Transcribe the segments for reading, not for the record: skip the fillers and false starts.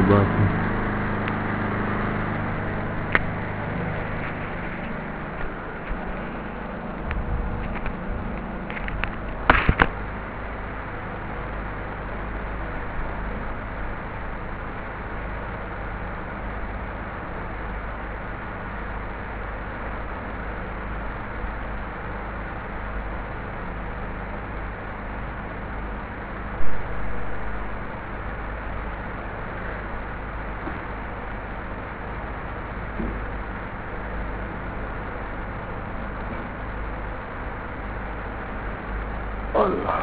باقی اللہ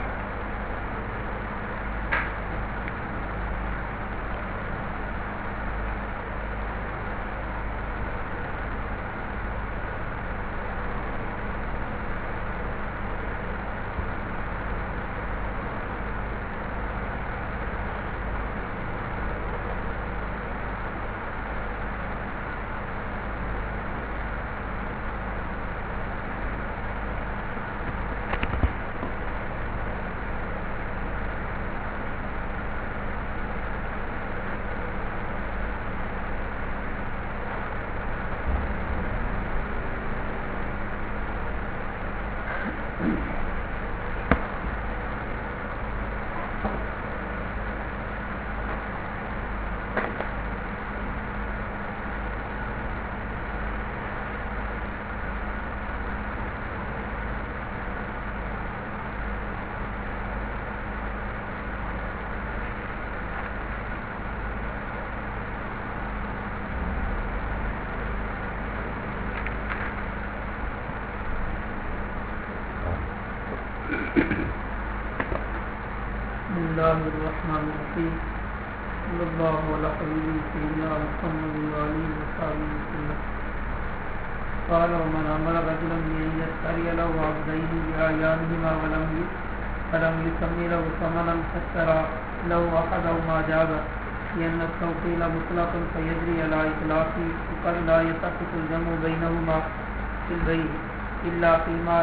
الله الرحمن الرحيم صلى الله على حبيبه سيدنا محمد وآله وصحبه وسلم. قال ومن أمر رجلا بأن يشتري له عبدين بأعيانهما ولم يسمي له ثمنا فاشترى له أحدهما جاز لأن التوكيل مطلق فيجري على إطلاقه وقد لا يتفق الجمع بينهما في البيع إلا فيما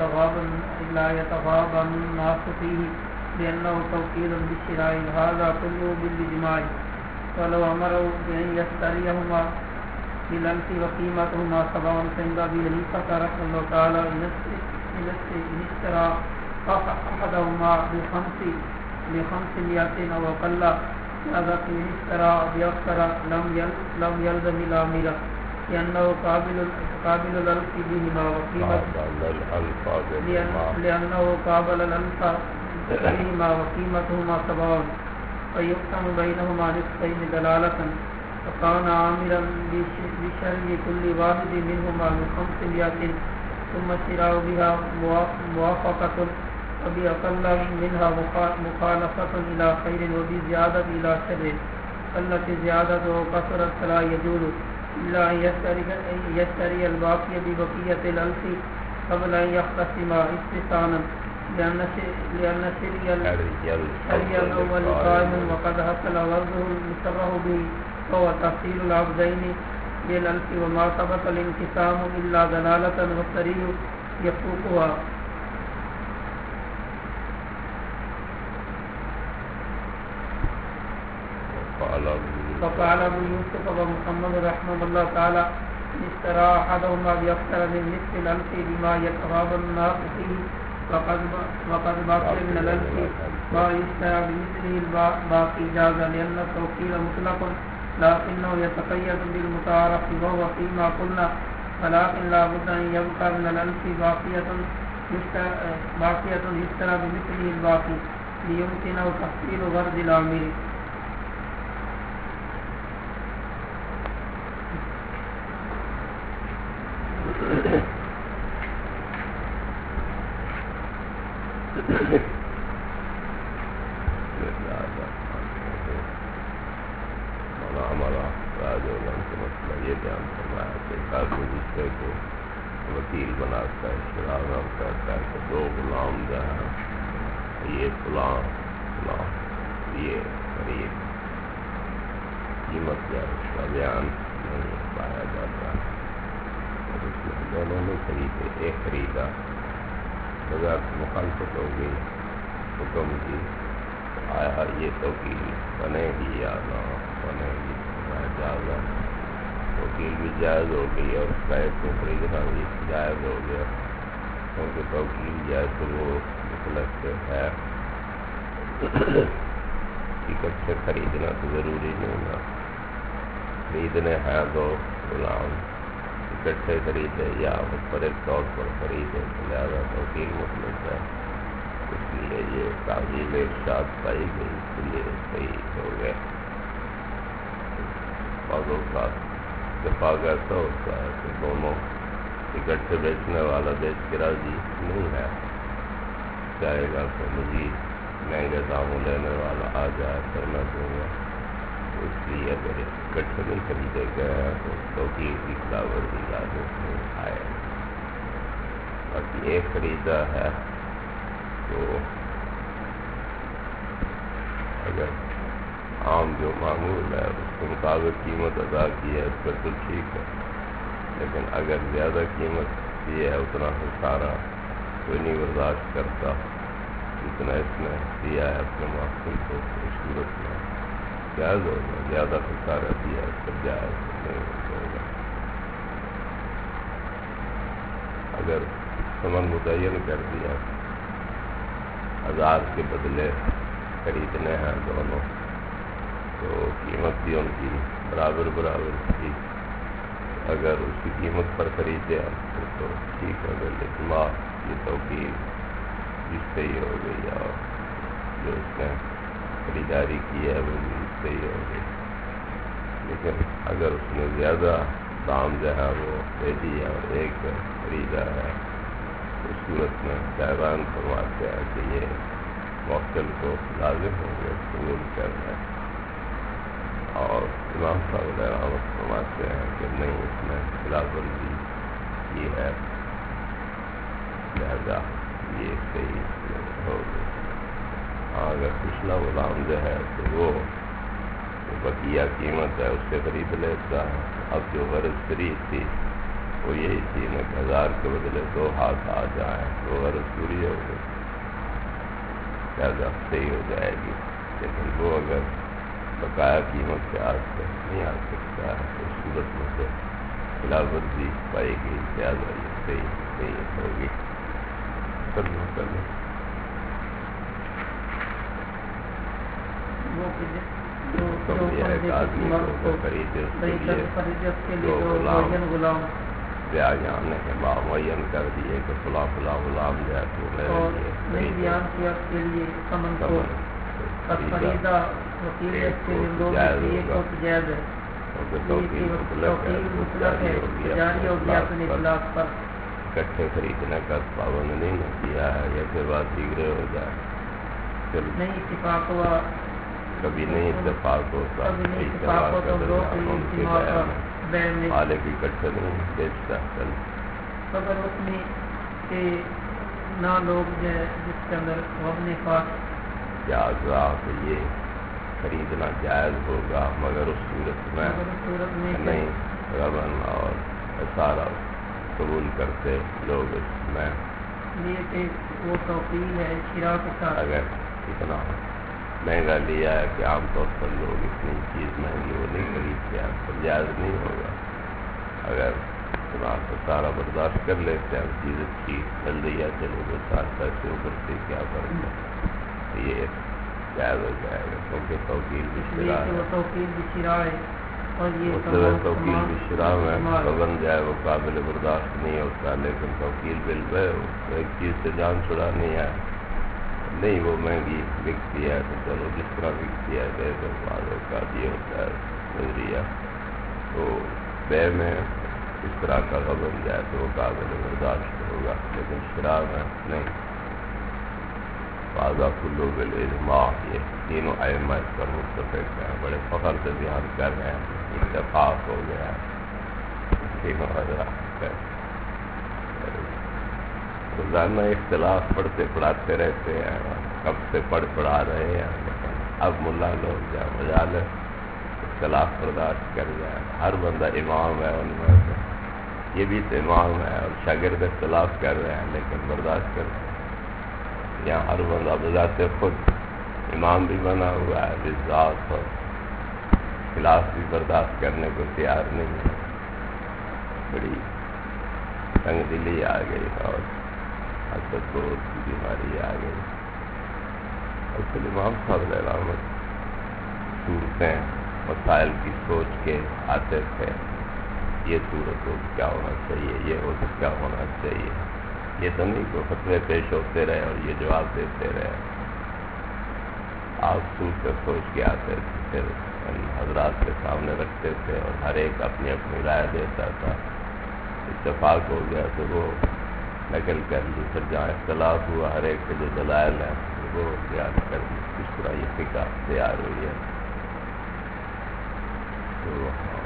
لا يتغابن الناس فيه لأنه توكيل بالشراء هذا كله بالإجماع. ولو أمره بأن يشتريهما بالألف وقيمتهما سواء فعند أبي حنيفة رحمه الله تعالى إن اشترى أحدهما ب500 أو أقل هذا إن اشترى بأكثر لم يلزم الأمير لأنه قابل الألف بهما لأنه قابل الألف بهما وقيمتهما سواء فيقسم بينهما نصفين دلالة فكان عاملا بشرع كل واحد منهما ب500 ثم شراء بها موافقة وبأقل منها مخالفة إلى خير وبزيادة إلى شر التي زيادة وكثرت فلا يجوز إلا أن يشتري الباقي ببقية الألف قبل أن يختصم استثانا لأن الشري الأول قائم وقد حصل وضعه المشرع به وهو تفصيل العبدين بالألف وما ثبت الانقسام إلا دلالة والشري يفوقها. فقال أبو يوسف ومحمد رحمه الله تعالى اشترى أحدهما بأكثر من نصف الألف بما يتغابن الناس فيه وقد باقي من الألف ما يشترى بمثله الباقي جاز لأن التوكيل مطلق لكنه يتقيد بالمتعارف وهو فيما قلنا ولكن لا بد أن يبقى من الألف باقية يشترى بمثله الباقي ليمكنه تحصيل غرض العامل. وکیل بناتا ہے شراغم کرتا ہے کہ 2 غلام جو ہے یہ فلاں یہ قریب قیمت جو ہے اس کا بیان نہیں پایا جاتا ہے اور اس میں دونوں نے خریدے ایک خریدا بغیر مخالفت ہو گئی حکم کی آیا یہ توکیل بنے گی یا نہ توکیل بھی جائز ہو گئی اور اس کا ایک کو خریدنا بھی جائز ہو گیا، کیونکہ توکیل جائز تو وہ مطلب ہے اکٹھے خریدنا تو ضروری نہیں نا، خریدنے ہیں دو غلام اکٹھے خریدے یا منفرد طور پر خریدے، لہٰذا توکیل مطلب ہے، اس لیے یہ تعویل ارشاد پائی گئی، اس لیے صحیح ہو گیا۔ بعض اوقات اتفاق ایسا ہوتا ہے کہ دونوں اکٹھے بیچنے والا بیچ کے راضی نہیں ہے، چاہے گا کہ مزید مہنگے داموں لینے والا آ جائے پھر میں دوں گا، اس لیے اگر اکٹھے نہیں خریدے گئے ہیں تو توکیل کی خلاف ورزی لازم نہیں آئے۔ باقی ایک خریدا ہے تو اگر عام جو معمول ہے اس کے مطابق قیمت ادا کی ہے اس پر تو ٹھیک ہے، لیکن اگر زیادہ قیمت دی ہے اتنا خسارہ کوئی نہیں برداشت کرتا جتنا اس نے دیا ہے اپنے محصول کو، اس صورت میں جائز ہوگا، زیادہ خسارہ دیا ہے اس پر جائز نہیں ہوگا۔ اگر ثمن متعین کر دیا 1000 کے بدلے خریدنے ہیں دونوں تو قیمت بھی ان کی برابر تھی، اگر اس کی قیمت پر خریدے تو ٹھیک ہے، لیکن یہ توکیل اس سے ہی ہو گئی اور جو اس نے خریداری کی ہے وہ بھی اس سے ہی ہو گئی۔ لیکن اگر اس نے زیادہ دام جو ہے وہ دے دیا اور ایک خریدا ہے اس صورت میں صاحبان فرماتے ہیں کہ یہ موکل کو لازم ہو گیا قبول کرنا ہے، اور امام صاحب رحمۃ فرماتے ہیں کہ نہیں اس نے خلاف ورزی کی ہے، لہذا یہ صحیح ہو گئی۔ اگر پچھلا غلام جو ہے تو وہ بقیہ قیمت ہے اس سے خرید لیتا ہے، اب جو غرض خرید تھی وہ یہی تھی نا کہ 1000 کے بدلے 2 ہاتھ آ جائیں تو غرض پوری ہو گئی، لہذا صحیح ہو جائے گی۔ لیکن وہ اگر بقایا قیمت کے ہاتھ سے نہیں آ سکتا ہے تو اس صورت میں سے خلاف ورزی پائی گئی، لہذا یہ صحیح ہوگی۔ ایک آدمی کو خریدے اس کے لیے 2 غلام بیان ہے معین کر دیے کہ فلاں غلام جو ہے تو میرے لیے بیان کیا اس کے لیے ثمن کو خریدا وکیل اس کے لیے جائز ہے، توکیل مطلق ہے، جاری ہو گیا اپنے اطلاق پر، اکٹھے خریدنے کا پابند نہیں کیا ہے، یا پھر بات بگڑے ہو جائے، نہیں اتفاق ہوا، کبھی نہیں اتفاق ہوتا، مالک اکٹھے نہیں بیچتا، اگر اس میں کہ نہ لوگ جو ہے جس کے اندر وزن خاص جائز کہ یہ خریدنا جائز ہوگا، مگر اس صورت میں نہیں غبن اور سارا قبول کرتے لوگ اس میں، یہ کہ وہ توکیل ہے شراء کے ساتھ، اگر اتنا مہنگا لیا ہے کہ عام طور پر لوگ اتنی چیز مہنگی وہ نہیں خریدتے ہیں تو جائز نہیں ہوگا، اگر اتنا تو سارا برداشت کر لیتے ہیں چیز اچھی مل رہی ہے چلو وہ 7 پیسے اوپر سے کیا فرق ہے، یہ جائز ہو جائے گا، کیونکہ توکیل بھی شراء ہے، مطلب توکیل بھی شراء میں پابند جائے وہ قابل برداشت نہیں ہوتا، لیکن توکیل بالبے ایک چیز سے جان چھڑانی ہے، نہیں وہ مہنگی بکتی ہے تو چلو جس طرح بکتی ہے دے دو، بعضوں کا یہ ہوتا ہے نظریہ، تو بے میں اس طرح کا غبن جائے تو وہ قابل برداشت ہوگا، لیکن شراء میں نہیں۔ بعض کلو بالاجماع، یہ تینوں ائمہ اس پر متفق ہیں، بڑے فخر سے بیان کر رہے ہیں، اتفاق ہو گیا ہے تینوں حضرات کا۔ روزانہ اختلاف پڑھتے پڑھاتے رہتے ہیں، کب سے پڑھا رہے ہیں، لیکن اب ملا لوگ جائیں مجالس اختلاف برداشت کر جائیں، ہر بندہ امام ہے ان میں سے، یہ بھی تو امام ہے اور شاگرد اختلاف کر رہے ہیں لیکن برداشت کرتے ہیں، یہاں ہر بندہ بذات خود امام بھی بنا ہوا ہے، بذات اور خلاف بھی برداشت کرنے کو تیار نہیں ہے، بڑی تنگ دلی آ گئی اور حسد بغض کی بیماری آ گئی. اور پھر امام صاحب علیہ رحمت صورتیں مسائل کی سوچ کے آتے تھے. یہ صورت ہو کیا ہونا چاہیے, یہ ہو تو کیا ہونا چاہیے. یہ تو نہیں کہ فتوے پیش ہوتے رہے اور یہ جواب دیتے رہے. آپ صورتیں سوچ کے آتے تھے, پھر ان حضرات کے سامنے رکھتے تھے اور ہر ایک اپنی اپنی رائے دیتا تھا. اتفاق ہو گیا تو وہ نقل کر لی. پھر جہاں اختلاف ہوا ہر ایک کے جو دلائل ہیں وہ بیان کر لی. کس طرح یہ فقہ تیار ہوئی ہے. تو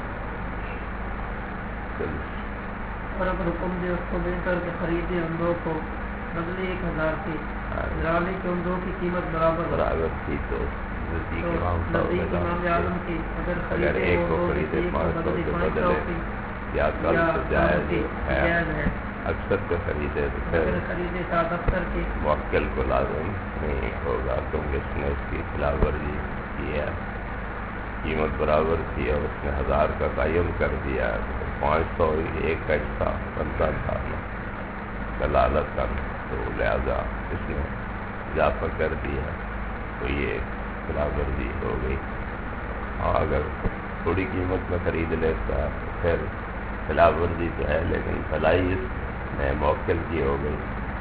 اور اگر حکم دے اس کو مل کر کے خریدے ان دو کو بدلے 1000 کے, ڈالے کہ ان دو کی قیمت برابر تھی تو نزدیک امام اعظم کی اگر ایک کو خریدے 500 کے بدلے یا کل تو جائز ہے. اکثر کو خریدے تو پھر موکل کو لازم نہیں ہوگا, کیونکہ اس نے اس کی خلاف ورزی کی ہے. قیمت برابر تھی اور اس نے 1000 کا قائم کر دیا. 500 ایک کا حصہ بنتا تھا دلالت کا, تو لہذا اس نے اضافہ کر دیا تو یہ خلاف ورزی ہو گئی. اگر تھوڑی قیمت میں خرید لیتا تو پھر خلاف ورزی تو ہے, لیکن بھلائی اس میں موکل کی ہو گئی.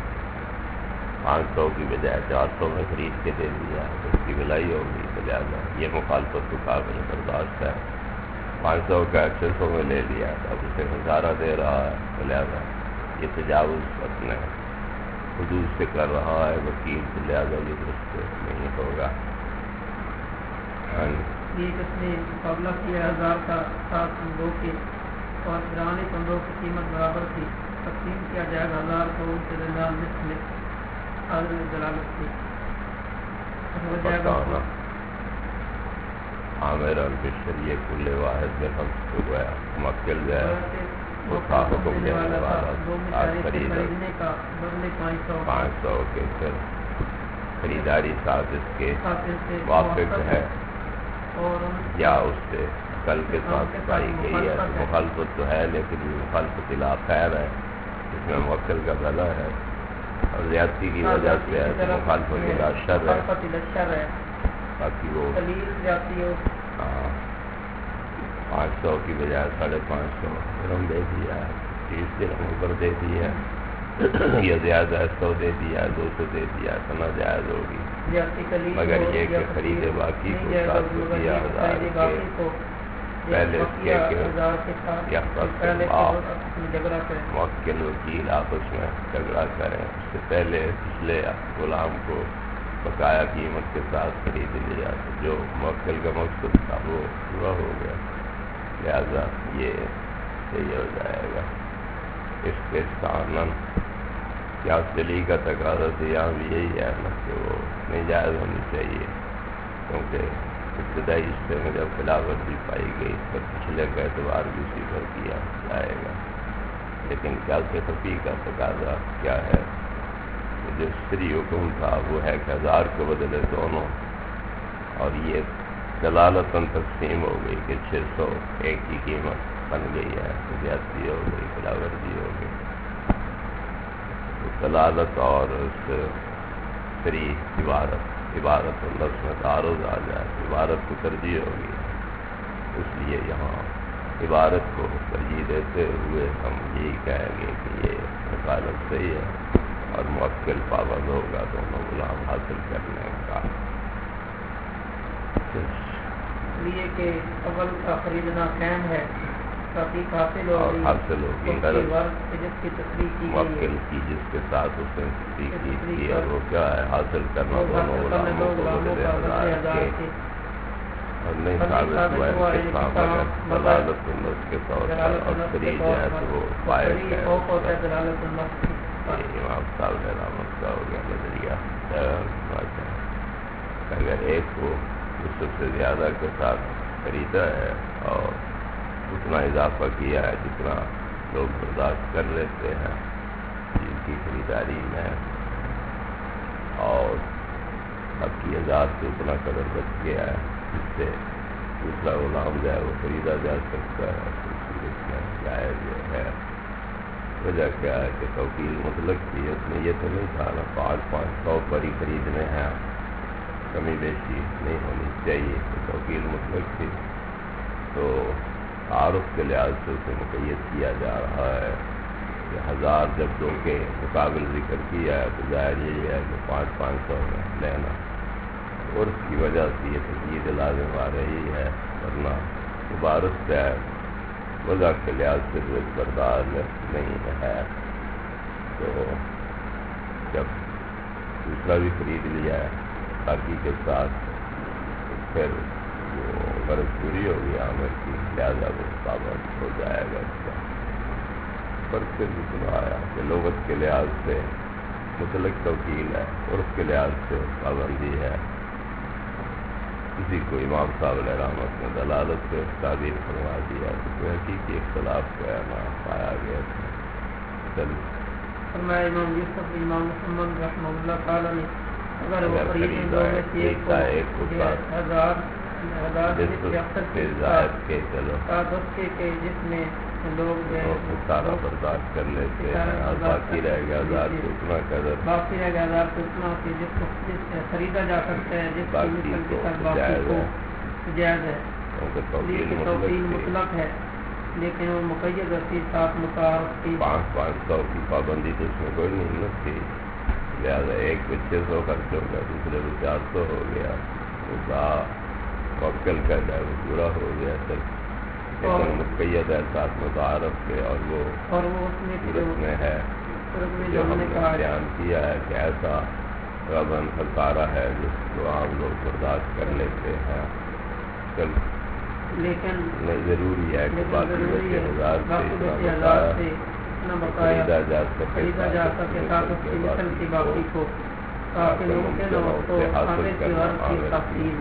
500 کی بجائے 400 میں خرید کے دے دیا تو اس کی بھلائی ہو گئی. تو لہٰذا یہ مخالفت تو قابل برداشت ہے. 500 کا 600 میں لے لیا تو اب اسے خسارہ دے رہا ہے, تو لہٰذا یہ تجاوز اپنے حدود سے کر رہا ہے وکیل, تو لہٰذا یہ درست نہیں ہوگا. ایک اس نے مقابلہ کیا 1000 کا 7 کندوں کے اور 93 کندوں کی قیمت برابر تھی. تقسیم کیا جائے 1000 کو ان کے درمیان مثل عدل دلالت کی ہو جائے گا. عامر البشریہ کل واحد میں ہم کو گیا مکل گیا وہ تھا حکم دینے والا آج خریدنے کا بدلے 500 کے پھر خریداری ساتھ اس کے موافق ہے یا اس سے کل کے ساتھ پائی گئی ہے. تو مخالفت تو ہے, لیکن یہ مخالفت لا خیر ہے, اس میں موکل کا غلہ ہے اور زیادتی کی وجہ سے ہے تو مخالفت لا شر ہے. باقی وہ 500 کی بجائے 550 درہم دے دیا ہے, 30 درہم اوپر دے دیا ہے, یا زیادہ 100 دے دیا, 200 دے دیا تو ناجائز ہوگی. مگر یہ کہ خریدے باقی کو 7,000 کے پہلے اس کے یا موکل وکیل آپس میں جھگڑا کریں, اس سے پہلے پچھلے غلام کو بقایا قیمت کے ساتھ خرید لیا تو جو موکل کا مقصد تھا وہ پورا ہو گیا. لہذا یہ صحیح ہو جائے گا. اس کے سامن کیا دلی کا تقاضا تو یہاں بھی یہی ہے نا کہ وہ ناجائز ہونی چاہیے, کیونکہ ابتدائی حصے میں جب خلاف ورزی پائی گئی تو پچھلے کا اعتبار بھی اسی پر کیا جائے گا. لیکن کیا سے خفی کا تقاضا کیا ہے, جو سری حکم تھا وہ ہے کہ 1000 کے بدلے دونوں, اور یہ دلالتاً تقسیم ہو گئی کہ 600 ایک کی قیمت بن گئی ہے, تو زیادتی ہو گئی, خلاف ورزی ہو گئی. تو دلالت اور اس سری عبارت لفظ میں تعارض آ جائے, عبارت کو ترجیح ہوگی. اس لیے یہاں عبارت کو ترجیح دیتے ہوئے ہم یہی کہیں گے کہ یہ مخالفت صحیح ہے اور موکل پابند ہوگا دونوں غلام حاصل کرنے کا. لیے کہ اول کا خریدنا قائم ہے, تحقیق حاصل ہوگی جس کی تصریح کی موکل کی جس کے ساتھ اس نے تصریح کی تھی, اور وہ کیا ہے حاصل کرنا دونوں غلاموں کو بدلے 1000 کے, اور نہیں ثابت ہوا ان کے سامنے دلالت النص کے طور پر, اور خرید جو ہے تو وہ فائق ہے. امام صاحب نے رحمت کا ہو گیا نظریہ. اگر ایک کو اس سے زیادہ کے ساتھ خریدا ہے اور اتنا اضافہ کیا ہے جتنا لوگ برداشت کر لیتے ہیں جن کی خریداری میں, اور اب کی 1000 سے اتنا قدر بچ گیا ہے جس سے دوسرا غلام جو ہے وہ خریدا جا سکتا ہے، اس میں جائز ہے۔ وجہ کیا ہے کہ توکیل مطلق تھی، اس میں یہ تو نہیں تھا نا 500 پر ہی خریدنے ہیں، کمی بیشی نہیں ہونی چاہیے، توکیل مطلق تھی تو تعارف کے لحاظ سے اسے مقید کیا جا رہا ہے کہ 1000 جب 2 کے مقابل ذکر کیا ہے تو ظاہر یہ ہے کہ 500 میں لینا، اور اس کی وجہ سے یہ تقید لازم آ رہی ہے، ورنہ مبارس کا وضع کے لحاظ سے درست بردار نہیں ہے۔ تو جب دوسرا بھی خرید لیا ہے باقی کے ساتھ تو پھر وہ غرض پوری ہوگی عامر کی، لہٰذا وہ پابند ہو جائے گا اس کا۔ پر پھر بھی سنایا کہ لغت کے لحاظ سے مطلق توکیل ہے اور اس کے لحاظ سے پابندی ہے۔ کسی کو امام صاحب علیہ رحمت نے دلالت سے تعبیر فرما دیا تو کوئی حقیقی اختلاف کا ہے نہ پایا گیا تھا۔ چلیے فرمایا امام یوسف امام محمد رحمہ اللہ تعالیٰ نے اگر وہ خریدا ہے ایک کو جس میں لوگ سارا برداشت کر لیتے ہیں اور باقی رہ گیا 1000 کو اتنا قدر، باقی رہ گیا 1000 کو اتنا کہ جس کو خریدا جا سکتا ہے، جس باقی کو جائز ہے، جائز ہے، توکیل مطلق ہے، لیکن وہ مقید رسی ساتھ متعارف کی 500 کی پابندی تو اس میں کوئی نہیں تھی، لہٰذا ایک پہ 600 خرچ ہوگا، دوسرے پہ 400 ہو گیا، موکل کا جو ہے وہ پورا ہو گیا، لیکن مقید ہے ساتھ متعارف کے، اور وہ صورت میں ہے جو ہم نے بیان کیا ہے کہ ایسا غبن خسارہ ہے جس کو عام لوگ برداشت کر لیتے ہیں، لیکن ضروری ہے کہ باقی بچے 1000 سے خریدا جا سکے تاکہ اس کی نسل کی باقی کو ممکن ہو تو حاصل کرنا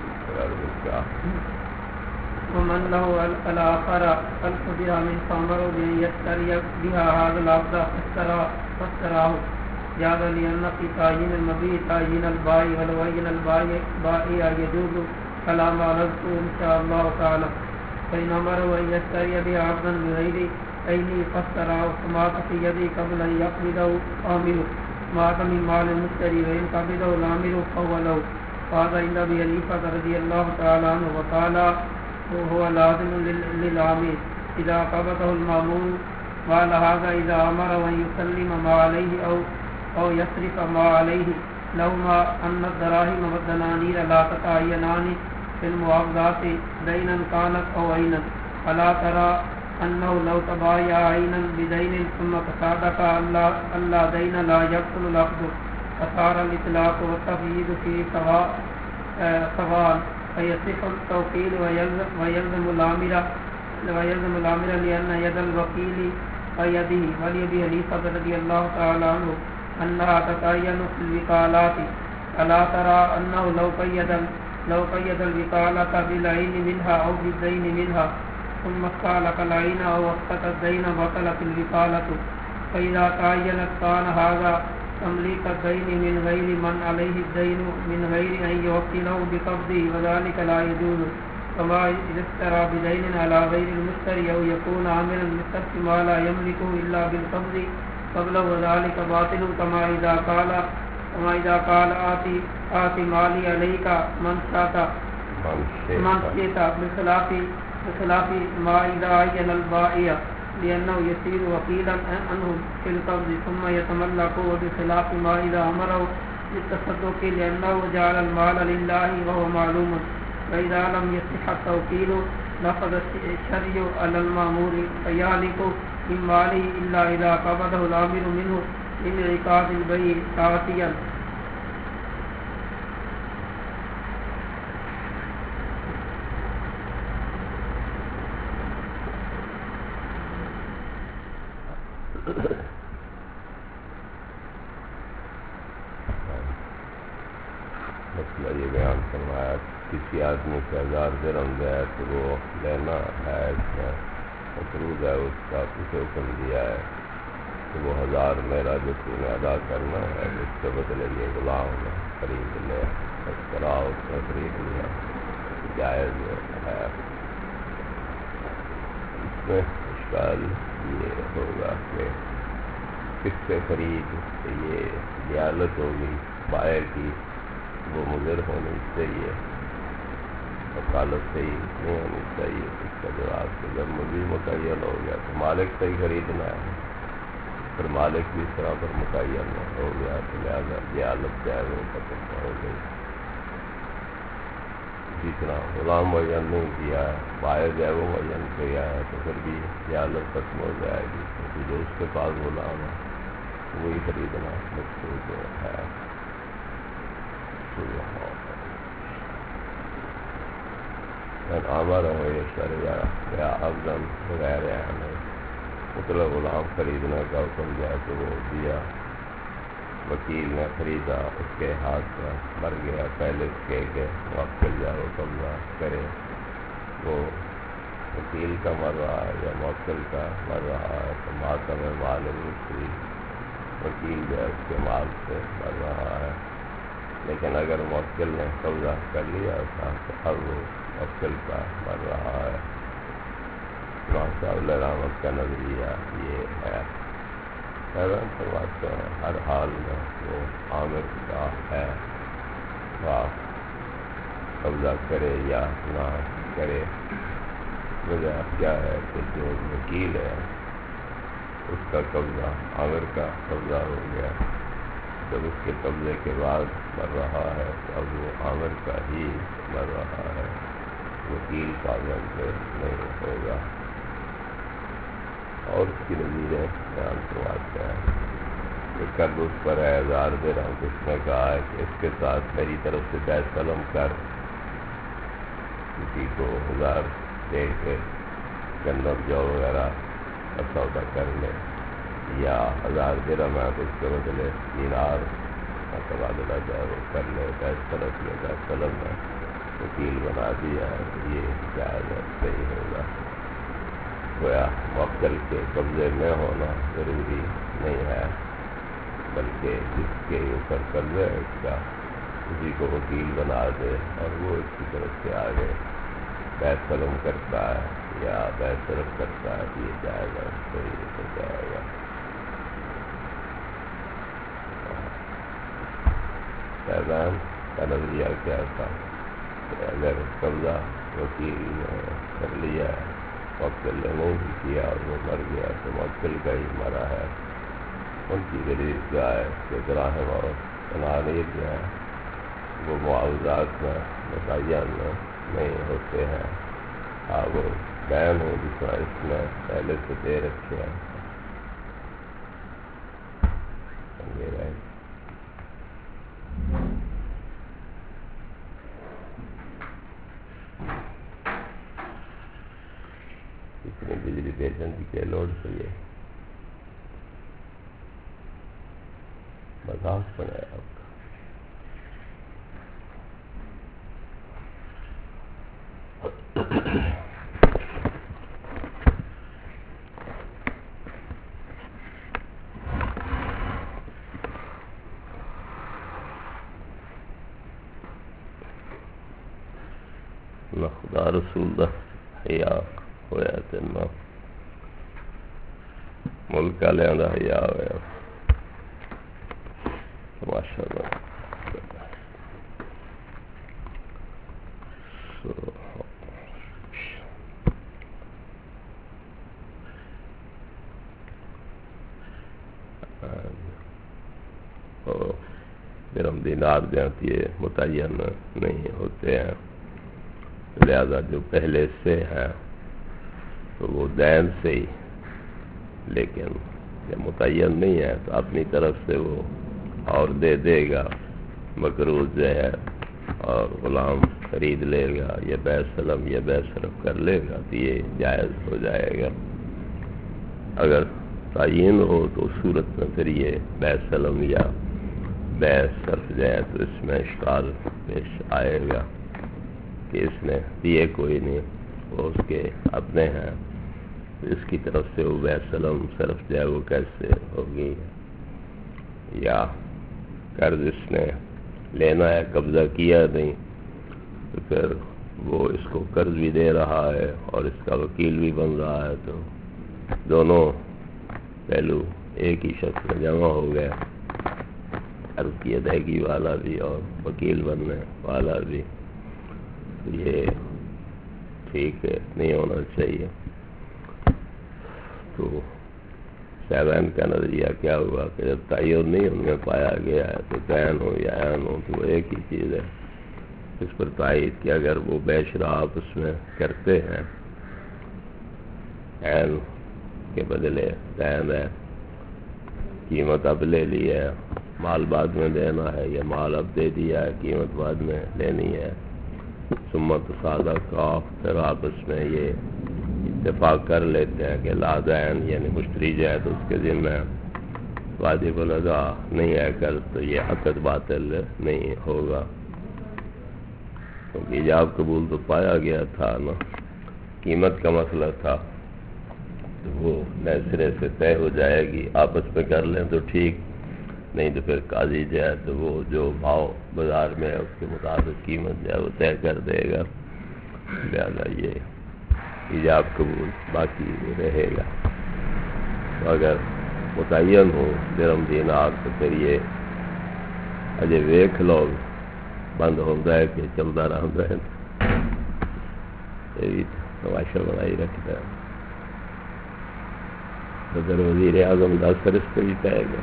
ومن له الآخر 1000 درهم فأمر بأن يشتري بها هذا العبد فاشتراه جاز لأن في تعيين المبيع تعيين البائع ولو عين البائع يجوز فلا ما نذكر إن شاء الله تعالى، فإن أمره أن يشتري بها عبدا بغير عينه فاشتراه فمات في يده قبل أن يقبضه عامله مات من مال المشتري وإن قبضه العامل فهو له، فهذا عند أبي حنيفة رضي الله تعالى عنه وقال وهو لازم للعامل إذا قبضه المأمور، قال هذا إذا أمر أن يسلم ما عليه أو يصرف ما عليه، لهما أن الدراهم والدنانير لا تتعينان في المعاوضات دينا كانت أو عينا، فلا ترى أنه لو تبايع عينا بدين ثم تصادق ألا دين لا يبطل العقد، فصار الإطلاق والتفييد فيه سواء، فيصح التوكيل ويلزم العامل لأن يد الوكيل ويده، ولأبي حنيفة رضي الله تعالى عنه أنها تتعين في الوكالات، ألا ترى أنه لو قيد الوكالة بالعين منها أو بالدين منها ثم استعلق العين أو وسط الدين بطلت الوكالة، فإذا تعينت كان هذا تمليك الدين من غير من عليه الدين من غير أن يوكله بقبضه، وذلك لا يجوز، كما إذا اشترى بدين على غير المشتري أو يكون عاملا بكسب ما لا يملكه إلا بالقبض قبله، وذلك باطل، كما إذا قال آتي مالي عليك من شئت بخلاف ما إذا عين البائع لأنه يصير وكيلا عنه في القبض ثم يتملكه، وبخلاف ما إذا أمره بالتصدق لأنه جعل المال لله وهو معلوم، فإذا لم يصح التوكيل نفذ الشرع على المأمور فيهلك من ماله إلا إذا قبضه العامل منه لانعقاد البيع ساعتيا. مسئلہ یہ بیان فرمایا کسی آدمی سے 1000 درہم ہے تو وہ لینا ہے، اس میں مفروض ہے، اس کا اسے حکم دیا ہے کہ وہ 1000 میرا جو تو نے ادا کرنا ہے اس کے بدلے یہ غلام خرید لے، اس طرح اس نے خرید لیا، جائز ہے۔ اس میں اشکال یہ ہوگا کہ کس سے خرید یہ جہالت ہوگی بائر کی، وہ مضر ہونی چاہیے، وکالت صحیح نہیں ہونی چاہیے. اس کا جواب کہ جب مزید متعین ہو گیا تو مالک سے ہی خریدنا ہے، پھر مالک بھی اس طرح پر متعین ہو گیا تو لہٰذا جہالت جو ہے وہ ختم ہو گئی. اسی طرح غلام معین نہیں کیا ہے، بائر جو ہے وہ معین کیا ہے تو پھر بھی جہالت ختم ہو جائے گی، کیونکہ جو اس کے پاس غلام ہے وہی خریدنا مقصود ہے. عامر ہو یہ شرع یا افضل غیر عامر مطلب غلام خریدنے کا حکم دیا تو وہ دیا، وکیل نے خریدا، اس کے ہاتھ میں مر گیا پہلے اس کے کہ موکل جا وہ قبضہ کرے، وہ وکیل کا مر رہا ہے یا موکل کا مر رہا ہے تو ماتم مال دوسری وکیل جو ہے اس کے مال سے مر رہا ہے. لیکن اگر موکل نے قبضہ کر لیا تھا تو اب وہ موکل کا مر رہا ہے. امام صاحب رحمت کا نظریہ یہ ہے. فرماتے ہیں ہر حال میں وہ عامر کا ہے، خواہ قبضہ کرے یا نہ کرے. وجہ کیا ہے کہ جو وکیل ہے اس کا قبضہ عامر کا قبضہ ہو گیا، جب اس کے قبضے کے بعد مر رہا ہے تو اب وہ عامر کا ہی مر رہا ہے، وکیل پابند نہیں ہوگا. اور اس کی نظیریں بیان کرواتے ہیں کہ قرض اس پر ہے 1000 درہم، اس نے کہا ہے کہ اس کے ساتھ میری طرف سے بیع سلم کر، کسی کو 1000 دے کے گندم جو وغیرہ کا سودا کر لے، یا 1000 درہم ہے تو اس کے بدلے دینار کا تبادلہ جو ہے وہ کر لے، بیع سلم یا بیع سلم ہے وکیل بنا دیا ہے، یہ جائز صحیح ہوگا. گویا موکل کے قبضے میں ہونا ضروری نہیں ہے، بلکہ جس کے اوپر قبضہ ہے اس کا اسی کو وکیل بنا دے اور وہ اس کی طرف سے آگے بیع سلم کرتا ہے یا بیع صرف کرتا ہے، یہ جائز صحیح ہو جائے گا. فیضان کا نظریہ کیا تھا کہ اگر قبضہ وکیل نے کر لیا ہے، موکل نے نہیں بھی کیا اور وہ مر گیا تو موکل کا ہی مرا ہے. ان کی دلیل کیا ہے کہ دراہم اور قنانیر جو ہیں وہ معاوضات میں متعین نہیں ہوتے ہیں، وہ دین ہو جس میں اس میں پہلے سے دے رکھے ہیں. اتنی بجلی بھیجنے کی لوڈ چاہیے، مذاق بنایا آپ کا. نہ خدا رسول دا حیا ہویا تے نہ ملک والوں دا حیا ہویا. ماشاء اللہ. درہم دینار دیتی متعین نہیں ہوتے ہیں، لہذا جو پہلے سے ہے تو وہ دین سے ہی، لیکن جب متعین نہیں ہے تو اپنی طرف سے وہ اور دے گا، مقروض جو ہے اور غلام خرید لے گا یا بیع سلم یا بیع صرف کر لے گا تو یہ جائز ہو جائے گا. اگر تعین ہو تو صورت میں پھر یہ بیع سلم یا بیع صرف جو ہے تو اس میں اشکال پیش آئے گا کہ اس نے دیے کوئی نہیں، وہ اس کے اپنے ہیں، اس کی طرف سے وہ بیع سلم صرف جو ہے وہ کیسے ہوگی. یا قرض اس نے لینا ہے، قبضہ کیا نہیں، تو پھر وہ اس کو قرض بھی دے رہا ہے اور اس کا وکیل بھی بن رہا ہے، تو دونوں پہلو ایک ہی شخص میں جمع ہو گیا، قرض کی ادائیگی والا بھی اور وکیل بننے والا بھی۔ یہ ٹھیک ہے، نہیں ہونا چاہیے۔ تو صاحبان کا نظریہ کیا ہوا کہ جب تعین نہیں ان میں پایا گیا ہے تو دین ہو یا عین ہو تو وہ ایک ہی چیز ہے۔ اس پر تائید کہ اگر وہ بے شرح آپس میں کرتے ہیں، عین کے بدلے دین ہے، قیمت اب لے لی ہے، مال بعد میں دینا ہے، یا مال اب دے دیا ہے، قیمت بعد میں لینی ہے، سمت سادہ کا پھر آپس میں یہ اتفاق کر لیتے ہیں کہ لا دین یعنی مشتری جائے تو اس کے ذمہ واجب الادا نہیں ہے کر، تو یہ عقد باطل نہیں ہوگا، کیونکہ ایجاب قبول تو پایا گیا تھا نا، قیمت کا مسئلہ تھا، تو وہ نئے سرے سے طے ہو جائے گی، آپس میں کر لیں تو ٹھیک، نہیں تو پھر قاضی جائے تو وہ جو بھاؤ بازار میں ہے اس کے مطابق قیمت جائے وہ طے کر دے گا، لہذا یہ ایجاب قبول باقی رہے گا۔ تو اگر متعین ہو درہم دینار تو پھر یہ اجے ویکھ لو بند ہوتا ہے کہ چلتا رہتا ہے، یہ بھی تماشا بنائی رکھتا ہے۔ صدر وزیر اعظم کا اثر اس پہ بھی پائے گا۔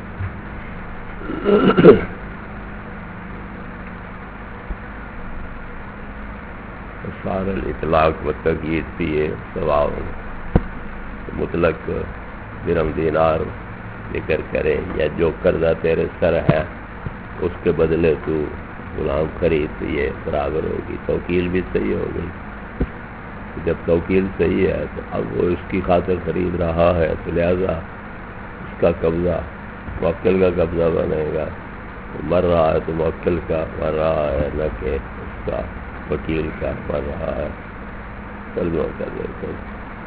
سار الاطلاق و تقیید پیے سواء، مطلق درہم دینار ذکر کرے یا جو قرضہ تیرے سر ہے اس کے بدلے تو غلام خرید، تو یہ برابر ہوگی، توکیل بھی صحیح ہو گئی۔ جب توکیل صحیح ہے تو اب وہ اس کی خاطر خرید رہا ہے تو لہذا اس کا قبضہ موکل کا قبضہ بنے گا، مر رہا ہے تو موکل کا مر رہا ہے، نہ کہ اس کا وکیل کا مر رہا ہے۔ ترجمہ کر دیتے ہیں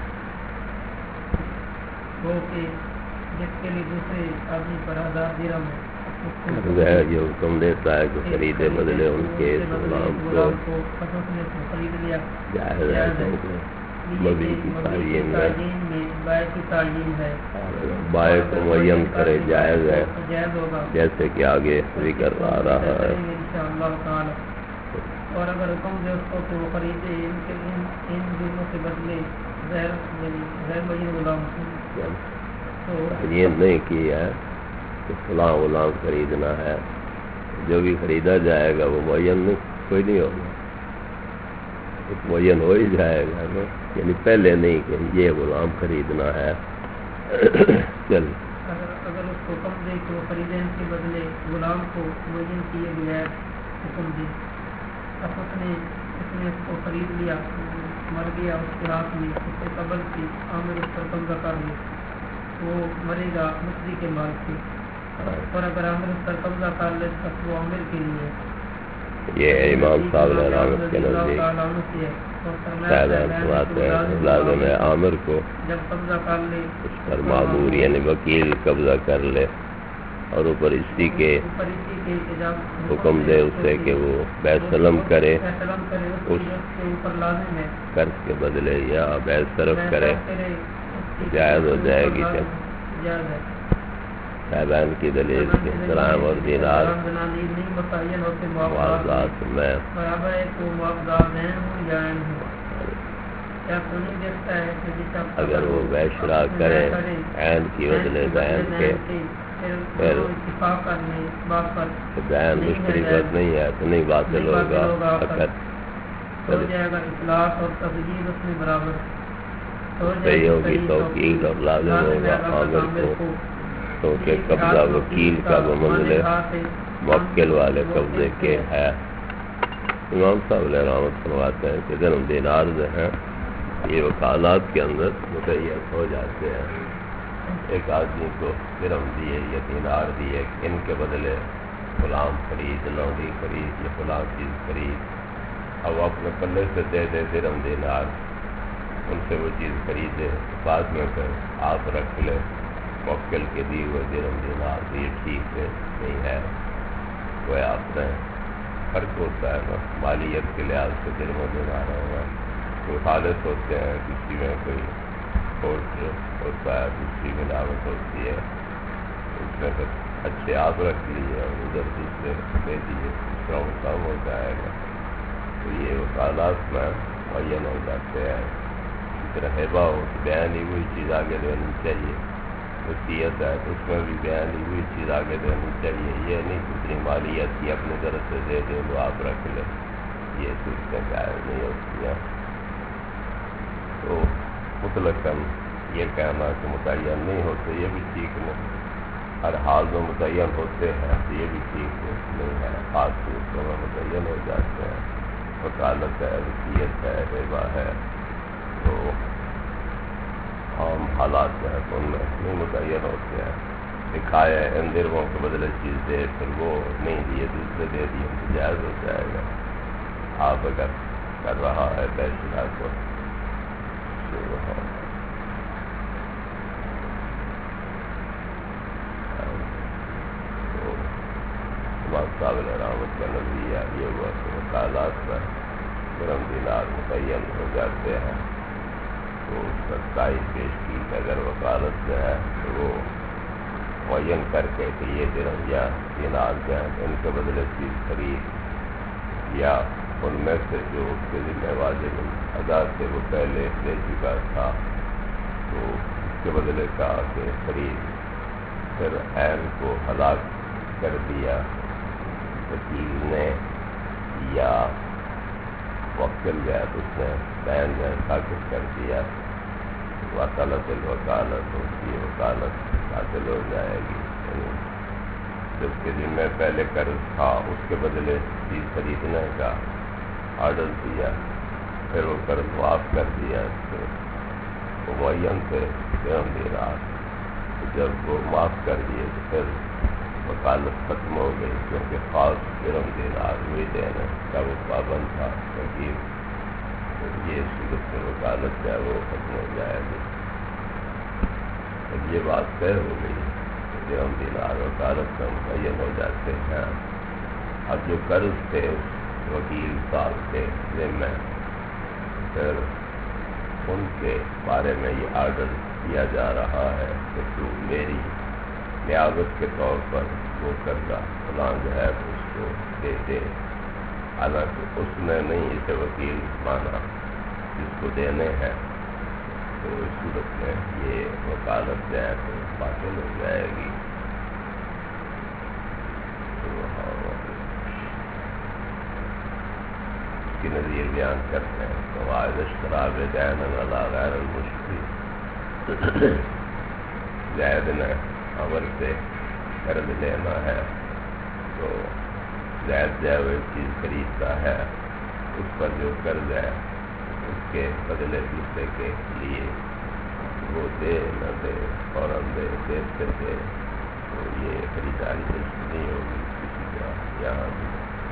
وہ کہ جس کے لیے دوسرے آدمی پر 1000 درہم ہے، یہ حکم دیتا ہے کہ خریدے بدلے ان کے اس غلام کو خرید لیا جائز ہے، مبی کی تعین میں بائع کی تعین ہے، بائع کو معین کرے جائز ہے، جائز ہوگا جیسے کہ آگے ذکر آ رہا ہے۔ انشاءاللہ تعالی۔ اور اگر حکم دے اس کو کہ وہ خریدے ان دونوں کے بدلے غیر معین غلام تو یہ نہیں کیا ہے کہ فلاں غلام خریدنا ہے، جو بھی خریدا جائے گا وہ معین کوئی نہیں ہوگا، معین ہو ہی جائے گا نا، یعنی پہلے نہیں کہ یہ غلام خریدنا ہے۔ چل اگر اس کو حکم دے کہ وہ خریدے ان کے بدلے غلام کو معین کیے بغیر حکم دے، اب اس نے اس کو خرید لیا، مر گیا اس کے ہاتھ میں، اس سے قبل کی عامر اس پر قبضہ کر لے، وہ مرے گا مصری کے مال سے، اور اگر عامر اس پر قبضہ کر لے تو وہ عامر کے لیے یہ ہے امام صاحب رحمت کے نزدیک سماتے ہیں لازم ہے عامر کو جب قبضہ کر لے اس پر معمور یعنی وکیل قبضہ کر لے، اور اوپر اسی کے حکم دے اسے کہ وہ بیع سلم کرے، اس قرض کے بدلے یا بیع صرف کرے، جائز ہو جائے گی۔ صاحبان کی دلیل کے درہم اور دینار معاوضات میں اگر وہ بیع شراء کریں عین کی بدلے دین کے، پھر دین مشتری پر نہیں ہے تو نہیں باطل ہوگا، ہو جائے گا اطلاق اور تفجیر اس میں برابر صحیح ہوگی، توکیل اور لازم ہوگا عامر کو، کیونکہ قبضہ وکیل کا بمنزلے موکل والے قبضے کے ہے۔ امام صاحب علیہ رحمت فرماتے ہیں کہ درہم دینار جو ہیں یہ وکالات کے اندر متعین ہو جاتے ہیں۔ ایک آدمی کو درہم دیے یا دینار دیے، ان کے بدلے غلام خرید، لونڈی خرید یا فلاں چیز خرید، اب اپنے پلے سے دے دے درہم دینار، ان سے وہ چیز خریدے، بعد میں پھر آپ رکھ لے موکل کے دیے ہوئے درہم دینار، تو یہ ٹھیک ہے نہیں ہے، وہ آپ نے فرق ہوتا ہے نا مالیت کے لحاظ سے دن و دیناروں میں کوئی خالص ہوتے ہیں، کسی میں کوئی کھوٹ ہوتا ہے، دوسری ملاوٹ ہوتی ہے، اس میں پھر اچھے آپ رکھ لیے اور ادھر دوسرے دے دیے، دوسرا وہ کم ہو جائے گا، تو یہ وکالات میں معین ہو جاتے ہیں۔ اس طرح ہیبہ ہو تو بیان ہی ہوئی چیز آگے دینی چاہیے، وصیت ہے تو اس میں بھی بیان ہی ہوئی چیز آگے دینی چاہیے، یہ نہیں دوسری مالیت کی اپنی طرف سے دے دیں تو آپ رکھ لیں، یہ صورتیں جائز نہیں ہوتی ہیں۔ تو مطلقاً یہ کہنا کہ متعین نہیں ہوتے یہ بھی ٹھیک نہیں، ہر حال میں متعین ہوتے ہیں تو یہ بھی ٹھیک نہیں ہے، خاص صورتوں میں متعین ہو جاتے ہیں، وکالت ہے، وصیت ہے، ہیبہ ہے، تو عام حالات جو ہے تو ان میں نہیں متعین ہوتے ہیں۔ دکھائے ان درہموں کے بدلے چیز دے، پھر وہ نہیں دیے دوسرے دے دیے تو جائز ہو جائے گا۔ آپ اگر کر رہا ہے بیچنا تو قابل رحمت کا نظریہ یہ ہوا کہ وکالات میں درہم دینار متعین ہو جاتے ہیں تو اس کا تائید پیش کی کہ اگر وکالت جو ہے تو وہ معین کر کے کہ یہ درہم یا دینار جو ہیں ان کے بدلے چیز خرید، یا ان میں سے جو اس کے ذمہ واجب ادا سے وہ پہلے دے چکا تھا تو اس کے بدلے کہا کہ خرید، پھر عین کو ہلاک کر دیا وکیل نے یا وکیل جو ہے تو اس نے بیان جو ہے ساکت کر دیا، وکالت الوکالت ہوتی ہے، وکالت باطل ہو جائے گی، یعنی جس کے ذمہ پہلے قرض تھا اس کے بدلے چیز خریدنے کا آرڈر دیا، پھر وہ قرض معاف کر دیا، تو وہ معین سے درہم دینار، جب وہ معاف کر دیے تو پھر وکالت ختم ہو گئی، کیونکہ خاص درہم دینار ہوئی دینے کا وہ پابند تھا، کیونکہ یہ صورت میں وکالت جو ہے وہ ختم ہو جائے گی۔ اب یہ بات طے ہو گئی کہ درہم دینار وکالت میں متعین ہو جاتے ہیں۔ اب جو قرض تھے اس وکیل صاحب کے ذمہ، پھر ان کے بارے میں یہ آرڈر دیا جا رہا ہے کہ تو میری نیابت کے طور پر وہ قرضہ فلاں جو ہے اس کو دے دے، حالانکہ اس نے نہیں اسے وکیل مانا جس کو دینے ہیں، تو اس صورت میں یہ وکالت جو ہے تو باطل ہو جائے گی۔ اس کی نظیر بیان کرتے ہیں قواعد اشتراب دین علی غیر المشتری، زید نے عمر سے قرض لینا ہے تو زید جو ہے وہ ایک چیز خریدتا ہے، اس پر جو قرض ہے اس کے بدلے دوسرے کے لیے وہ دے نہ دے فوراً دے، دیتے دے، تو یہ خریداری درست نہیں ہوگی کسی کا یہاں بھی۔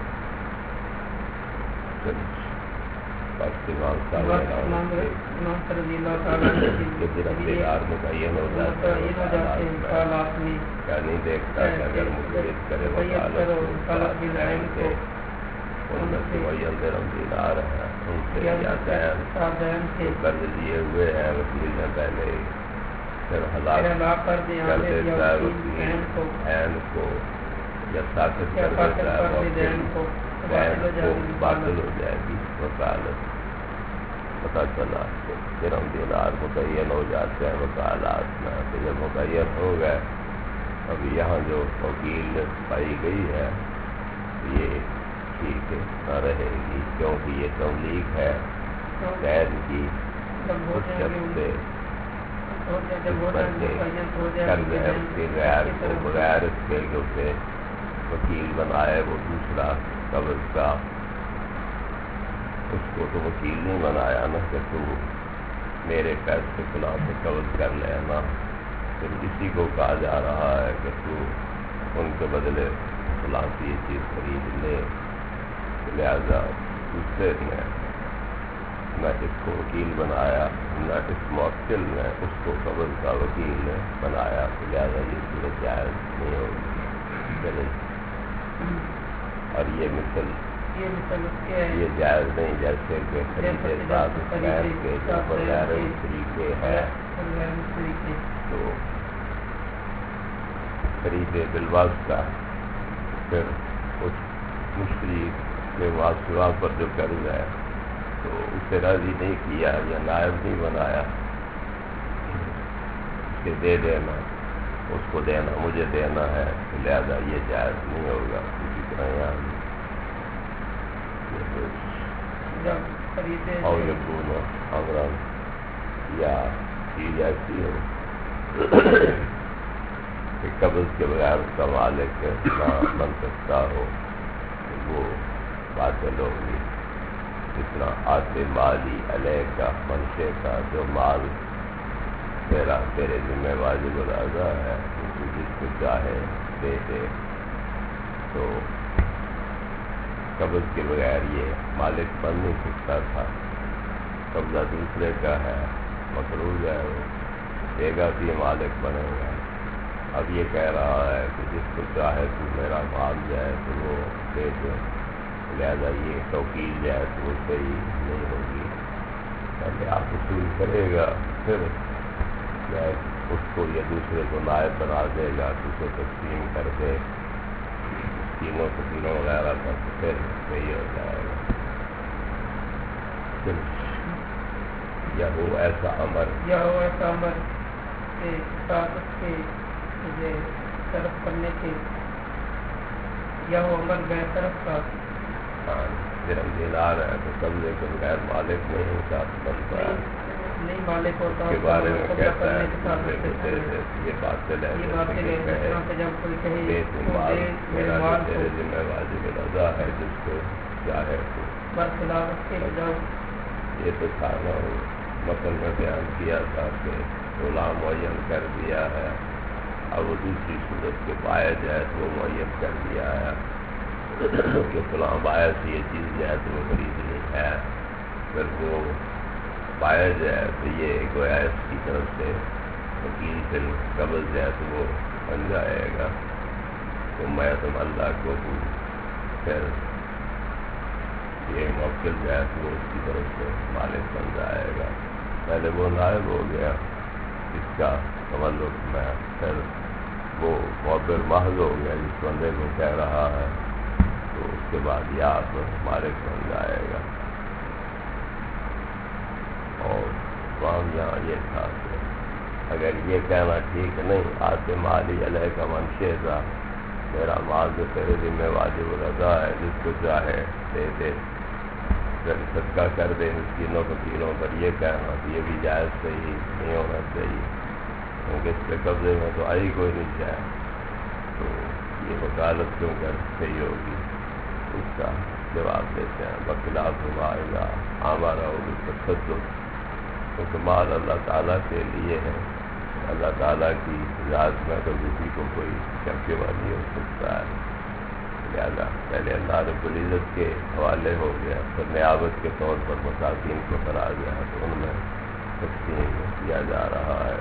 امام صاحب کے درہم دینار متعین ہو جاتے ہیں، کیا نہیں دیکھتا کہ اگر مقید کرے وکالت کو ان میں سے معین درہم دینار ہیں ان سے یا دین جو قرض لیے ہوئے ہیں وکیل نے پہلے پھر ہلاک کر دیتا ہے وکیل عین کو، یا ساکت کر دیتا ہے وکیل کو، باطل ہو جائے گی وکالت۔ پتہ چلا کہ درہم دینار متعین ہو جاتے ہیں وکالات میں، تو جب متعین ہو گئے اب یہاں جو وکیل پائی گئی ہے یہ ٹھیک نہ رہے گی، کیونکہ یہ تملیک ہے غیر کی اس شخص سے قرض ہے اس کے غیر کو، بغیر اس کے کہ اسے وکیل بنائے وہ دوسرا قبض کا، اس کو تو وکیل نہیں بنایا نا کہ تو میرے پیسے فلاں سے قبض کر لینا، پھر اسی کو کہا جا رہا ہے کہ تو ان کے بدلے فلاں سے یہ چیز خرید لے، لہذا دوسرے نے نہ اس کو وکیل بنایا نہ اس موکل نے اس کو قبض کا وکیل نے بنایا، تو لہذا یہ صورت جائز نہیں ہوگی۔ اور یہ مثل یہ مثال اس کے ہے، یہ جائز نہیں، جیسے کہ خریدے ساتھ غیر کے جو بغیر مشتری کے ہے غیر مشتری کے تو خریدے بالواسطہ، پھر اس مشتری کے واسطہ پر جو قرض ہے تو اسے راضی نہیں کیا یا نائب نہیں بنایا، اسے دے دینا، اس کو دینا، مجھے دینا ہے، لہذا یہ جائز نہیں ہوگا۔ اسی طرح یہاں جب خریدے اور یقون امرن یا چیز ایسی ہو کہ قبض کے بغیر اس کا مالک نہ بن سکتا ہو تو وہ باطل ہوگی۔ جس طرح آتے مالی علیہ کا منشے کا جو مال تیرے ذمہ واجب الادا ہے تو جس کو چاہے دے دے، تو قبض کے بغیر یہ مالک بن نہیں سکتا تھا۔ قبضہ دوسرے کا ہے، مقروض ہے، وہ دے گا تو یہ مالک بنے گا۔ اب یہ کہہ رہا ہے کہ جس کو چاہے تو میرا مال جائے تو وہ دے دے، لہذا یہ توکیل جائے تو وہ صحیح نہیں ہوگی۔ پہلے آپ اصول کرے گا، پھر اس کو یا دوسرے کو نائب بنا دے گا تو اسے تقسیم کر دے، تینوں وغیرہ کا، تو پھر صحیح ہو جائے گا۔ یا وہ ایسا امر کہ ساتھ اس کے طرف کرنے کے، یا وہ امر بے طرف کا، ہاں درہم دینار ہے تو قبضے کے بغیر مالک نہیں ساتھ بنتا ہے، نہیں مالک ہوتا کے بارے میں کہتا ہے دوسرے کو دے دے، یہ باطل ہے۔ میرا جو تیرے ذمہ واجب الادا ہے جس کو چاہے تو، برخلاف اس کے یہ تو تھا نا متن میں بیان کیا تھا کہ غلام معین کر دیا ہے، اب وہ دوسری صورت کے باعث ہے تو وہ معین کر دیا ہے کہ فلاں باعث یہ چیز جو ہے تو وہ خریدنی ہے، پھر وہ باعث ہے تو یہ گویا اس کی طرف سے وکیل سے قبض ہے تو وہ بن جائے گا، تو میں تم اللہ کو پھر یہ موکل جو ہے تو وہ اس کی طرف سے مالک بن جائے گا۔ پہلے وہ نائب ہو گیا اس کا تملک میں، پھر وہ معبر محض ہو گیا جس بندے کو کہہ رہا ہے، تو اس کے بعد یہ آپ مالک بن جائے گا۔ اور کام یہاں یہ تھا کہ اگر یہ کہنا ٹھیک نہیں، آتے مالی علیہ کا منشے تھا، میرا مال جو تیرے ذمہ واجب الادا ہے جس کو چاہے دے دے، پھر صدقہ کر دے مسکینوں فقیروں پر، یہ کہنا تو یہ بھی جائز صحیح نہیں ہونا چاہیے، کیونکہ اس کے قبضے میں تو آئی کوئی نہیں جائے، تو یہ وکالت کیوں کر صحیح ہوگی؟ اس کا جواب دیتے ہیں بخلاف مائدہ ہمارا ہوگی تصدق، کیونکہ مال اللہ تعالیٰ کے لیے ہے، اللہ تعالیٰ کی ذات میں تو کسی کو کوئی شک والی ہو سکتا ہے، لہٰذا پہلے اللہ رب العزت کے حوالے ہو گیا، پھر نیابت کے طور پر مساکین کو کرا گیا تو ان میں تقسیم کیا جا رہا ہے۔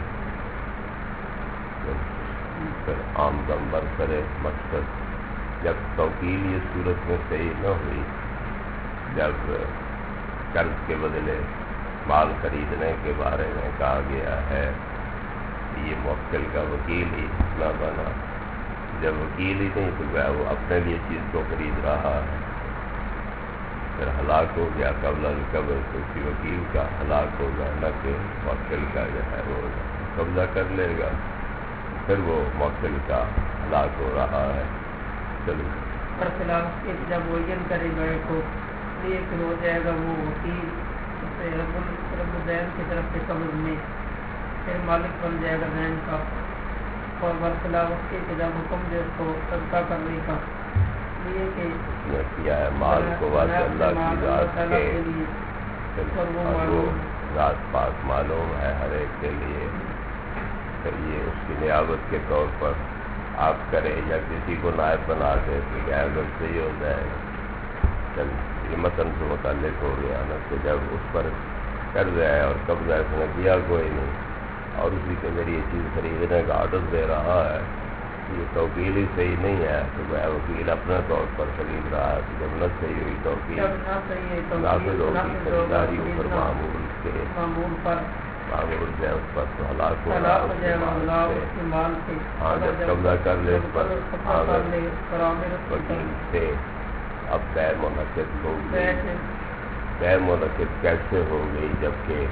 پھر عام دم برسر مقصد جب توکیل یہ صورت میں صحیح نہ ہوئی، جب قرض کے بدلے مال خریدنے کے بارے میں کہا گیا ہے کہ یہ موکل کا وکیل ہی نہ بنا، جب وکیل ہی نہیں تو گیا وہ اپنے لیے چیز کو خرید رہا ہے، پھر ہلاک ہو گیا قبل القبض، تو اسی وکیل کا ہلاک ہوگا، نہ کہ موکل کا جو ہے وہ قبضہ کر لے گا، پھر وہ موکل کا ہلاک ہو رہا ہے۔ چلو برخلاف کے جب معین کرے گئے کو یہ کہ ہو جائے گا وہ وکیل اسے رب الدین کی طرف سے قبض میں، پھر مالک بن جائے گا دین کا، اور برخلاف اس کے جب حکم دے اس کو صدقہ کرنے کا، یہ کہ نے کیا ہے مال کو واسطے اللہ کی ذات کے، اور وہ ذات پاک معلوم ہے ہر ایک کے لیے، پھر یہ اس کی نیابت کے طور پر آپ کرے یا کسی کو نائب بنا دے تو غیر صحیح ہو جائے گا۔ چل یہ متن سے متعلق ہو گیا نا کہ جب اس پر قرض ہے اور قبضہ اس نے کیا کوئی نہیں، اور اسی کے ذریعے چیز خریدنے کا آرڈر دے رہا ہے، یہ توکیل ہی صحیح نہیں ہے تو میں وکیل اپنے طور پر خرید رہا ہے. جب نہ صحیح ہوئی توکیل نافذ ہوگی خریداری اوپر معمول کے معمول جو ہے اس پر تو ہلاک ہو رہا سے. ہاں جب قبضہ کر لے اس پر وکیل سے اب طے منعقد ہو گئی. طے منعقد کیسے ہو گئی جبکہ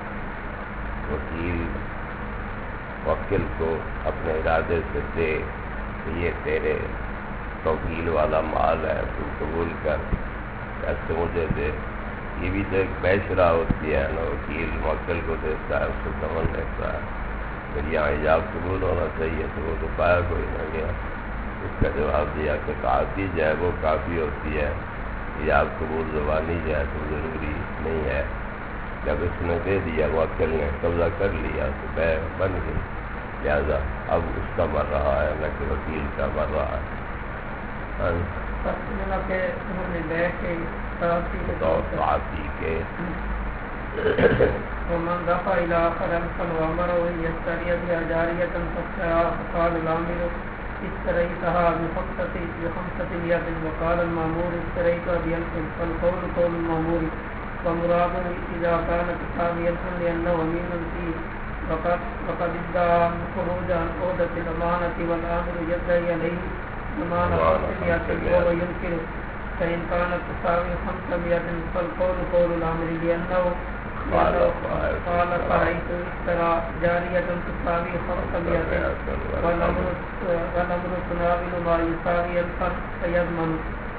وکیل موکل کو اپنے ارادے سے دے یہ تیرے توکیل والا مال ہے تو قبول کر ایسے مجھے دے. یہ بھی تو ایک بیشرا ہوتی ہے نا. وکیل موکل کو دیتا ہے اس کو سمجھ لیتا ہے پھر یہاں ایجاب قبول ہونا چاہیے تو وہ تو پایا کوئی نہ گیا. اس کا جواب دیا کہ تعدی جو ہے وہ کافی ہوتی ہے, ایجاب قبول زبانی جو ہے تو ضروری نہیں ہے. جب اس نے دے دیا موکل نے قبضہ کر لیا تو بے بن گئی. لہٰذا اب اس کا مر رہا ہے نہ کہ وکیل کا مر رہا ہے. تعطی کے ومن دفع إلى آخر أنفا وأمره أن يشتري بها جارية فقال العامل اشتريتها بخمسة يد وقال المأمور اشتريتها بألف فالقول قول المأمور ومراد إذا كانت تساوي ألفا لأنه أمين فيه وقد ادعى الخروج عن عهدة الأمانة والآمر يدعي عليه ضمان 500 وهو ينكر. فإن كانت تساوي 500 فالقول قول الآمر لأنه قال فرأيت اشترى جارية تساوي 500 والأمر تناول ما يساوي 1000 فيضمن.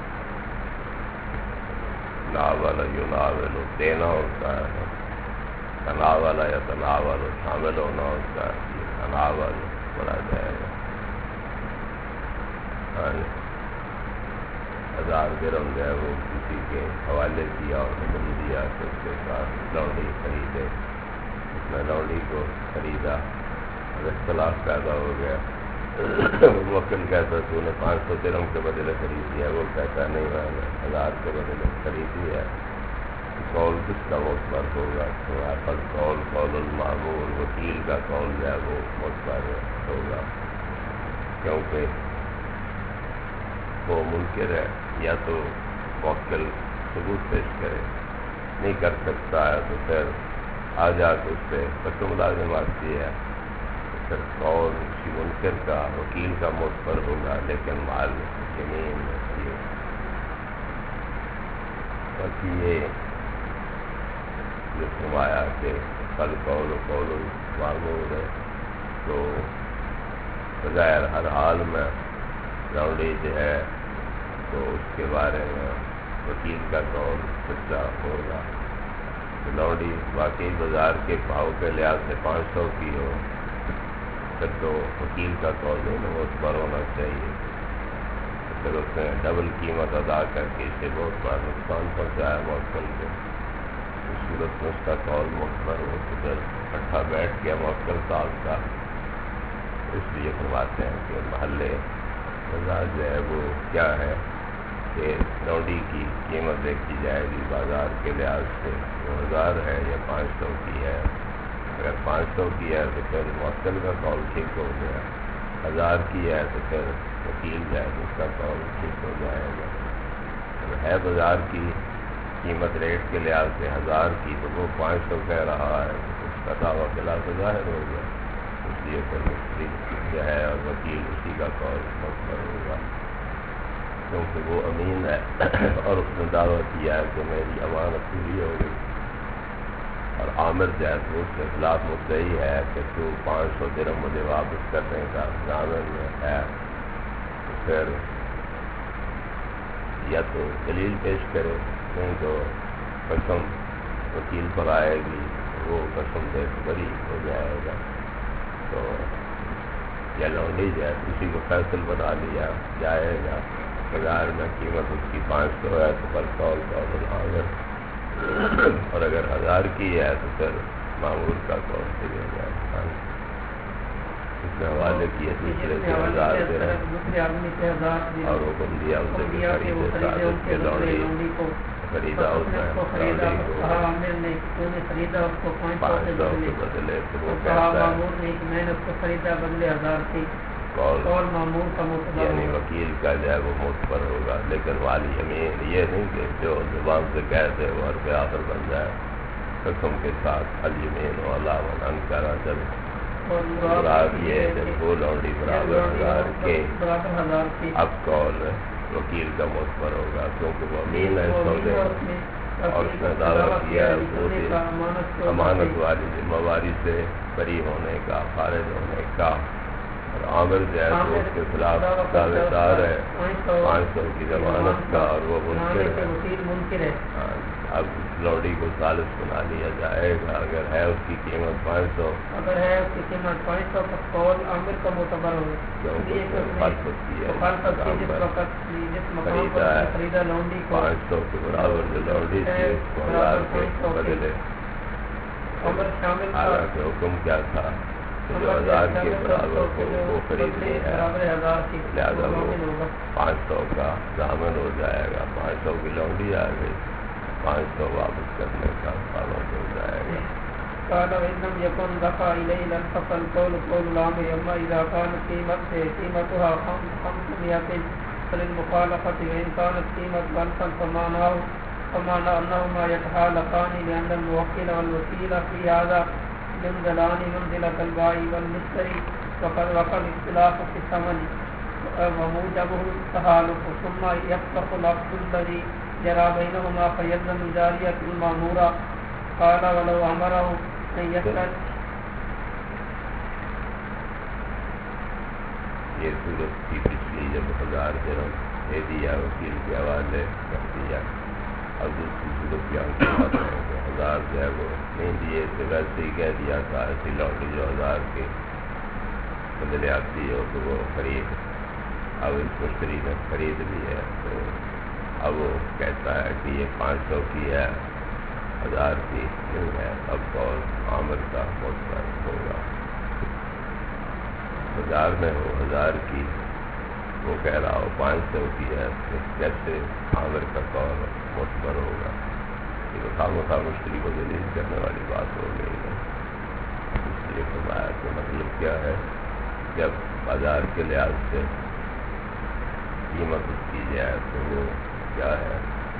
ناول يناول دینا ہوتا ہے, تناول یا تناول شامل ہونا ہوتا ہے. تناول پڑھا جائے گا. 1000 درہم جو ہے وہ کسی کے حوالے کیا اور حکم دیا کہ اس کے ساتھ لونڈی خریدے. اس نے لونڈی کو خریدا اور اختلاف پیدا ہو گیا. موکل کہتا تو نے 500 درہم کے بدلے خرید لیا, وہ کہتا نہیں میں نے 1000 کے بدلے خریدی ہے. قول کس کا معتبر ہوگا؟ تو پر قول قول المعمول, وکیل کا قول جو ہے وہ معتبر ہوگا کیونکہ وہ منکر ہے. یا تو موکل ثبوت پیش کرے, نہیں کر سکتا ہے تو پھر آ جا کے اس پہ قسم لازم آتی ہے. پھر قول کسی منکر کا وکیل کا معتبر ہوگا لیکن مال زمین یہ باقی یہ جو فرمایا کہ کل قول و قول معمول ہے تو بظاہر ہر حال میں لونڈی جو ہے تو اس کے بارے میں وکیل کا قول سچا ہوگا. لونڈی واقعی بازار کے بھاؤ کے لحاظ سے 500 کی ہو پھر تو وکیل کا قول دونوں معتبر ہونا چاہیے. پھر اس نے ڈبل قیمت ادا کر کے اسے بہت بڑا نقصان پہنچایا موکل کو. اس صورت میں اس کا قول معتبر ہو تو پھر اکٹھا بیٹھ گیا موکل صاحب کا. اس لیے فرماتے ہیں کہ محلے بازار جو ہے وہ کیا ہے کہ لونڈی کی قیمت دیکھی جائے گی بازار کے لحاظ سے 1000 ہے یا 500 کی ہے. اگر 500 کی ہے تو پھر موکل کا قول ٹھیک ہو گیا. 1000 کی ہے تو پھر وکیل جو ہے اس کا قول ٹھیک ہو جائے گا. اگر ہے بازار کی قیمت ریٹ کے لحاظ سے 1000 کی تو وہ 500 کہہ رہا ہے تو اس کا دعویٰ خلاف ظاہر ہو گیا. اس لیے پھر مشتری جو ہے اور وکیل اسی کا قول مقبول ہوگا کیونکہ وہ امین ہے اور اس نے دعویٰ کیا ہے کہ میری امانت پوری ہو گئی. اور عامر جو ہے تو اس کے خلاف مدعی ہے کہ تو 500 درہم مجھے واپس کرنے کا ضامن میں ہے. تو پھر یا تو دلیل پیش کرے, نہیں تو قسم وکیل پر آئے گی, وہ قسم دے بری ہو جائے گا. تو یا لونڈی جو ہے کسی کو فیصل بنا لیا جائے گا. بازار میں قیمت اس کی 500 ہے تو پر قول قول العامر, اور اگر 1000 کی ہے تو پھر معمول کا قول صحیح ہو جائے گا. اس نے حوالے کیے دوسرے سے 1000 درہم اور حکم دیا اسے کہ خریدے ساتھ اس کے لونڈی خریدا اس نے لونڈی کو 500 کے بدلے. پھر وہ کہتا ہے میں نے اس کو خریدا بدلے 1000 کی قول اور معمول کا معتبر یعنی ہوگا۔ وکیل کا جو ہے وہ معتبر ہوگا، لیکن والی یمین یہ نہیں کہ جو زبان سے کہہ دے وہ حرف آخر بن جائے قسم کے ساتھ الیمین والا من کرا جب اور مراد یہ ہے جب وہ لونڈی برابر ہزار کے برابر 1000 کی اب قول وکیل کا معتبر ہوگا، کیونکہ وہ امین ہے سودے اور اس نے دعویٰ کیا ہے وہ امانت والی ذمہ واری سے بری ہونے کا، خارج ہونے کا، اور عامر جو ہے تو اس کے خلاف دعوے دار ہے 500 کی ضمانت کا، اور وہ منکر ہے۔ اب لوڈی کو ثالث بنا لیا جائے گا اگر ہے اس کی قیمت 500، اگر ہے اس کی قیمت 500 کا قول عامر کا معتبر ہو، خریدا لونڈی کو 500 کے برابر جو لوڈی تھی اس کو 1000 کے بدلے، عمر شامل تھا، حالانکہ حکم کیا تھا کہ جو 1000 کے برابر کو وہ خریدنی ہے، لہٰذا وہ 500 کا ضامن ہو جائے گا۔ 500 کی لونڈی آ گئی، 500 واپس کرنے کا پابند ہو جائے گا۔ قال وإن لم يكن دفع إليه لانتفى القول قول العامر، أما إذا كانت قيمتها 500 فللمخالفة، وإن كانت قيمة 1000 فمعنى أنهما يتحالفان لأن الموكل والوكيل في هذا ينزلان منزلة البائع والمشتري، وقد اختلاف في الثمن وموجبه التحالف، ثم يفسخ العقد الذي جرى بينهما فيلزم جارية المأمورة۔ قال ولو أمره أن يسأل۔ یہ صورت کی پچھلی جب 1000 درہم دے دیا وکیل کے حوالے کر دیا، اب دوسری صورت کی ہم بات ہیں کہ 1000 جو ہے وہ نہیں دیے تو ویسے ہی کہہ دیا تھا ایسی لوٹی جو 1000 کے بدلے آتی ہو تو وہ خرید، اب اس مشتری نے خرید لی ہے تو اب وہ کہتا ہے کہ یہ 500 کی ہے 1000 کی نہیں ہے، اب قول عامر کا معتبر ہوگا۔ 1000 میں ہو 1000 کی، وہ کہہ رہا ہو 500 کی ہے، تو کیسے عامر کا قول معتبر ہوگا؟ یہ خامخواہ مشتری کو دلیل کرنے والی بات ہو گئی ہے۔ اس لیے فرمایا کہ مطلب کیا ہے، جب بازار کے لحاظ سے قیمت اس کی جائے تو وہ کیا ہے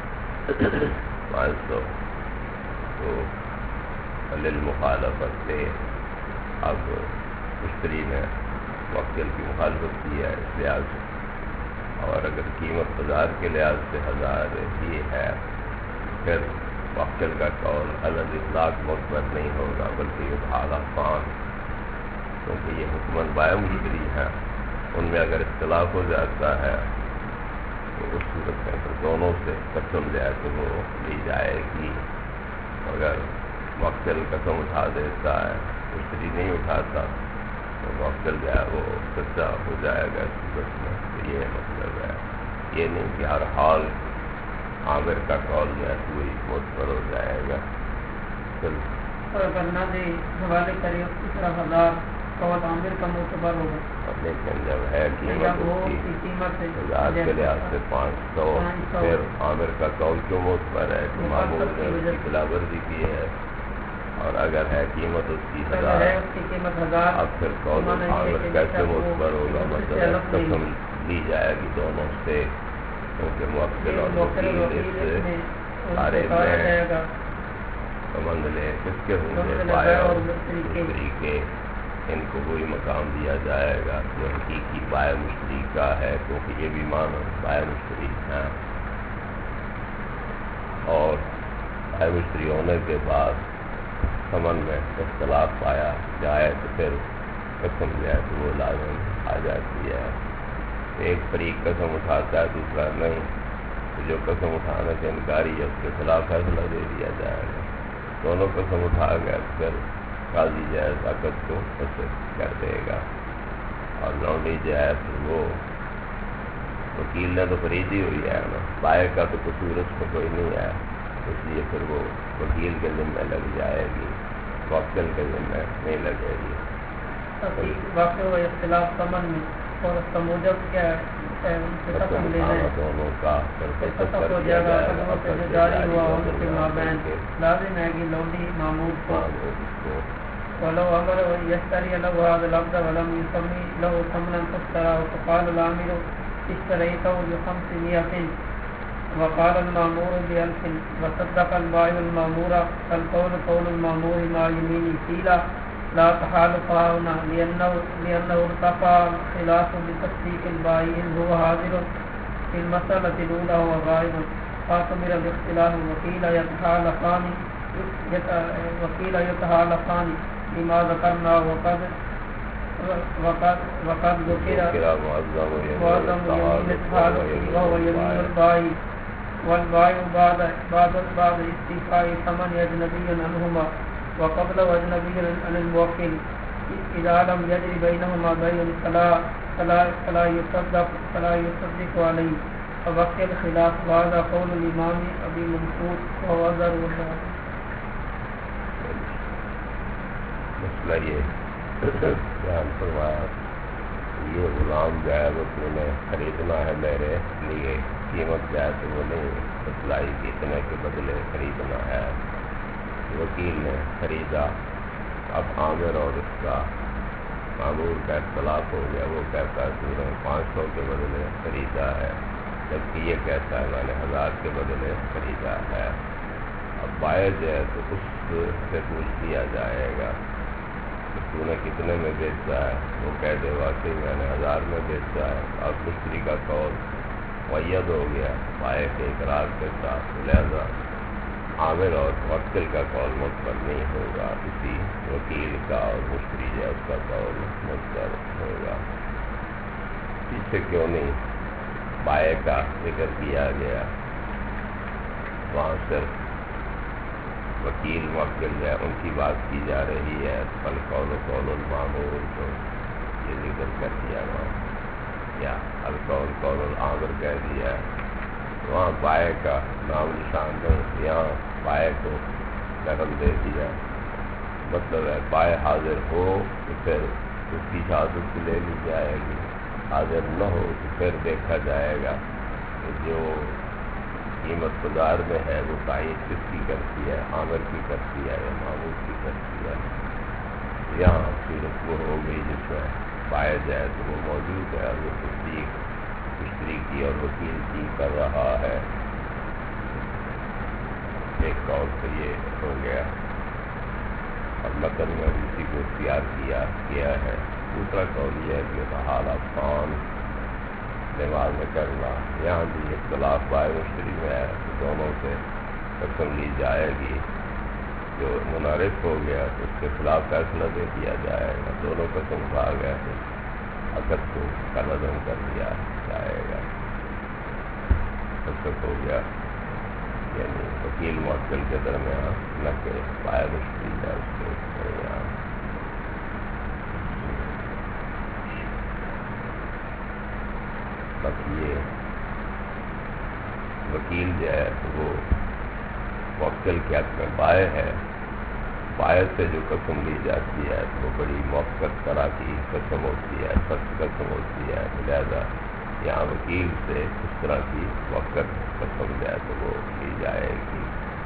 500، تو للمخالفت سے اب مشتری نے موکل کی مخالفت کی ہے اس لحاظ سے، اور اگر قیمت بازار کے لحاظ سے 1000 ہی ہے پھر موکل کا قول الگ اطلاق معتبر نہیں ہوگا بلکہ یہ مخالفان، کیونکہ یہ حکمن بائع مشتری ہیں، ان میں اگر اختلاف ہو جاتا ہے تو اس صورت میں پھر دونوں سے قسم جو ہے تو وہ لی جائے گی۔ اگر موکل قسم اٹھا دیتا ہے مشتری نہیں اٹھاتا تو موکل جو ہے وہ سچا ہو جائے گا اس صورت میں۔ تو یہ مطلب ہے، یہ نہیں کہ ہر حال عامر کا قول جو ہے وہی معتبر ہو جائے گا۔ اور اگر نہ دے حوالے کرے اس کی طرف 1000 قول عامر کا معتبر ہوگا، لیکن جب ہے قیمت 1000 کے لحاظ سے 500 پھر عامر کا قول کیوں معتبر ہے کہ معمول نے اس کی خلاف ورزی کی ہے، اور اگر ہے قیمت اس کی 1000 اب پھر قول عامر کیسے معتبر ہوگا؟ مطلب قسم لی جائے گی دونوں سے، کیونکہ موکل اور وکیل اس سے سارے میں سمجھ لیں کس کے ہوں گے، بائع اور مشتری کے، ان کو وہی مقام دیا جائے گا جو حقیقی بائع مشتری کا ہے، کیونکہ یہ بھی مانو بائع مشتری ہیں، اور بائع مشتری ہونے کے بعد ثمن میں اختلاف پایا جائے تو پھر قسم جو ہے تو وہ لازم آ جاتی ہے۔ ایک فریق قسم اٹھاتا ہے دوسرا نہیں، تو جو قسم اٹھانے سے انکاری ہے اس کے خلاف فیصلہ دے دیا جائے گا۔ دونوں قسم اٹھا گئے پھر قاضی جو ہے طاقت کو فصل کر دے گا، اور لونڈی جو ہے پھر وہ وکیل نے تو خریدی ہوئی ہے نا، بائع کا تو قصور اس میں کوئی نہیں ہے، اس لیے پھر وہ وکیل کے ذمہ لگ جائے گی، موکل کے ذمہ نہیں لگے گی۔ واقع ہوا اختلاف ثمن میں اور اس کا موجب کیا ہے ان سے قسم لینا ہے، دونوں کا فتح ہو جائے گا، خدمت سے جاری ہوا ان کے مابین لازم ہے کہ لونڈی معمول کو ولو أمر يشتري له هذا العبد ولم يسمي له ثمنا فاشتراه فقال العامل اشتريته ب500 وقال المأمور ب1000 وصدق البائع المأمور فالقول قول المأمور مع يمينه قيل لا تحالف هنا لأنه ارتفع خلاف بتصديق البائع إذ هو حاضر في المسألة الأولى وهو غائب فاعتبر باختلاف وقيل يتحالفان لما ذكرنا وقد ذكر معظم يمين التحالف وهو يمين البائع والبائع بعد استيفاء ثمن أجنبي عنهما وقبل أجنبي عن الموكل إذا لم يجري بينهما بيع فلا يصدق عليه فبقي الخلاف هذا قول الإمام أبي منصور وهو ضرور مسئلہ یہ بیان فرمایا یہ غلام جو ہے وہ تمہیں خریدنا ہے میرے لیے قیمت جو ہے تو وہ نہیں بتلائی کہ اتنے کے بدلے خریدنا ہے. وکیل نے خریدا. اب عامر اور اس کا معمول کا اختلاف ہو گیا. وہ کہتا ہے کہ انہوں نے 500 کے بدلے خریدا ہے جبکہ یہ کہتا ہے میں نے 1000 کے بدلے خریدا ہے. اب بائع جو ہے تو اس سے پوچھ لیا جائے گا کہ تو نے کتنے میں بیچا ہے. وہ کہہ دے واقعی میں نے 1000 میں بیچا ہے. اب مشتری کا قول معید ہو گیا بائع کے اقرار کے ساتھ. لہذا عامر اور موکل کا قول معتبر نہیں ہوگا. اسی وکیل کا اور مشتری جو ہے اس کا قول معتبر ہوگا. پیچھے کیوں نہیں بائع کا ذکر کیا گیا؟ وہاں صرف وکیل موکل جو ہے ان کی بات کی جا رہی ہے. فل قول المعمول تو یہ ذکر کر دیا وہاں یا القول قول العامر کہہ دیا. وہاں بائع کا نام نشان نہیں. یہاں بائع کو نقل دے دیا. مطلب ہے بائع حاضر ہو تو پھر اس کی شہادت لے لی جائے گی. حاضر نہ ہو تو پھر دیکھا جائے گا کہ جو قیمت بازار میں ہے وہ تعین کس کی کرتی ہے, عامر کی کرتی ہے یا معمول کی کرتی ہے. یہاں صورت وہ ہو گئی جس میں بائع جائے تو وہ موجود ہے اور وہ تصدیق مشتری کی اور وکیل کی کر رہا ہے. ایک قول تو یہ ہو گیا اور متن میں اسی کو اختیار کیا ہے. دوسرا قول یہ ہے کہ حالات کون نماز میں کرنا. یہاں بھی اختلاف بائع مشتری میں ہے تو دونوں سے قسم لی جائے گی. جو منعرف ہو گیا تو اس کے خلاف فیصلہ دے دیا جائے گا. دونوں قسم کھا گیا تو عقد کو قلم کر دیا جائے گا. قسم ہو گیا یعنی وکیل موکل کے درمیان نہ کہ بائع مشتری ہے اس کے درمیان. باقی یہ وکیل جو ہے وہ موکل کے حق میں بائع ہے. بائع سے جو قسم لی جاتی ہے وہ بڑی موقت طرح کی قسم ہوتی ہے, سخت قسم ہوتی ہے. لہذا یہاں وکیل سے اس طرح کی موقت قسم جو ہے تو وہ لی جائے گی.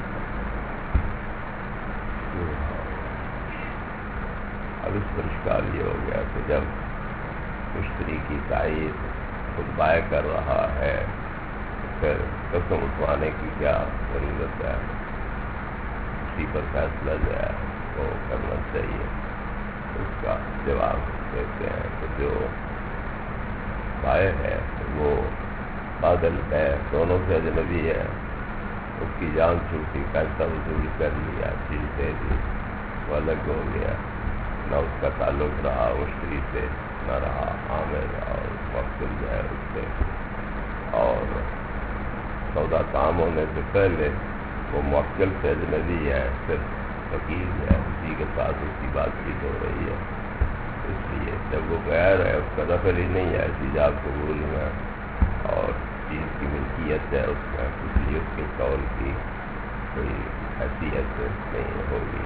اب اس پر اشکال یہ ہو گیا کہ جب مشتری کی تائید خود بائع کر رہا ہے تو پھر قسم اٹھوانے کی کیا ضرورت ہے؟ اسی پر فیصلہ جو ہے وہ کرنا چاہیے. اس کا جواب دیتے ہیں کہ جو بائع ہے وہ بادل ہے, دونوں سے اجنبی ہے. اس کی جان چھوٹی, پیسہ وصول کر لیا, چیز دے دی, وہ الگ ہو گیا. نہ اس کا تعلق رہا مشتری سے نہ رہا عامر اور موکل جو ہے اس سے. اور سودا کام ہونے سے پہلے وہ موکل سے اجنبی ہے, صرف وکیل ہے اسی کے ساتھ اس کی بات چیت ہو رہی ہے. اس لیے جب وہ غیر ہے اس کا دخل ہی نہیں ہے ایجاب قبول میں اور چیز کی ملکیت ہے اس میں, اس لیے اس کے قول کی کوئی حیثیت نہیں ہوگی.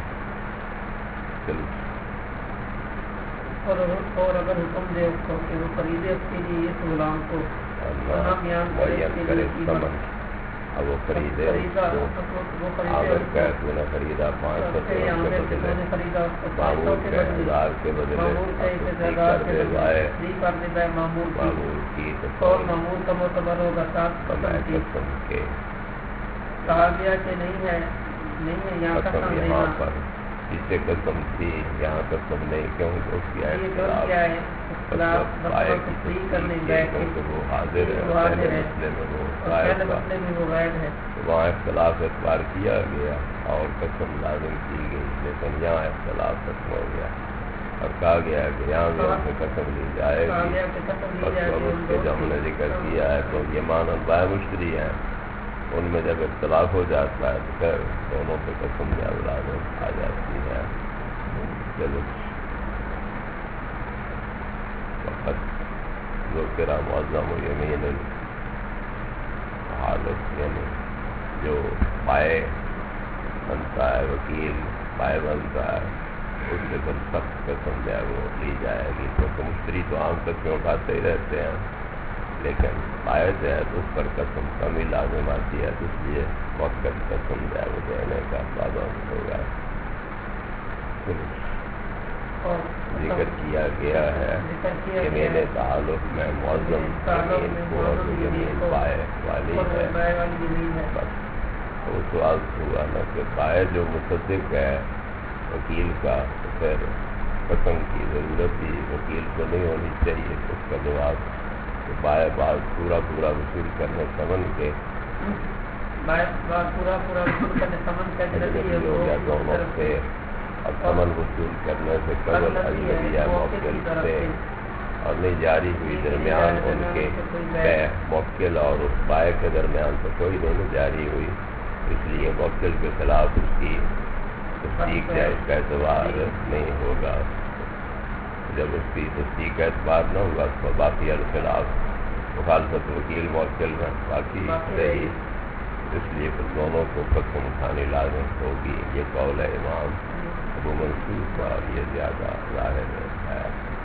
اور اگر حکم دے اس کو کہ وہ خریدے اس کے لیے اس غلام کو معین کرے ثمن اب وہ خریدے اگر کہتے ہیں خریدا 500 کے بدلے معمول کے 1000 کے بدلے کر دے گائے معمول کی تو قسم کے کہا گیا کہ نہیں ہے قسم یہاں پر جسے قسم تھی یہاں قسم نہیں کیونکہ اس کی پائے کی کیونکہ وہ حاضر ہے پہلے مسئلے میں وہ غائب ہے وہاں اختلاف اعتبار کیا گیا اور قسم لازم کی گئی لیکن یہاں اختلاف ختم ہو گیا اور کہا گیا کہ یہاں بھی ہم سے قسم لی جائے گی اور اس کے جو ہم نے ذکر کیا ہے تو یہ معنی بائے مشتری ہیں ان میں جب اختلاف ہو جاتا ہے تو پھر دونوں پہ قسم یا لازم آ جاتی ہے چلو وقت ذکر معظم و یمین حالت یعنی جو پائے بنتا ہے وکیل پائے بنتا ہے اس سے پھر سخت قسم جو ہے وہ لی جائے گی کیونکہ مشتری تو عام قسمیں اٹھاتے ہی رہتے ہیں لیکن پائے جو ہے تو اس پر قسم کم ہی لازم آتی ہے تو اس لیے وقت قسم جو ہے وہ دینے کا پابند ہوگا ذکر کیا گیا ہے کہ میرے تعلق میں معظم زمین کو اور زمین پائے والی ہے بس تو سوال ہوا نا کہ پائے جو مصدق ہے وکیل کا تو پھر قسم کی ضرورت ہی وکیل کو نہیں ہونی چاہیے اس کا جواب بائے بعض پورا وصول کرنے سمن کے دونوں سے اور سمن وصول کرنے سے قبل اجنبیہ موکل سے اور نہیں جاری ہوئی درمیان ان کے موکل اور اس بائے کے درمیان تو کوئی نہیں جاری ہوئی اس لیے موکل کے خلاف اس کی تصدیق ہے اس کا اعتبار نہیں ہوگا جب اس کی تصدیق کا اعتبار نہ ہوگا تو باقی الخلاف مخالفت وکیل موکل میں باقی صحیح اس لیے پھر دونوں کو قسم اٹھانی لازم ہوگی یہ قول ہے امام ابو منصور کا یہ زیادہ ظاہر ہے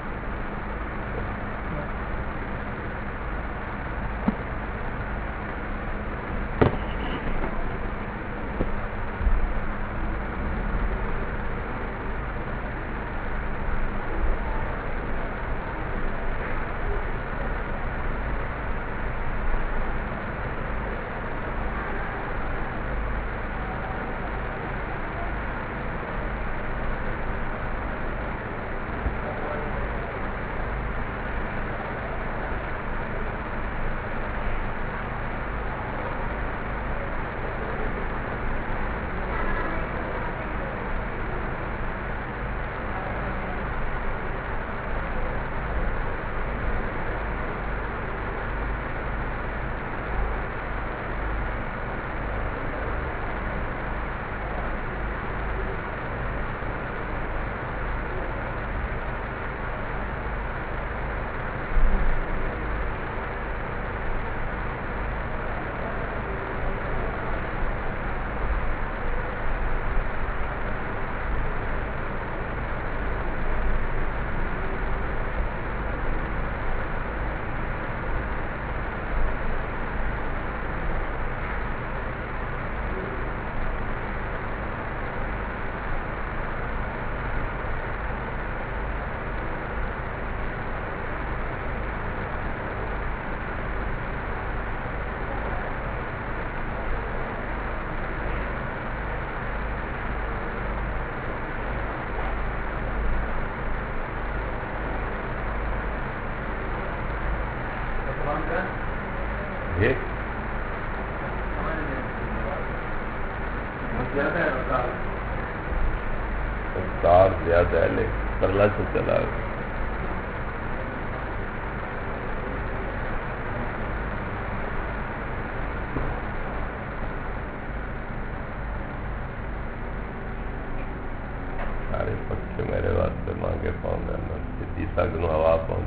رفتار زیادہ ہے لیکن ترلا سے چلا سارے پکے میرے واسطے مانگے پاؤں گا تیسا گنو ہوا پاؤں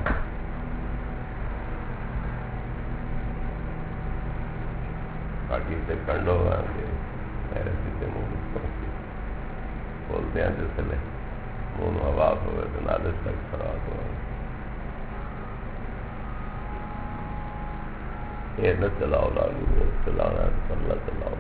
باقی سے کنڈو گے میرے پیچھے منہ بولتے ہیں جیسے لے منہ ہوا ہوئے تو نالے تک خراب ہوا یہ نہ چلاؤ لالو چلانا ہے تو اللہ چلاؤ.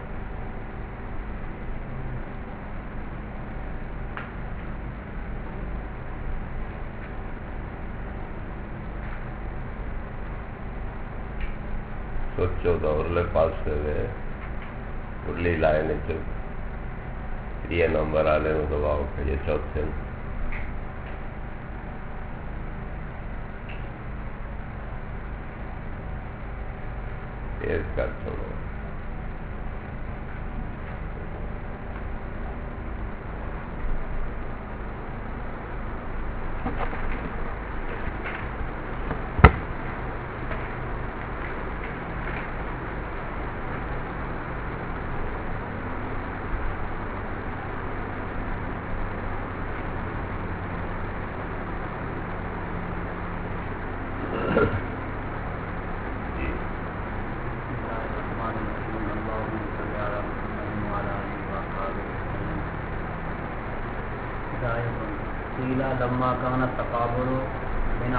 سوچو تو ارلے پاس سے ارلی لائن یہ نمبر آلے میں دباؤ کہ یہ چوتھے تیز کر چھوڑو. لما كان التقابل من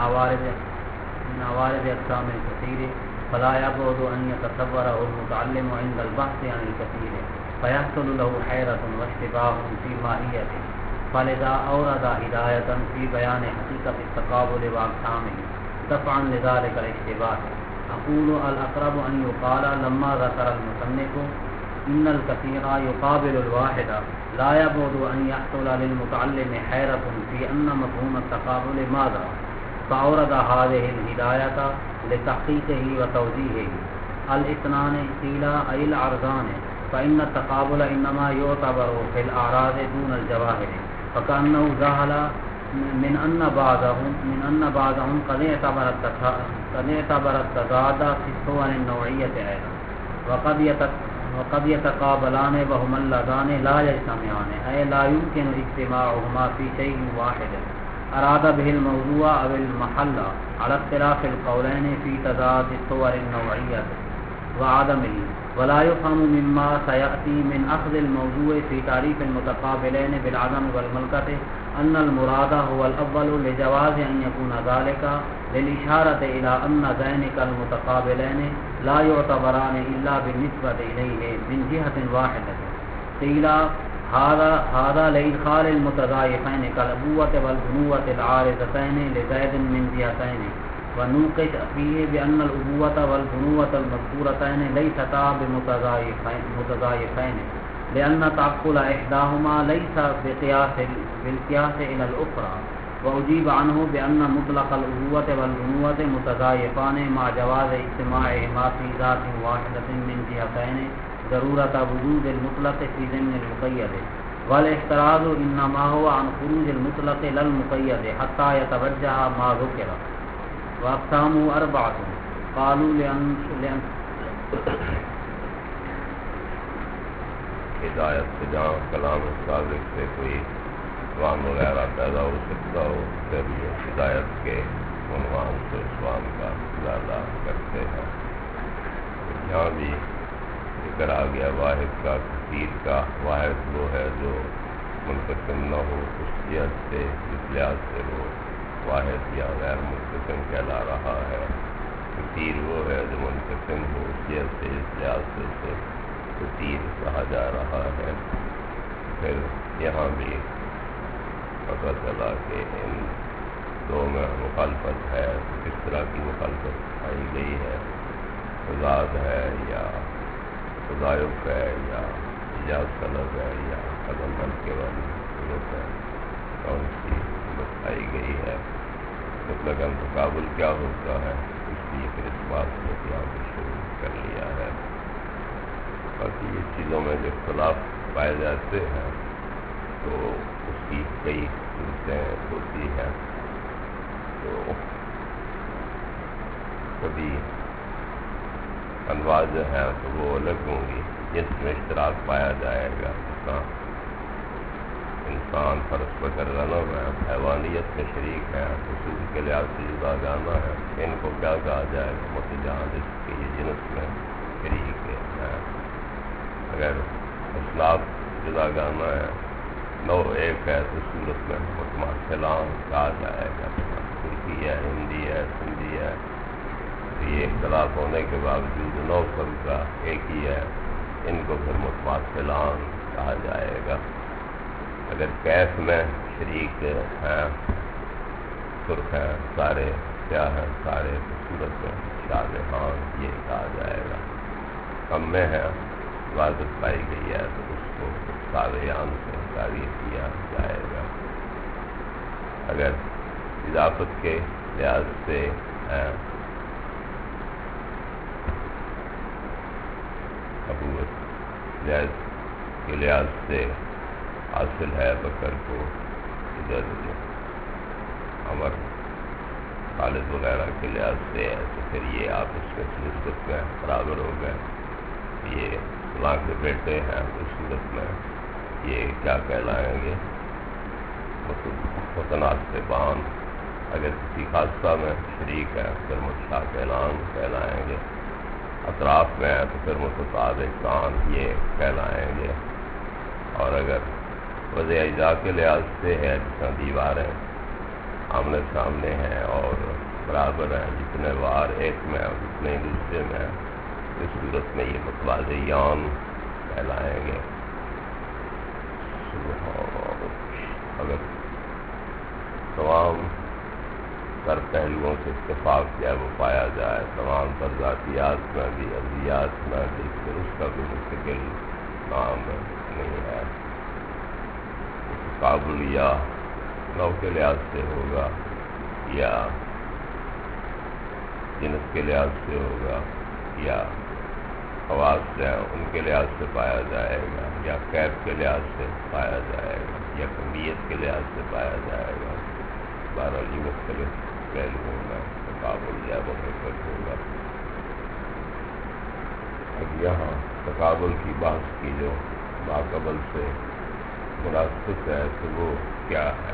عوارض أقسام الكثير فلا يبعد أن يتصوره المتعلم عند البحث عن الكثير فيحصل له حيرة واشتباه في ماهيته. فلذا أورد هداية في بيان حقيقة التقابل وأقسامه دفعا لذلك الاشتباه. أقول الأقرب أن يقال لما ذكر المصنف إن الكثير يقابل الواحد لا يبعد أن يحصل للمتعلم حيرة في أن مفهوم التقابل ماذا، فأورد هذه الهداية لتحقيقه وتوضيحه. الاثنان قيل أي العرضان، فإن التقابل إنما يعتبر في الأعراض دون الجواهر، فكأنه ظهر من أن بعضهم قد اعتبر التضاد في الصور النوعية أيضا، وقد يتقابلان وهما اللذان لا يجتمعان، أي لا يمكن اجتماعهما في شيء واحد. أراد به الموضوع أو المحل على اختلاف القولين في تضاد الصور النوعية وعدمه. ولا يفهم مما سيأتي من أخذ الموضوع في تعريف المتقابلين بالعدم والملكة أن المراد هو الأول لجواز أن يكون ذلك للإشارة إلى أن ذلك المتقابلين لا يعتبران إلا بالنسبة إليه من جهة واحدة. قيل هذا لإدخال المتضايفين كالأبوة والبنوة العارضتين لزيد من جهتين، ونوقش فيه بأن الأبوة والبنوة المذكورتين ليستا بمتضايفين لأن تعقل إحداهما ليس بالقياس إلى الأخرى. وأجيب عنه بأن مطلق الأبوة والبنوة متضايفان مع جواز اجتماعهما في ذات واحدة من جهتين ضرورة وجود المطلق في ضمن المقيد، والاحتراز إنما هو عن خروج المطلق لا المقيد حتى يتوجه ما ذكر. وأقسامه أربعة قالوا لأن ہدایت سے جہاں کلام صادق سے کوئی سوال وغیرہ پیدا ہو سکتا ہو پھر یہ ہدایت کے عنوان سے سوال کا زیادہ کرتے ہیں. یہاں بھی ذکر آ گیا واحد کا کثیر کا. واحد وہ ہے جو منقسم نہ ہو اس جہت سے جس لحاظ سے وہ واحد یا غیر منقسم کہلا رہا ہے. کثیر وہ ہے جو منقسم ہو اس جہت سے جس لحاظ سے اسے کثیر کہا جا رہا ہے. پھر یہاں بھی پتہ چلا کہ ان دو میں مخالفت ہے. کس طرح کی مخالفت پائی گئی ہے؟ تضاد ہے یا تضایف ہے یا ایجاز طلب ہے یا عدم ملکے والی صورت ہے؟ کون سی بتائی گئی ہے؟ مطلق تقابل کیا ہوتا ہے؟ اس لیے پھر اس بات کو یہاں پہ شروع کر لیا ہے. باقی یہ چیزوں میں جو اختلاف پائے جاتے ہیں تو اس کی کئی صورتیں ہوتی ہیں. تو کبھی انواع جو ہیں تو وہ الگ ہوں گی. جس میں اشتراک پایا جائے گا انسان فرض پکڑ غنم ہے، حیوانیت میں شریک ہے، خصوص کے لحاظ سے جدا گانا ہے. ان کو کیا کہا جائے گا؟ متجہاں جس کی یہ جنس میں شریک ہے. اگر اسلاف جدا گانا ہے، نو ایک ہے، تو صورت میں متماثلان کہا جائے گا. ترکی ہے، ہندی ہے، سندھی ہے، تو یہ اختلاف ہونے کے باوجود 9 فرق کا ایک ہی ہے، ان کو پھر متماثلان کہا جائے گا۔ اگر کیف میں شریک ہیں، سرخ ہیں سارے، کیا ہیں سارے، صورت میں شابہان یہ کہا جائے گا۔ کم میں ہے عبادت پائی گئی ہے تو اس کو شابہان سے تعبیر کیا جائے گا۔ اگر اضافت کے لحاظ سے ہیں، ابوت کے لحاظ سے حاصل ہے بکر کو، ادھر عمر خالد وغیرہ کے لحاظ سے ہے تو پھر یہ آپ اس میں نسبت میں برابر ہو گئے، یہ فلاں کے بیٹے ہیں، اس صورت میں یہ کیا کہلائیں گے؟ متناسبان۔ اگر کسی حادثہ میں شریک ہے پھر متشاکلان کہلائیں گے، اطراف میں ہے تو پھر متطابقان یہ کہلائیں گے۔ اور اگر وضع اجزاء کے لحاظ سے ہے، جس طرح دیواریں آمنے سامنے ہیں اور برابر ہیں، جتنے وار ایک میں اور جتنے دوسرے میں، اس صورت میں یہ متوازیان کہلائیں گے۔ اگر تمام تر پہلوؤں سے اتفاق کیا وہ پایا جائے، تمام تر ذاتیات میں بھی، ارضیات میں بھی، پھر اس کا بھی مستقل نام نہیں ہے۔ قابل یا نو کے لحاظ سے ہوگا یا جنس کے لحاظ سے ہوگا یا خواص سے ان کے لحاظ سے پایا جائے گا یا کیف کے لحاظ سے پایا جائے گا یا کمیت کے لحاظ سے پایا جائے گا۔ بہرحال یہ مختلف پہلوؤں میں تقابل یا منعقد ہوگا۔ اب یہاں تقابل کی بحث کی جو ماقبل سے مناسبت ہے تو وہ کیا ہے؟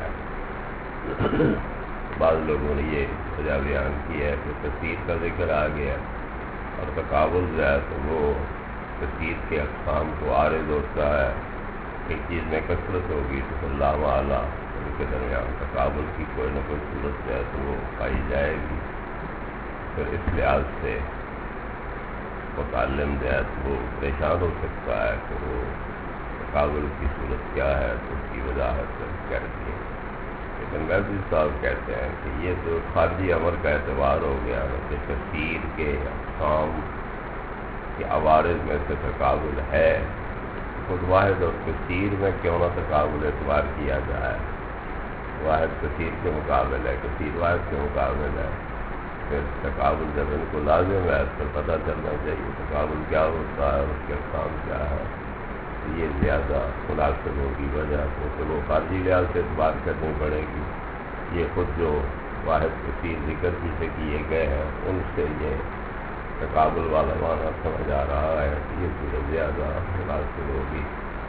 بعض لوگوں نے یہ وجہ بیان کی ہے کہ کثیر کا ذکر آ گیا اور تقابل جو ہے تو وہ کثیر کے اقسام کو عارض ہوتا ہے۔ ایک چیز میں کثرت ہوگی تو پھر لا معالی ان کے درمیان تقابل کی کوئی نہ کوئی صورت جو ہے تو وہ پائی جائے گی۔ پھر اس لحاظ سے متعلم جو ہے تو وہ پریشان ہو سکتا ہے کہ وہ تقابل کی صورت کیا ہے تو اس کی وضاحت کر دی۔ لیکن غازی صاحب کہتے ہیں کہ یہ تو خارجی امر کا اعتبار ہو گیا نا کہ کثیر کے اقسام کے عوارض میں سے تقابل ہے، خود واحد اور کثیر میں کیوں نہ تقابل اعتبار کیا جائے؟ واحد کثیر کے مقابل ہے، کثیر واحد کے مقابل ہے، پھر تقابل جب ان کو لازم ہے پھر پتہ چلنا چاہیے تقابل کیا ہوتا ہے اور اس کے اقسام کیا ہے۔ یہ زیادہ مناسب ہوگی وجہ تو وہ خارجی لحاظ سے اعتبار کرنی پڑے گی۔ یہ خود جو واحد کثیر ذکر پیچھے کیے گئے ہیں ان سے یہ تقابل والا معنی سمجھ آ رہا ہے کہ یہ صورت زیادہ مناسب ہوگی۔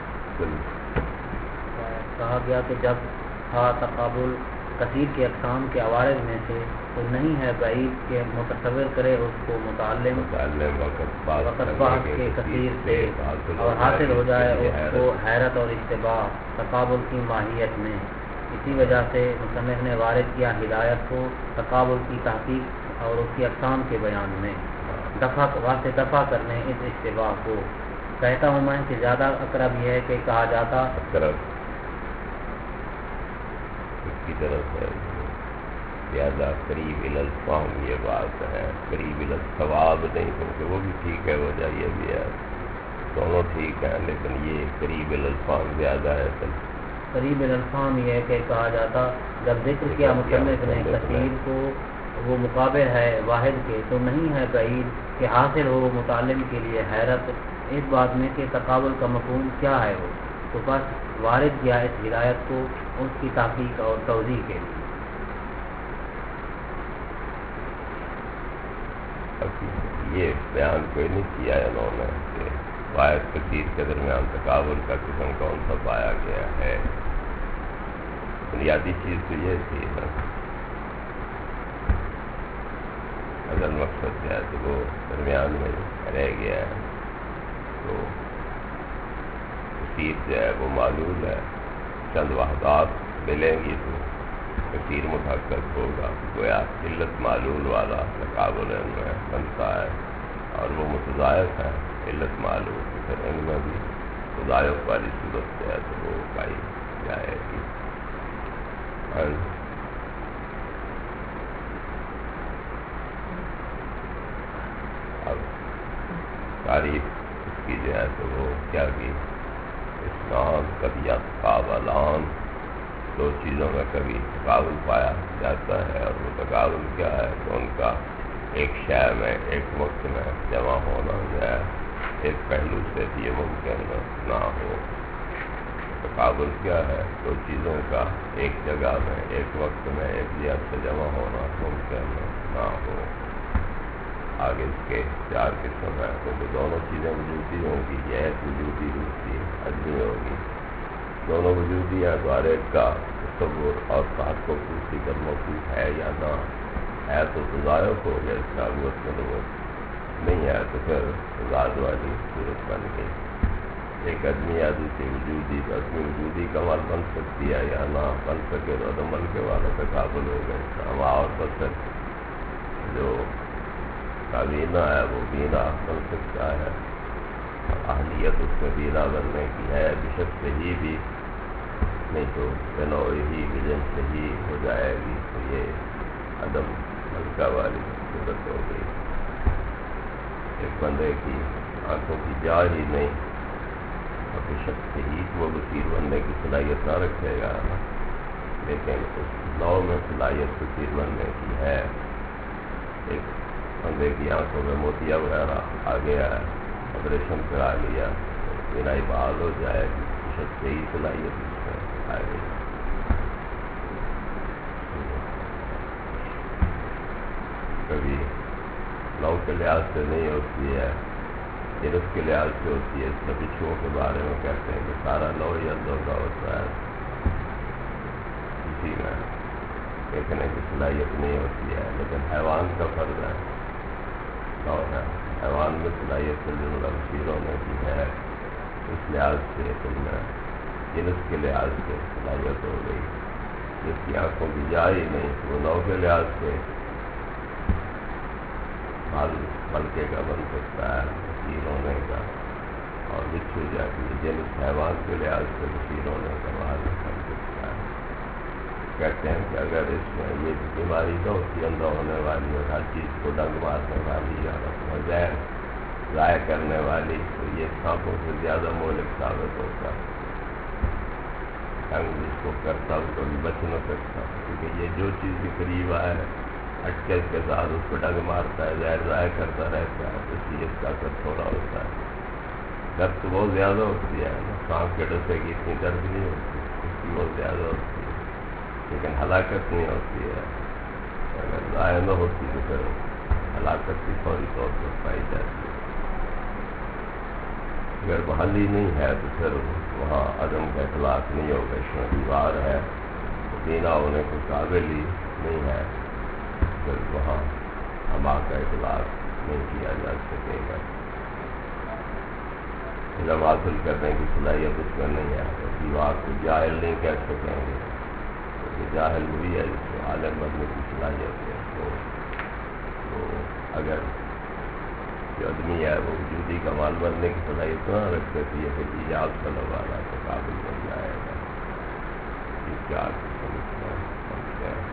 کہا گیا کہ جب تھا تقابل کثیر کے اقسام کے عوارض میں سے تو نہیں ہے بعید کہ متصور کرے اس کو متعلم وقت بحث کے کثیر سے اور حاصل ہو جائے اس کو حیرت اور اشتباہ تقابل کی ماہیت میں۔ اسی وجہ سے مصنف نے وارد کیا ہدایت کو تقابل کی تحقیق اور اس کی اقسام کے بیان میں، دفع کرنے اس اشتباہ کو۔ کہتا ہوں میں کہ زیادہ اقرب یہ ہے کہ کہا جاتا کی طرف ہے زیادہ قریب الالفام، یہ بات ہے، قریب الثواب نہیں، کیونکہ وہ بھی ٹھیک ہے وجہ یہ بھی ہے، دونوں ٹھیک ہیں لیکن یہ قریب الالفام زیادہ ہے۔ قریب الالفام یہ ہے کہ کہا جاتا جب ذکر کیا مصنف نے کثیر کو وہ مقابل ہے واحد کے تو نہیں ہے بعید کہ حاصل ہو متعلم کے لیے حیرت اس بات میں کہ تقابل کا مفہوم کیا ہے وہ، تو بس وارد کیا اس ہدایت کو اس کی تحقیق اور توضیح کے لیے۔ یہ بیان کوئی نہیں کیا ہے انہوں نے کہ واحد کثیر کے درمیان تقابل کا قسم کون سا پایا گیا ہے۔ بنیادی چیز تو یہ تھی نا، اصل مقصد جو ہے تو وہ درمیان میں رہ گیا ہے، تو کثیر جو ہے وہ معلوم ہے، چند وحدات ملیں گی تو کثیر متحقق ہوگا، گویا علت معلول والا تقابل ان میں بنتا ہے، اور وہ متضاعف ہے علت معلول، پھر ان میں بھی تضاعف والی صورت ہے تو وہ پائی جائے گی۔ اب تعریف اس کی جو ہے تو وہ کیا کی، اسلام کبھی تقابلان، دو چیزوں میں کبھی تقابل پایا جاتا ہے، اور وہ تقابل کیا ہے کہ ان کا ایک شے میں ایک وقت میں جمع ہونا جو ہے ایک پہلو سے بھی یہ ممکن نہ ہو۔ تقابل کیا ہے؟ دو چیزوں کا ایک جگہ میں ایک وقت میں ایک جہت سے جمع ہونا ممکن نہ ہو۔ آگے اس کے 4 قسم ہیں، تو دونوں چیزیں وجودی ہوں گی، یہ ایک وجودی دوسری عدمی ہوگی، دونوں وجودی ہیں تو ہر ایک کا تصور اور ساتھ کو دوسری کا موجود ہے یا نہ ہے تو تضاعف ہو گیا، اس کا نہیں ہے تو پھر تضاد والی صورت بن گئی۔ ایک عدمی یا دوسری وجودی، تو عدمی وجودی کا عمل بن سکتی ہے یا نہ بن سکے تو عدم کے والوں پہ قابل ہو گئے۔ ہم اور بسر جو کابینہ ہے وہ بینا بن سکتا ہے، اہلیت اس میں بینا بننے کی ہے، بشک سے ہی بھی نہیں تو بنوع ہی بجن سے ہی ہو جائے گی، تو یہ عدم ملکہ والی صورت ہو گئی۔ ایک بندے کی آنکھوں کی جا ہی نہیں، اور بشک سے ہی وہ بصیر بننے کی صلاحیت نہ رکھے گا، لیکن اس نو میں صلاحیت بصیر بننے کی ہے۔ ایک بندے کی آنکھوں میں موتیا وغیرہ آ گیا ہے، آپریشن کرا لیا، بینائی بحال ہو جائے گی، بشک سے ہی صلاحیت اس میں آئے گی۔ کبھی لو کے لحاظ سے نہیں ہوتی ہے، جنس کے لحاظ سے ہوتی ہے۔ اس میں بچھوؤں کے بارے میں کہتے ہیں کہ سارا لو یا دو کا ہوتا ہے، اسی میں دیکھنے کی صلاحیت نہیں ہوتی ہے، لیکن حیوان کا فرض ہے، لو ہے، حیوان میں صلاحیت بصیر ہونے کی ہے، اس لحاظ سے ان میں جنس کے لحاظ سے صلاحیت ہو گئی۔ جس کی آنکھوں کی جا ہی نہیں وہ لو کے لحاظ سے ملکے کا بن سکتا ہے، بصیر ہونے کا، اور بچھو جاتی ہے جنس حیوان کے لحاظ سے بصیر ہونے کا مال بن سکتا ہے۔ کہتے ہیں کہ اگر اس میں یہ بیماری نہ ہوتی اندھا ہونے والی اور ہر چیز کو ڈنگ مارنے والی اور اپنا ذہن ضائع کرنے والی، تو یہ سانپوں سے زیادہ مہلک ثابت ہوتا، ڈنگ جس کو کرتا وہ کبھی بچ نہ سکتا، کیونکہ یہ جو چیز بھی قریب آئے اٹکے کے ساتھ اس کو ڈنگ مارتا ہے، زہر ضائع کرتا رہتا ہے، اس لیے اس کا اثر تھوڑا ہوتا ہے۔ درد تو بہت زیادہ ہوتی ہے، سانپ کے ڈسے کی اتنی درد نہیں ہوتی، اس کی بہت زیادہ ہوتی ہے، لیکن ہلاکت نہیں ہوتی ہے۔ اگر ضائع نہ ہوتی تو پھر ہلاکت بھی فوری طور پر پائی جاتی ہے۔ اگر بحالی نہیں ہے تو پھر وہاں عدم کا اطلاق نہیں ہوگا، اس میں دیوار ہے تو بینا ہونے کے قابل ہی نہیں ہے، پھر وہاں ہما کا اطلاق نہیں کیا جا سکے گا۔ علم حاصل کرنے کی صلاحیت اس میں نہیں ہے، تو دیوار کو جاہل نہیں کہہ سکیں گے، کیونکہ جاہل وہی ہے جس کو عالم بننے کی صلاحیت ہے۔ تو اگر جو آدمی ہے وہ وجودی کا مال بننے کی صلاحیت نہ رکھتے تو یہ پھر ایجاب طلب والا تو قابل بن جائے گا۔ یہ 4 قسم میں بنتے ہیں۔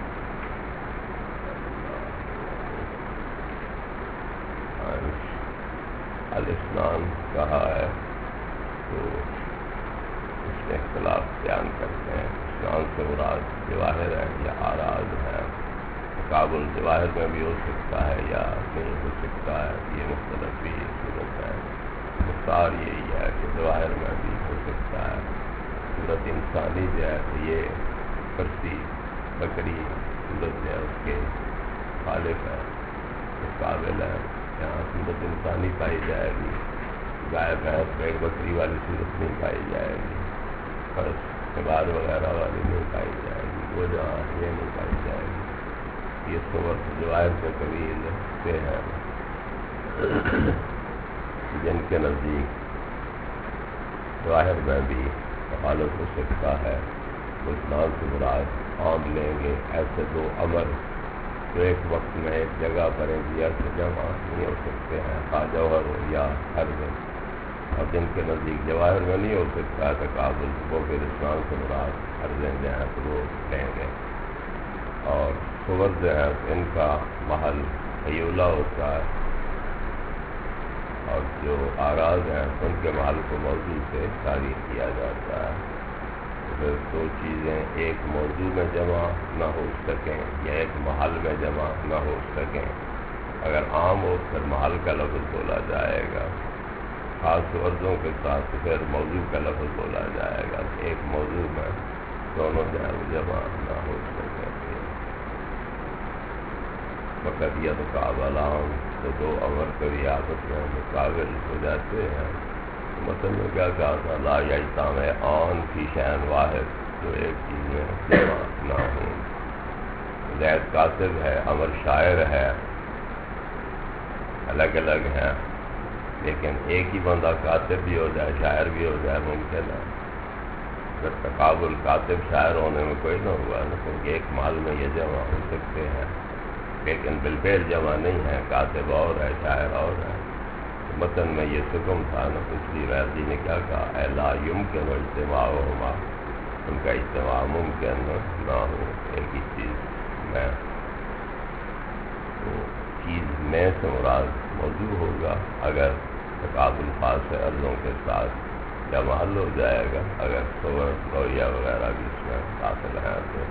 الاسنان کہا ہے تو اس میں اختلاف بیان کرتے ہیں۔ اسنان سے مراد جواہر ہے یا آراز ہے، تقابل جواہر میں بھی ہو سکتا ہے یا نہیں ہو سکتا ہے، یہ مختلف بھی صورت ہے۔ مختار یہی ہے کہ جواہر میں بھی ہو سکتا ہے۔ صورت انسانی جو ہے تو یہ کرسی بکری صورت جو ہے اس کے خالق ہے، اس قابل ہے، یہاں صورت انسانی پائی جائے گی، گائے بھینس بیڑ بکری والی صورت نہیں پائی جائے گی، فرش کبار وغیرہ والی نہیں پائی جائے گی، وہ جہاں یہ نہیں پائی جائے گی۔ یہ صورت جواہر کے قبیل سے ہے، جن کے نزدیک جواہر میں بھی تخالف ہو سکتا ہے۔ وہ اسنان سے مراد عام لیں گے، ایسے دو امر جو ایک وقت میں ایک جگہ پر ایک سے جمع نہیں ہو سکتے ہیں، خواہ جوہر ہو یا عرض، اور جن کے نزدیک جواہر میں نہیں ہو سکتا ہے تقابل، وہ پھر اسلام سے مراد عرضیں جو ہیں تو وہ لیں گے۔ اور صور جو ہے ان کا محل حیولہ ہوتا ہے، اور جو آراز ہیں ان کے محل کو موضوع سے تعریف کیا جاتا ہے۔ پھر دو چیزیں ایک موضوع میں جمع نہ ہو سکیں یا ایک محل میں جمع نہ ہو سکیں، اگر عام ہو پھر محل کا لفظ بولا جائے گا، خاص عرضوں کے ساتھ پھر موضوع کا لفظ بولا جائے گا، ایک موضوع میں دونوں جمع نہ ہو سکیں۔ مقدیت قابلان تو دو امر کبھی آپس میں مقابل ہو جاتے ہیں۔ مطلب میں کیا کہا تھا، لا یجتمع آن فی شیء واحد، جو ایک چیز میں جمع نہ ہوں۔ زید کاتب ہے، امر شاعر ہے، الگ الگ ہیں، لیکن ایک ہی بندہ کاتب بھی ہو جائے شاعر بھی ہو جائے ممکن ہے۔ پھر تقابل کاتب شاعر ہونے میں کوئی نہ ہوا نا، کیونکہ ایک محل میں یہ جمع ہو سکتے ہیں، لیکن بالفعل جمع نہیں ہے، کاتب اور ہے شاعر اور ہے۔ متن میں یہ حکم تھا نا، پچھلی ویردی نے کیا کہا، اے لا یمکن اجتماعہما، ان کا اجتماع ممکن نہ ہو ایک ہی چیز میں۔ تو چیز میں سے مراد موضوع ہوگا اگر تقابل خاص عرضوں کے ساتھ، یا محل ہو جائے گا اگر صور نوعیہ وغیرہ بھی اس میں داخل ہیں تو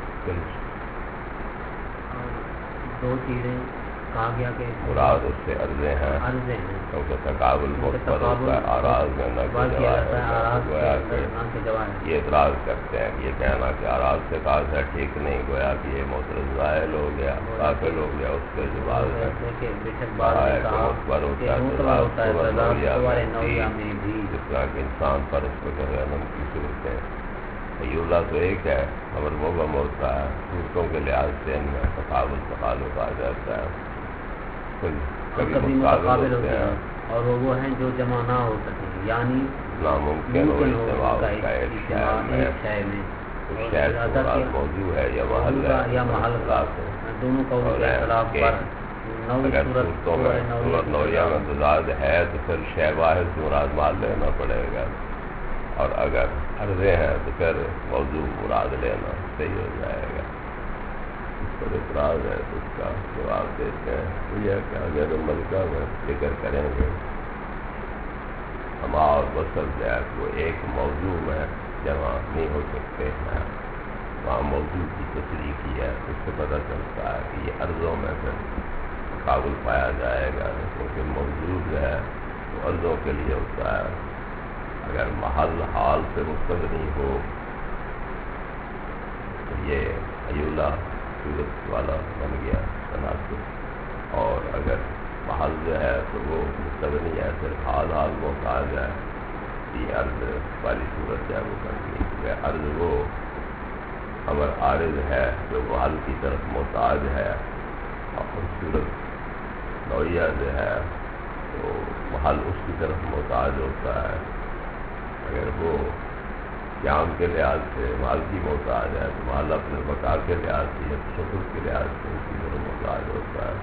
دو چیزیں کہا گیا کہ مراد اس سے عرضیں ہیں، کیونکہ تقابل مختلف ہوتا ہے، آراز میں نہ کوئی گویا کہ یہ اعتراض کرتے ہیں، یہ کہنا کہ آراز سے خاص ہے ٹھیک نہیں، گویا کہ یہ معترض ظاہر ہو گیا، داخل ہو گیا، اس کے جواب ہے مخبر ہوتا ہے، جس طرح کہ انسان پر اس کو غنم کی صورتیں۔ حیولہ تو ایک ہے، امر مبہم ہوتا ہے، صورتوں کے لحاظ سے ان میں تقابل تخالف آ جاتا ہے، کبھی متقابل ہوتے ہیں، اور وہ ہیں جو جمع نہ ہو سکیں، یعنی ناممکن ہو اجتماع کا ایک شے میں، شاید موضوع ہے یا محل ہے یا محل دونوں کا اختلاف پر اگر صورتوں میں صورت نوعیہ میں تضاد ہے تو پھر شے واحد سے مراد محل لینا پڑے گا، اور اگر عرضیں ہیں تو پھر موضوع مراد لینا صحیح ہو جائے گا۔ اس پر اعتراض ہے تو اس کا جواب دیتے ہیں، یہ کہ اگر ملکہ میں ذکر کریں گے ہما اور وصل جو ہے وہ ایک موضوع میں جمع نہیں ہو سکتے ہیں، وہاں موضوع کی تصریح کی ہے، اس سے پتہ چلتا ہے کہ یہ عرضوں میں پھر تقابل پایا جائے گا، کیونکہ موضوع جو ہے وہ عرضوں کے لیے ہوتا ہے، اگر محل حال سے مستغنی ہو تو یہ حیولہ صورت والا بن گیا تناسب، اور اگر محل جو ہے تو وہ مستغنی ہے، صرف حال محتاج ہے، یہ عرض والی صورت ہے وہ بن گئی۔ عرض وہ امر عارض ہے جو محل کی طرف محتاج ہے، اور صورت نوعیہ جو ہے تو محل اس کی طرف محتاج ہوتا ہے، اگر وہ قیام کے لحاظ سے مال کی محتاج ہے تو مال اپنے بقا کے لحاظ سے یا تشخص کے لحاظ سے اس کی طرف محتاج ہوتا ہے۔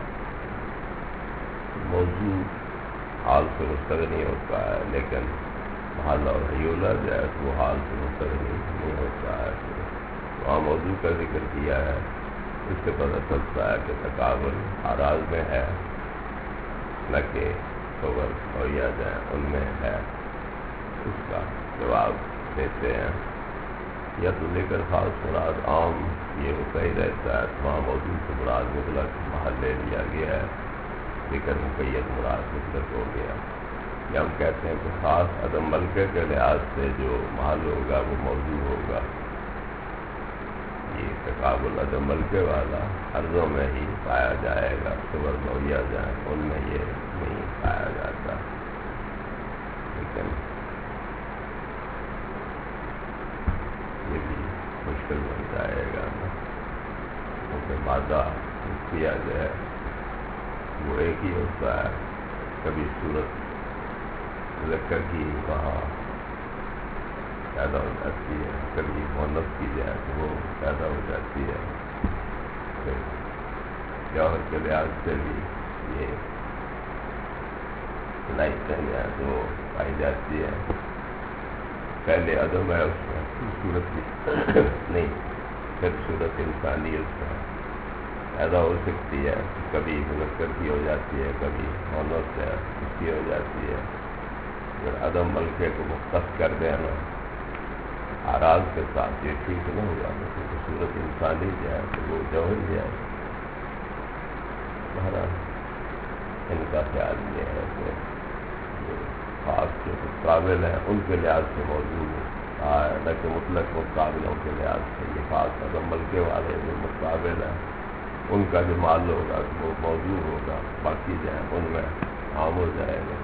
موضوع حال سے مستغنی ہوتا ہے، لیکن محل اور حیولہ جو ہے وہ حال سے مستغنی نہیں ہوتا ہے۔ وہاں موضوع کا ذکر کیا ہے، اس سے پتہ چلتا ہے کہ تقابل آراز میں ہے نہ کہ صور نوعیہ جو ہے ان میں ہے۔ اس کا جواب دیتے ہیں، یا تو ذکر خاص مراد عام یہ ہوتا ہی رہتا ہے، وہاں موضوع سے مراد مطلق محل لے لیا گیا ہے، ذکر مقید مراد مطلق ہو گیا، یا ہم کہتے ہیں کہ خاص عدم ملکہ کے لحاظ سے جو محل ہوگا وہ موضوع ہوگا۔ یہ تقابل عدم ملکہ والا عرضوں میں ہی پایا جائے گا، صور نوعیہ جائے ان میں یہ نہیں پایا جاتا، لیکن یہ بھی مشکل بن جائے گا نا، کیونکہ مادہ کیا جو ہے وہ ایک ہی ہوتا ہے، کبھی صورت مذکر کی وہاں پیدا ہو جاتی ہے، کبھی مونس کی جائے تو وہ پیدا ہو جاتی ہے، پھر جوہر کے لحاظ سے بھی یہ صلاحیتیں جو ہیں تو پائی جاتی ہے. پہلے عدم ہے اس میں صورت نہیں، پھر صورت انسانی اس میں پیدا ہو سکتی ہے، کبھی مذکر کی ہو جاتی ہے، کبھی مونس ہے اس کی ہو جاتی ہے. اگر عدم ملکے کو مختص کر دینا آراز کے ساتھ یہ ٹھیک نہیں ہوگا، کیونکہ صورت انسانی جو ہے تو وہ جوہر جو ہے. ہمارا ان کا خیال یہ ہے کہ خاص جو قابل ہیں ان کے لحاظ سے موجود ہے، نہ کہ مطلق مقابلوں کے لحاظ سے. یہ خاص عدم ملکے والے جو مقابل ہیں ان کا جو مال ہوگا وہ موجود ہوگا، باقی جو ہے ان میں عام ہو جائے گا.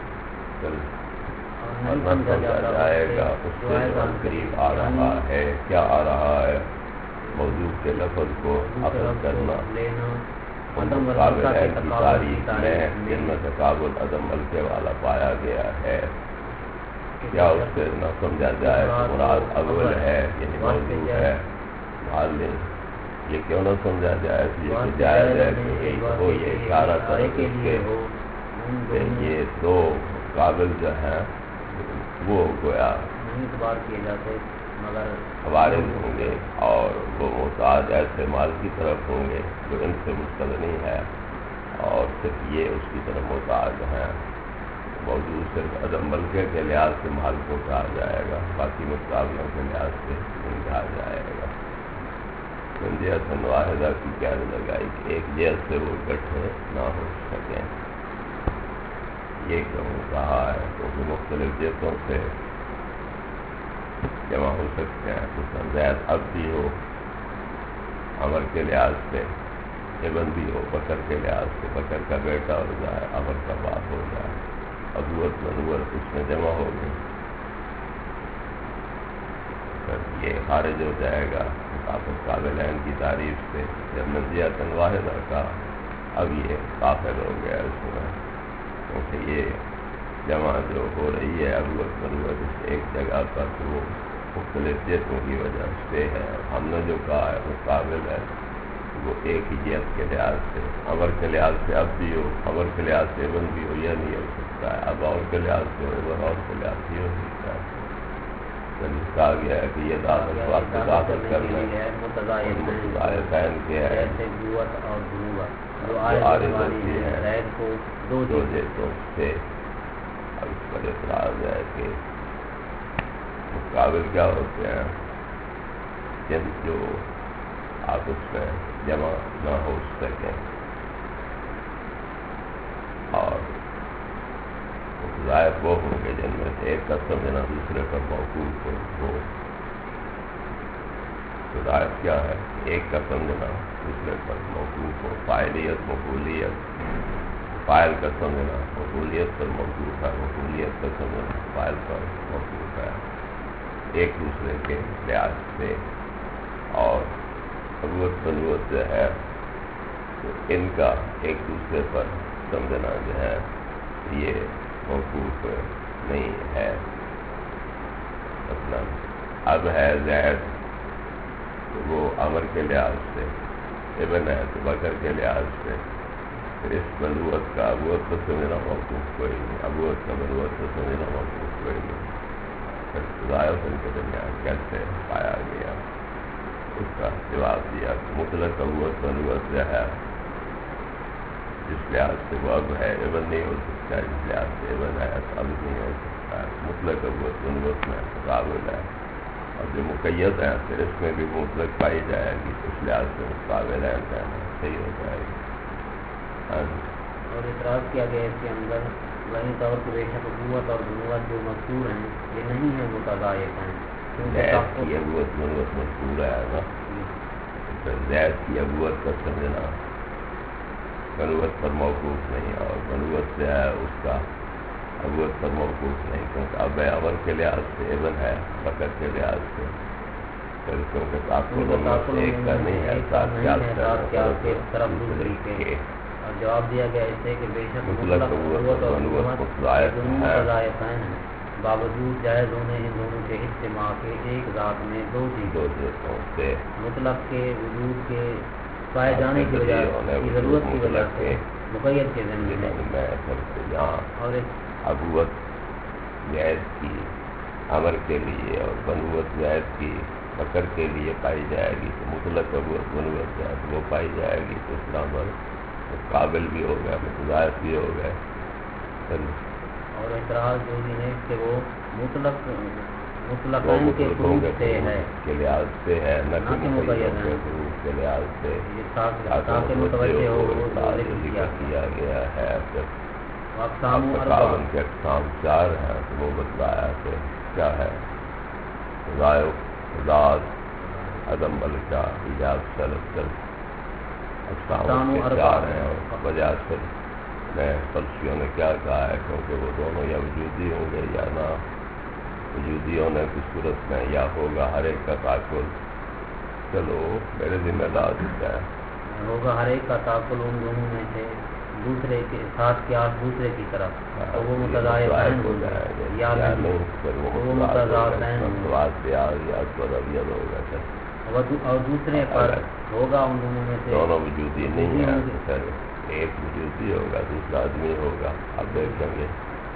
سمجھا جائے گا اس سے جو قریب آ رہا ہے، کیا آ رہا ہے، موضوع کے لفظ کو اخذ کرنا. مقابل ہے کی تاریخ میں جن میں تقابل عدم ملکے والا پایا گیا ہے، کیا اس سے نہ سمجھا جائے کہ مراد اول ہے یعنی موجود ہے معلم. یہ کیوں نہ سمجھا جائے کہ یہ جائز ہے کہ وہ یہ اشارہ کرے کہ یہ دو قابل جو ہیں وہ گویا اعتبار کیے جاتے مگر وارث ہوں گے اور وہ محتاج ایسے مال کی طرف ہوں گے جو ان سے مستغنی ہے، اور صرف یہ اس کی طرف محتاج ہیں. موجود صرف عدم ملکے کے لحاظ سے مال کو کہا جائے گا، باقی مقابلوں کے لحاظ سے نہیں کہا جائے گا. جہت واحدہ کی کیا لگائی کہ ایک جہت سے وہ اکٹھے نہ ہو سکیں. یہ کیوں کہا ہے کیونکہ مختلف جہتوں سے جمع ہو سکتے ہیں. تو زید اب بھی ہو عمر کے لحاظ سے، ابن بھی ہو بکر کے لحاظ سے، بکر کا بیٹا ہو جائے، عمر کا باپ ہو جائے، ابوت منوت اس میں جمع ہو گئے. یہ خارج ہو جائے گا مطابق قابلین کی تعریف سے. جب منزیات واحدہ کا اب یہ داخل ہو گیا اس میں، کیونکہ یہ جمع جو ہو رہی ہے ابوت منوت اس ایک جگہ پر تو وہ مختلف جہتوں کی وجہ سے ہے. ہم نے جو کہا ہے مقابل ہے وہ ایک ہی جہت کے لحاظ سے، عمر کے لحاظ سے اب بھی ہو، عمر کے لحاظ سے ابن بھی ہو، یہ نہیں ہو سکتا ہے. اب اور کے لحاظ سے ابن اور کے لحاظ سے ہو سکتا ہے. کہا گیا ہے کہ یہ داخل وقت داخل کرنا متضائفین کے ہے جو عارض ہوتی ہیں دو جہتوں سے. اب اس پر اعتراض ہے کہ مقابل کیا ہوتے ہیں جن جو آپس میں جمع نہ ہو سکیں، اور ضائع وہ ہوں گے جن میں سے ایک کا سمجھنا دوسرے پر موقوف ہو. تو ضائع کیا ہے؟ ایک کا سمجھنا دوسرے پر موقوف ہو. فاعلیت مفعولیت، فاعل کا سمجھنا مفعولیت پر موقوف ہے، مفعولیت کا سمجھنا فاعل پر موقوف ہے ایک دوسرے کے لحاظ سے. اور ابوت بنوت جو ہے تو ان کا ایک دوسرے پر سمجھنا جو ہے یہ موقوف نہیں ہے. مثلا اب ہے زید تو وہ عمر کے لحاظ سے، ابن ہے تو بکر کے لحاظ سے. پھر اس بنوت کا ابوت کو سمجھنا موقوف کوئی نہیں، ابوت کا بنوت کو سمجھنا موقوف کوئی نہیں. پھر ضائع ان کے درمیان کیسے پایا گیا؟ اس کا جواب دیا کہ مطلق ابوت بنوت جو ہے جس لحاظ سے وہ اب ہے ابن نہیں ہو سکتا ہے، جس لحاظ سے ابن ہے تو اب نہیں ہو سکتا ہے. مطلق ابوت بنوت میں مقابل ہے، اور جو مقید ہیں پھر اس میں بھی مطلق پائی جائے گی، اس لحاظ سے مقابل ہے صحیح ہو جائے گی. اور اعتراض کیا گیا اس کے اندر وہی طور پر بے شک ابوت اور بنوت جو مذکور ہیں یہ نہیں ہے متضائف ہیں. زید کی ابوت بنوت مذکور ہے نا، زید کی ابوت کا سمجھنا بنوت پر موقوف نہیں، اور بنوت جو ہے اس کا ابوت پر موقوف نہیں، کیونکہ اب عمر کے لحاظ سے ابن ہے، بکر کے لحاظ سے کیونکہ تعقل ایک کا نہیں ہے، ساتھ طرف دوسری کے. اور جواب دیا گیا اس سے کہ بے شک مطلق ابوت اور بنوت متضائف ہیں، باوجود جائز ہونے ان دونوں کے اجتماع کے ایک ذات میں دو چیزوں سے مطلق کے وجود کے پائے جانے کی وجہ کی ضرورت کی وجہ سے مقید کے ذمے میں اور ایک ابوت جائز کی امر کے لیے اور بنوت جائز کی بکر کے لیے پائی جائے گی تو مطلق ابوت بنوت جائز وہ پائی جائے گی تو اسلام پر قابل بھی ہو گیا متضاعف بھی ہو گئے. اور اعتراض جو یہ ہے کہ وہ مطلق کے فروغ سے ہے کے لحاظ سے ہے نہ کہ مقید فروغ کے لحاظ سے تاکہ متوجہ ہو وہ ذکر کیا گیا ہے. اقسام کے اقسام 4 ہیں تو وہ بتلایا کہ کیا ہے ذات عدم بلکہ ایجاب شرط اقسام کے 4 ہیں اور وجہ سے میں فلسفیوں نے کیا کہا ہے کیونکہ وہ دونوں یا وجودی ہوں گے یا نہ وجودی ہونے کی صورت میں یا ہوگا ہر ایک کا تعقل. چلو میرے ذمہ دار دیتا ہے ہوگا ہر ایک کا تعقل ان دونوں میں سے دوسرے کے ساتھ کیا دوسرے کی طرف وہ متضاد ہو جائے گا یا نہیں پھر وہ متضاد ہوگا اور دوسرے پر ہوگا ان دونوں میں سے دونوں وجودی نہیں ہے پھر ایک وجودی ہوگا دوسرا آدمی ہوگا. اب دیکھیں گے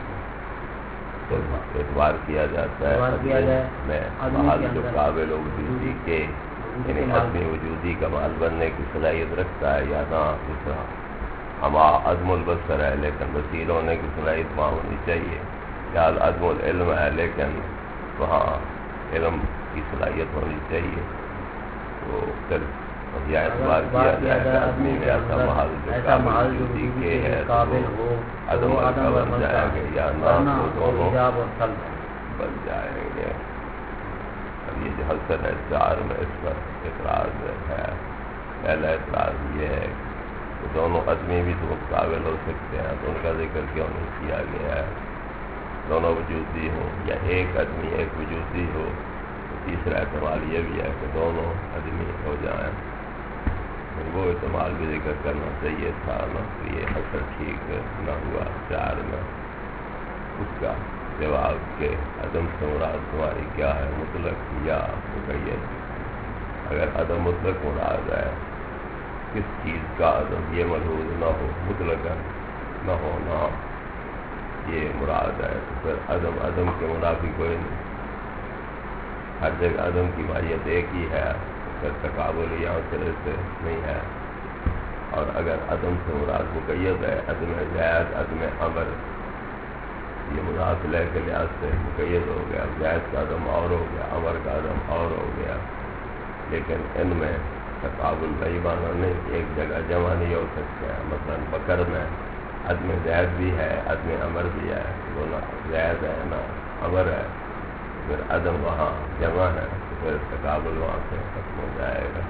اعتبار کیا جاتا ہے میں محل جو قابل وجودی کے یعنی آدمی وجودی کا محل بننے کی صلاحیت رکھتا ہے یا نہ دوسرا ہما عدم البصر ہے لیکن بصیر ہونے کی صلاحیت وہاں ہونی چاہیے یا عدم العلم ہے لیکن وہاں علم کی صلاحیت ہونی چاہیے. تو پھر یا اعتبار کیا جائے گا آدمی میں ایسا محل جو قابل وجودی کے ہے قابل ہو عدم کا بن جائے گا یا نہ دونوں بن جائیں گے. اب یہ جو حسن ہے 4 میں اس پر اعتراض ہے. پہلا اعتراض یہ ہے کہ دونوں آدمی بھی تو قابل ہو سکتے ہیں تو ان کا ذکر کیوں نہیں کیا گیا ہے. دونوں وجودی ہوں یا ایک آدمی ایک وجودی ہو. تیسرا احتمال یہ بھی ہے کہ دونوں آدمی ہو جائیں. وہ احتمال بھی ذکر کرنا چاہیے تھا نا یہ اثر ٹھیک نہ ہوا 4 میں. اس کا جواب کہ عدم سے مراد تمہاری کیا ہے مطلق یا مقید. اگر عدم مطلق مراد ہے کس چیز کا عدم یہ ملحوظ نہ ہو مطلق نہ ہونا یہ مراد ہے تو پھر عدم کے منافی کوئی نہیں. ہر جگہ عدم کی ماہیت ایک ہی ہے پھر تقابل یہاں سے نہیں ہے. اور اگر عدم سے مراد مقید ہے عدم زائد عدم امر یہ مداخلے کے لحاظ سے مقید ہو گیا. زائد کا عدم اور ہو گیا امر کا عدم اور ہو گیا. لیکن ان میں تقابل نہیں مانا نہیں ایک جگہ جمع نہیں ہو سکتے ہیں. مثلا بکر میں عدم زائد بھی ہے عدم امر بھی ہے وہ نہ زائد ہے نہ امر ہے پھر عدم وہاں جمع ہے تو پھر تقابل وہاں سے ختم ہو جائے گا.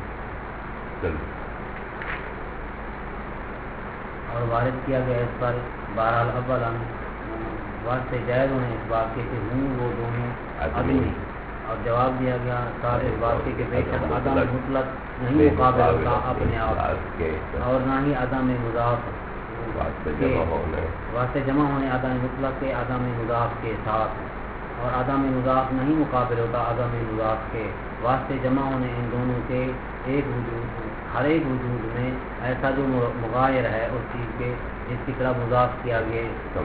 اور وارد کیا گیا اس پر بہرحال اول واسطے جائز ہونے اس واقعے کے ہوں وہ دونوں آدمی اور جواب دیا گیا صاحب اس واقعے کے بے شک عدم مطلق نہیں مقابل ہوتا اپنے آپ اور نہ ہی عدم مضاف واسطے جمع ہونے عدم مطلق کے عدم مضاف کے ساتھ اور عدم مضاف نہیں مقابل ہوتا عدم مضاف کے واسطے جمع ہونے ان دونوں کے ایک وجود ہر ایک وجود میں ایسا جو مغایر ہے اس چیز کے جس کی طرح مضاف کیا گیا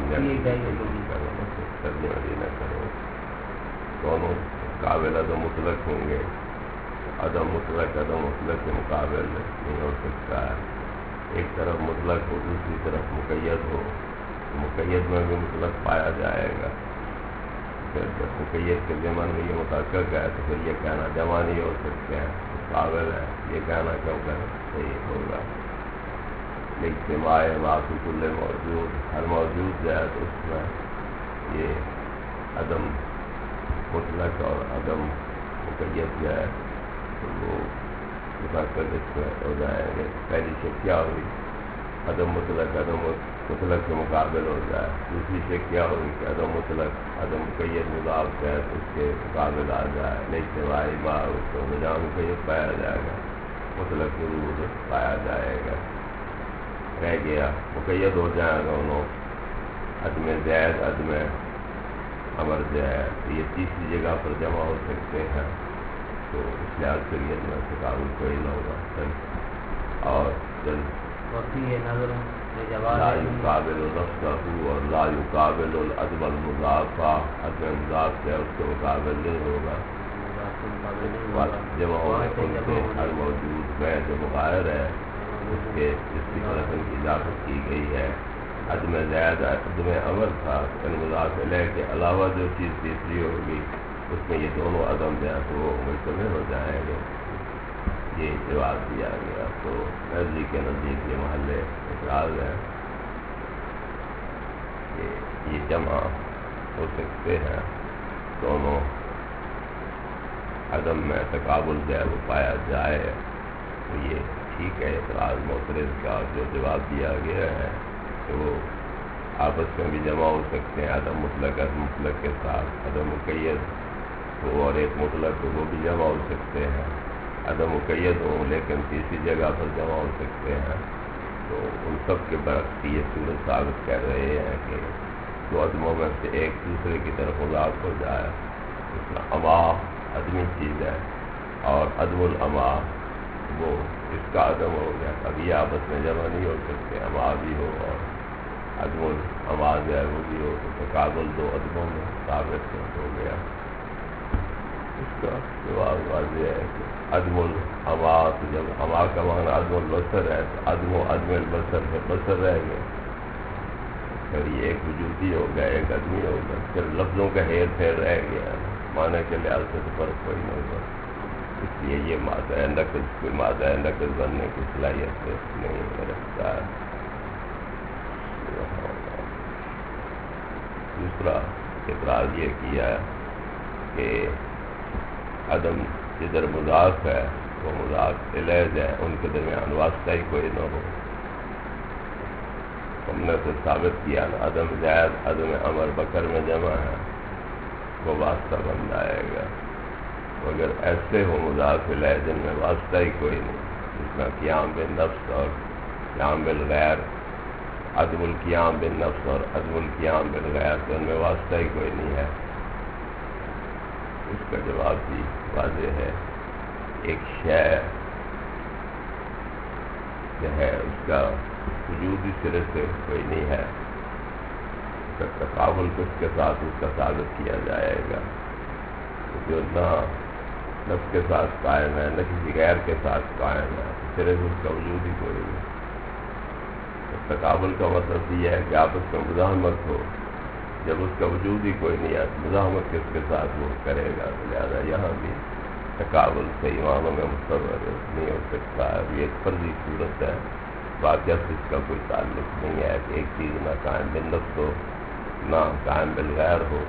دونوں قابل عدم مطلق ہوں گے. عدم مطلق کے مقابل نہیں ہو سکتا ہے. ایک طرف مطلق ہو دوسری طرف مقید ہو تو مقید میں بھی مطلق پایا جائے گا. پھر جب مقید کے ضمن میں یہ متحقق ہے تو پھر یہ کہنا جمع نہیں ہو سکتے ہیں قابل ہے یہ کہنا کیوں کر صحیح ہوگا. اجتماع معافی کل موجود ہر موجود جو ہے تو اس میں یہ عدم مطلق اور عدم مقید جو ہے تو وہ متحقق اس میں ہو جائیں گے. پہلی شے کیا ہوئی عدم مطلق کے مقابل ہو جائے. دوسری شے کیا ہوئی کہ عدم مطلق عدم مقید مضاف ہے تو اس کے مقابل آ جائے. اجتماع معروف تو بجا مقید پایا جائے گا مطلق ضرور پایا جائے گا. رہ گیا مقید ہو جائیں دونوں عدم زائد عدم امر جو ہے یہ تیسری جگہ پر جمع ہو سکتے ہیں، تو اس لحاظ سے یہ تقابل کوئی نہ ہوگا. اور لا یقابل نفسہ اور لا یقابل العدم المضافہ، عدم مضاف ہے اس کے مقابل نہیں ہوگا. جمع ہونے سے ہر موجود میں جو مغایر ہے اس کے جس کی طرف ان کی اضافت کی گئی ہے. عدم زید عدم امر تھا، ان مضاف الیہ کے علاوہ جو چیز تیسری ہوگی اس میں یہ دونوں عدم جو ہے تو وہ مشتمل ہو جائیں گے. یہ جواب دیا گیا. تو نزدیک کے نزدیک یہ محل اعتراض ہے کہ یہ جمع ہو سکتے ہیں دونوں عدم میں تقابل جو ہے وہ پایا جائے. تو یہ ٹھیک ہے اعتراض معترض کا جو جواب دیا گیا ہے کہ وہ آپس میں بھی جمع ہو سکتے ہیں. عدم مطلق عدم مطلق کے ساتھ عدم مقید ہو اور ایک مطلق وہ بھی جمع ہو سکتے ہیں. عدم مقید ہوں لیکن تیسری جگہ پر جمع ہو سکتے ہیں. تو ان سب کے برعکس یہ صورت ثابت کر رہے ہیں کہ دو عدموں میں سے ایک دوسرے کی طرف مضاف ہو جائے. اس میں اما عدمی چیز ہے اور عدم الاما وہ اس کا عدم ہو گیا. ابھی آپس میں جمع نہیں ہو سکتے، اما بھی ہو اور عدم الاما جو ہے وہ بھی ہو، تو تقابل دو عدموں میں ثابت ہو گیا. اس کا جواب واضح ہے کہ عدم الاما، تو جب اما کا معنی عدم البصر ہے تو عدم و عدم البصر سے بصر رہ گئے. پھر یہ ایک وجودی ہو گیا، ایک عدمی ہو گیا. پھر لفظوں کا ہیر پھیر رہ گیا، معنی کے لحاظ سے تو فرق کوئی نہیں ہوگا. اس لیے یہ مادہ نقل کوئی مادہ نقل بننے کی صلاحیت نہیں رکھتا ہے. دوسرا اعتراض یہ کیا کہ عدم جدھر مضاف ہے وہ مضاف الیہ ہے، ان کے درمیان واسطہ ہی کوئی نہ ہو. ہم نے تو ثابت کیا نا عدم زید عدم امر بکر میں جمع ہے، وہ واسطہ بن جائے گا. اگر ایسے ہو مضاف الیہ جن میں واسطہ ہی کوئی نہیں، جس میں قیام بالنفس اور قیام بالغیر، عدم القیام بالنفس اور عدم القیام بالغیر، تو ان میں واسطہ ہی کوئی نہیں ہے. اس کا جواب بھی واضح ہے. ایک شے جو ہے اس کا وجودی سرے سے کوئی نہیں ہے، اس کا تقابل کس کے ساتھ اس کا ثابت کیا جائے گا. جو نہ نفس کے ساتھ قائم ہے نہ کسی غیر کے ساتھ قائم ہے، سرے سے اس کا وجود ہی کوئی نہیں. تقابل کا مطلب یہ ہے کہ آپس میں مزاحمت ہو. جب اس کا وجود ہی کوئی نہیں ہے، مزاحمت کس کے ساتھ وہ کرے گا. لہٰذا یہاں بھی تقابل صحیح معنوں میں متصور نہیں ہو سکتا ہے. یہ ایک فرضی صورت ہے، واقعات اس کا کوئی تعلق نہیں ہے کہ ایک چیز نہ قائم بالنفس ہو نہ قائم بالغیر ہو.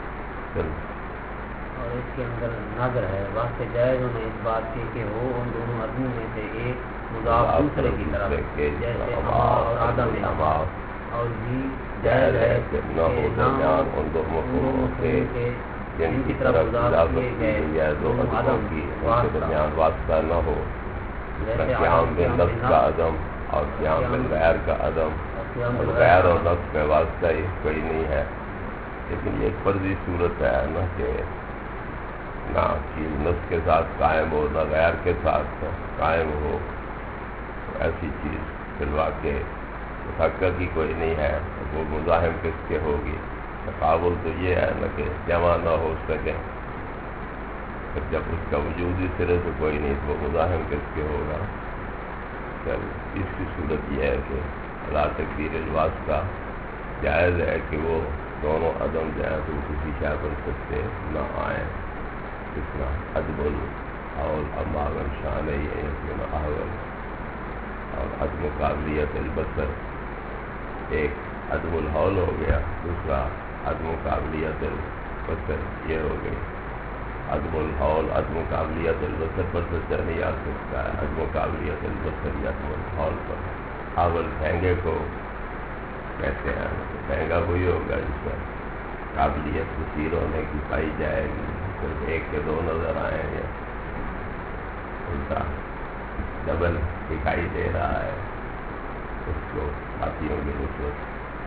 اور اس کے اندر نظر ہے واسطے جائز ہونا اس بات کی کہ وہ ان دونوں عدموں میں سے ایک مضاف دوسرے کی طرف، جیسے اما اور آدم اما، اور بھی جائز ہے کہ نہ ہو درمیان ان دونوں سے جن کی طرف اضافت کی گئی ہے دو عدموں کی، ان کے درمیان واسطہ نہ ہو. جس میں قیام بالنفس کا عدم اور قیام بالغیر کا عدم، اور غیر اور نفس میں واسطہ ہی کوئی نہیں ہے. لیکن یہ فرضی صورت ہے نہ کہ نہ چیز نفس کے ساتھ قائم ہو نہ غیر کے ساتھ قائم ہو. ایسی چیز فی الواقع حقیقت کی کوئی نہیں ہے. وہ مزاحم کس کے ہوگی؟ تقابل تو یہ ہے نہ کہ جمع نہ ہو سکے. پھر جب اس کا وجود ہی سرے سے کوئی نہیں تو وہ مزاحم کس کے ہوگا؟ چل اس کی صورت یہ ہے کہ اللہ تقدیر الواسطہ جائز ہے کہ وہ دونوں عدم جو ہیں تو کسی شے پر سکتے نہ آئیں. اس طرح عدم الاول اماغن شان یقین احول اور عدم قابلیت البصر، ایک عدم الحول ہو گیا، دوسرا عدم قابلیت البصر. یہ ہو گئی عدم الحول عدم قابلیت البصر پر سچا نہیں آ سکتا ہے. عدم قابلیت البصر یا عدم الحول پر. حول پھینگے کو کہتے ہیں، پھینگا وہی ہوگا جس میں قابلیت کثیر ہونے کی پائی جائے گی، صرف ایک کے دو نظر آئیں گے. الٹا ڈبل دکھائی دے رہا ہے، اس کو ہاتھیوں کی نسبت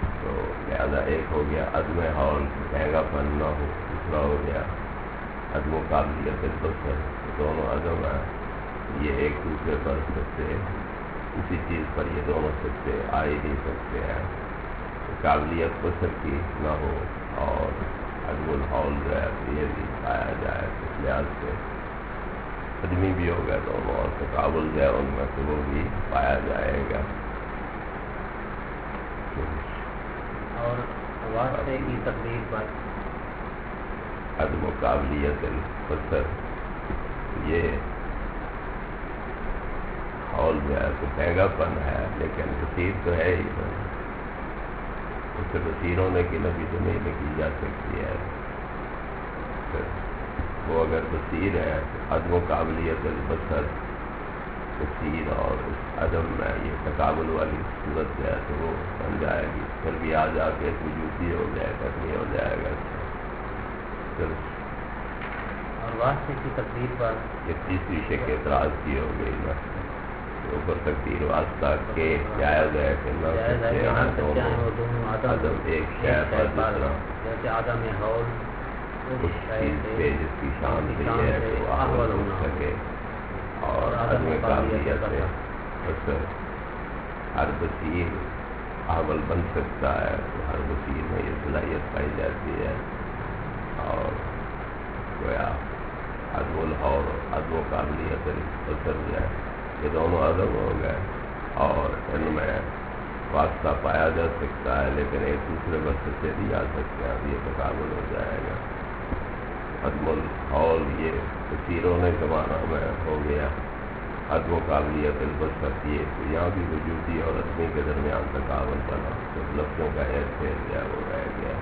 تو لہذا ایک ہو گیا عدم حول مہنگا پن نہ ہو، دوسرا ہو گیا عدم قابلیت البصر، دونوں عدم ہیں، یہ ایک دوسرے پر سکتے، اسی چیز پر یہ دونوں سکتے آ ہی نہیں سکتے ہیں، قابلیت بصر کی نہ ہو اور عدم الحول جو ہے یہ بھی پایا جائے، اس لحاظ سے آدمی بھی ہو گیا دونوں، اور تقابل جو ہے ان میں سے وہ بھی پایا جائے گا۔ اور واسطے کی تقدیر پر عدم قابلیت البصر، یہ حول جو ہے تو مہنگا پن ہے لیکن بصیر تو ہے ہی نہیں، اس سے بصیر ہونے کی نفی تو نہیں لکھی جا سکتی ہے، وہ اگر بصیر ہے تو عدم قابلیت البصر بصیر اور اس عدم میں یہ تقابل والی صورت جو ہے تو وہ بن جائے گی، پھر بھی آ جا کے وجودی ہو جائے گا، نہیں ہو جائے گا۔ اور واسطے کی تقدیر پر یہ تیسری شک اعتراض کی ہو گئی نا، اوپر تقدیر واسطہ کے جائز ہے کہ نہ سکتے ہیں دونوں عدم ایک شے پر، جیسے عدم حول اس چیز پہ جس کی شان سے یہ ہے کہ وہ احول ہو سکے، اور عدم قابلیت بصر ہر بصیر احول بن سکتا ہے، تو ہر بصیر میں یہ صلاحیت پائی جاتی ہے، اور گویا عدم الحول عدم قابلیت بصر جو ہے یہ دونوں عدم ہو گئے، اور ان میں واسطہ پایا جا سکتا ہے لیکن ایک دوسرے واسطے سے بھی آ سکتے ہیں، اب یہ تقابل ہو جائے گا۔ عدم الحول یہ بصیر ہونے کے معنی میں ہو گیا، عدم قابلیت البصر یہ تو یہاں بھی وجودی اور عدمی کے درمیان تقابل بنا، تو لفظوں کا اعتراض جو ہے وہ رہ گیا۔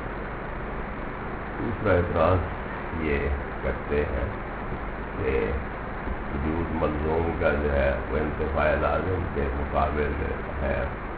دوسرا اعتراض یہ کرتے ہیں کہ وجود ملزوم کا جو ہے وہ انتفاع لازم کے مقابل ہے،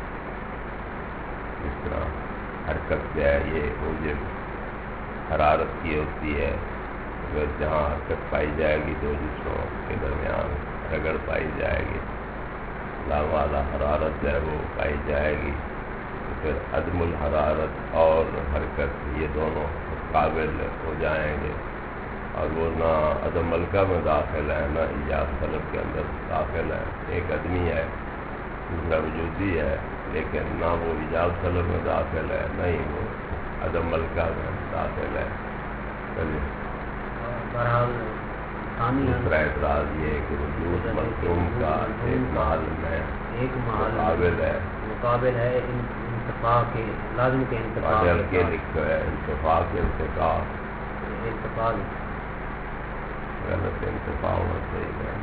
اس طرح حرکت جو ہے یہ موجب حرارت کی ہوتی ہے، اگر جہاں حرکت پائی جائے گی دو جسموں کے درمیان رگڑ پائی جائے گی، لامعالی حرارت جو ہے وہ پائی جائے گی، تو پھر عدم الحرارت اور حرکت یہ دونوں قابل ہو جائیں گے، اور وہ نہ عدم ملکہ میں داخل ہے نہ ایجاب طلب کے اندر داخل ہے، ایک آدمی ہے دوسرا وجودی ہے، لیکن نہ وہ ایجاب طلب میں داخل ہے نہ ہی وہ عدم ملکہ میں داخل ہے۔ دوسرا اعتراض یہ ہے کہ وجود ملزوم کا ایک محل میں ایک محل مقابل ہے انتفاع کے لازم کے انتفاع کے لکھا ہے، انتفاع کے ارتقاء غلط انتفاع ہونا چاہیے،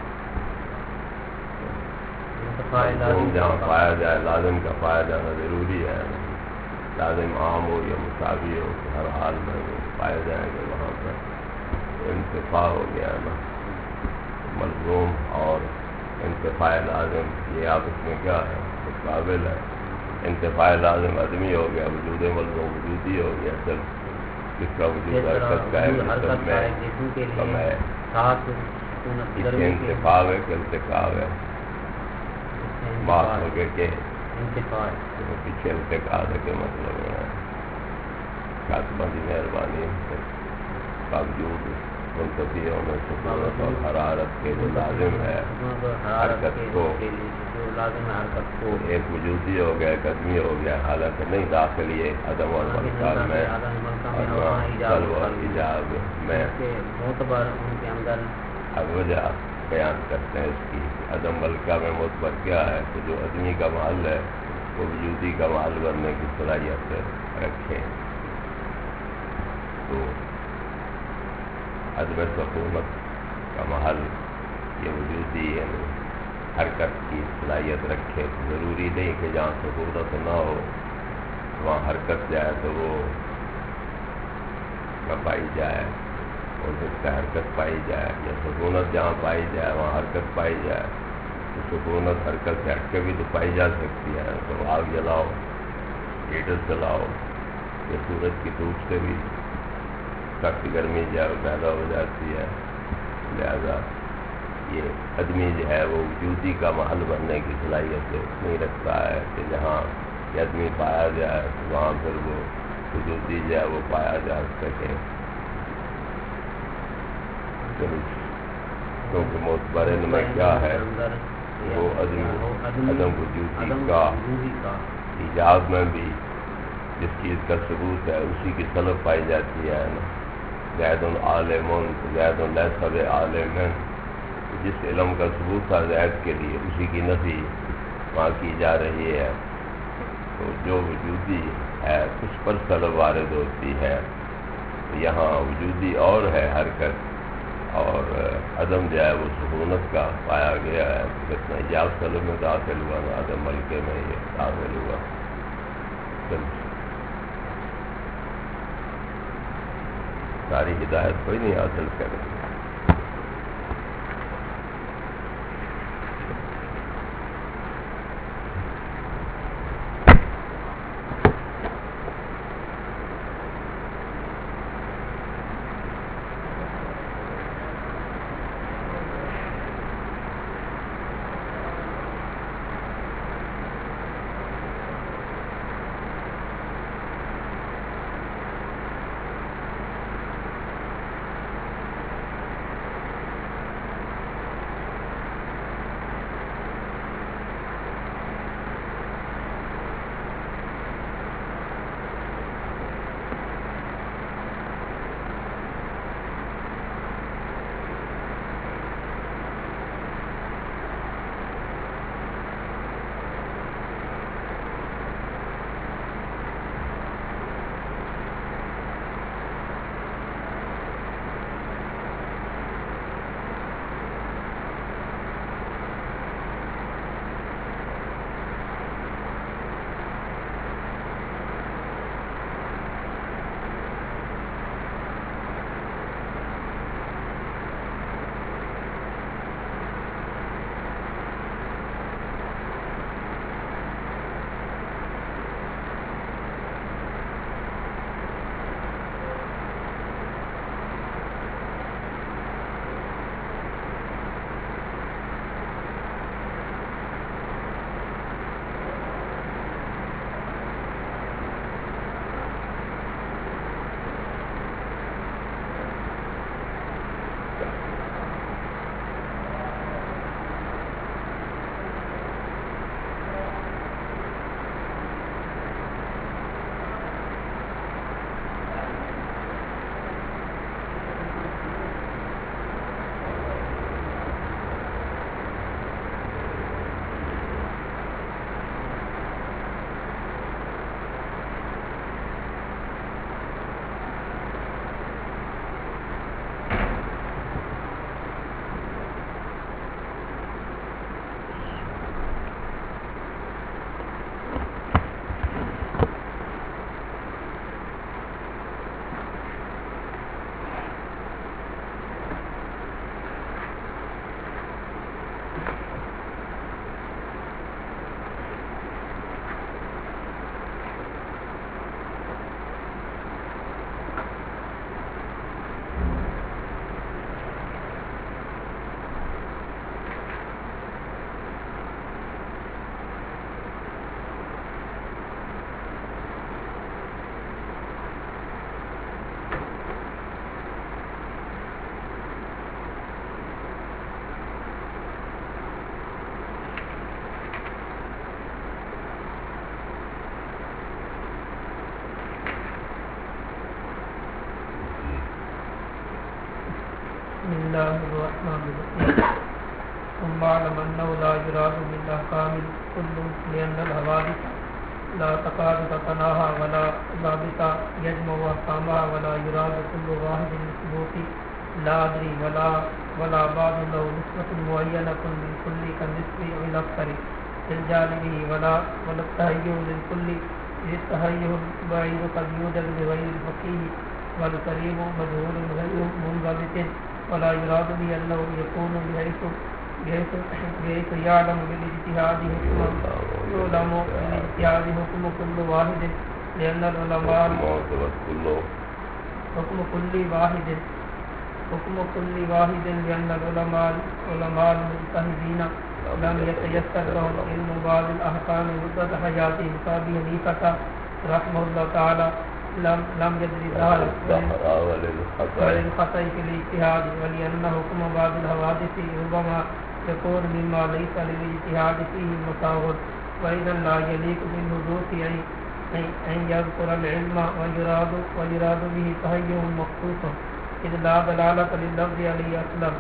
ملزوم جہاں پایا جائے لازم کا پایا جانا ضروری ہے، لازم عام ہو یا مساوی ہو ہر حال میں وہ پائے جائیں گے، وہاں پر انتفاع ہو گیا نا، ملزوم اور انتفاع لازم یہ آپس میں کیا ہے مقابل ہے، انتفاع لازم آدمی ہو گیا، وجود ملزوم وجودی ہو گیا، صرف جس کا وجود حرکت کا ہے جسم میں کم ہے، پیچھے انتفاع ہے کہ انتقاب ہے، بات ہو گئے کہ پیچھے انتقاد ہے کہ مطلب ہے کاتبہ کی مہربانی باوجود منتفی ہونے سکونت اور حرارت کے جو لازم ہے حرکت کو ایک وجودی ہو گیا ایک آدمی ہو گیا، حالانکہ نہیں داخل یہ عدم اور ملکہ میں طلب اور ایجاب میں، اب وجہ بیان کرتے ہیں اس کی، عدم ملکہ میں معتبر کیا ہے کہ جو آدمی کا محل ہے وہ وجودی کا محل بننے کی صلاحیت رکھے، تو عدم سکونت کا محل یہ وجودی یعنی حرکت کی صلاحیت رکھے، ضروری نہیں کہ جہاں سکونت نہ ہو وہاں حرکت جائے تو وہ نہ پائی جائے، اور جس کا حرکت پائی جائے یا سکونت جہاں پائی جائے وہاں حرکت پائی جائے، تو سکونت حرکت سے ہٹ کے بھی تو پائی جا سکتی ہے، تو آگ جلاؤ ہیٹر چلاؤ یا سورج کی دھوپ سے بھی سخت گرمی جو ہے پیدا ہو جاتی ہے، لہذا یہ آدمی جو ہے وہ وجودی کا محل بننے کی صلاحیت نہیں رکھتا ہے کہ جہاں کہ آدمی پایا جائے وہاں پھر وہ وجودی جو ہے وہ پایا جا سکے. کیونکہ معتبرین میں کیا ہے وہ عدم وجودی کا ایجاد میں بھی جس چیز کا ثبوت ہے اسی کی طلب پائی جاتی ہے نا. زید عالم زید لیس بعالم، جس علم کا ثبوت تھا زید کے لیے اسی کی نفی وہاں کی جا رہی ہے. تو جو وجودی ہے اس پر طلب وارد ہوتی ہے. یہاں وجودی اور ہے حرکت، اور عدم جو ہے وہ سکونت کا پایا گیا ہے. کتنا ایجاب طلب میں داخل ہوا نا، عدم ملکے میں یہ داخل ہوا. ساری ہدایت کوئی نہیں حاصل کرے. بسم الله الرحمن الرحيم. ثم اعلم انه لا يراد بالاحكام كل لان الحوادث لا تكاد تتناهى ولا ضابطه يجمع احكامها ولا يراد كل واحد للثبوت لا ادري ولا بعض له نسبة معينة للكل كالنسب او الاكثر للجانبه ولا التهيؤ للكل التهيؤ البعيد قد يوجد لغير الفقيه والقريب مجهول غير منضبط ولا يراد به انه يكون بحيث يعلم بالاجتهاد حكم كل واحد لان العلماء حكم كل واحد لان العلماء المجتهدين لم يتيسر لهم علم بعض الأحكام مدة حياتهم كأبي حنيفة رحمه الله تعالى لم يدري ذلك وللخطأ في الاجتهاد ولأن حكم بعض الحوادث ربما يكون مما ليس للاجتهاد فيه مساوٍ وإذا لا يليق بالحدوث أن يذكر العلم ويراد به تهيئ مخصوص إذ لا دلالة لللفظ عليه أصلا.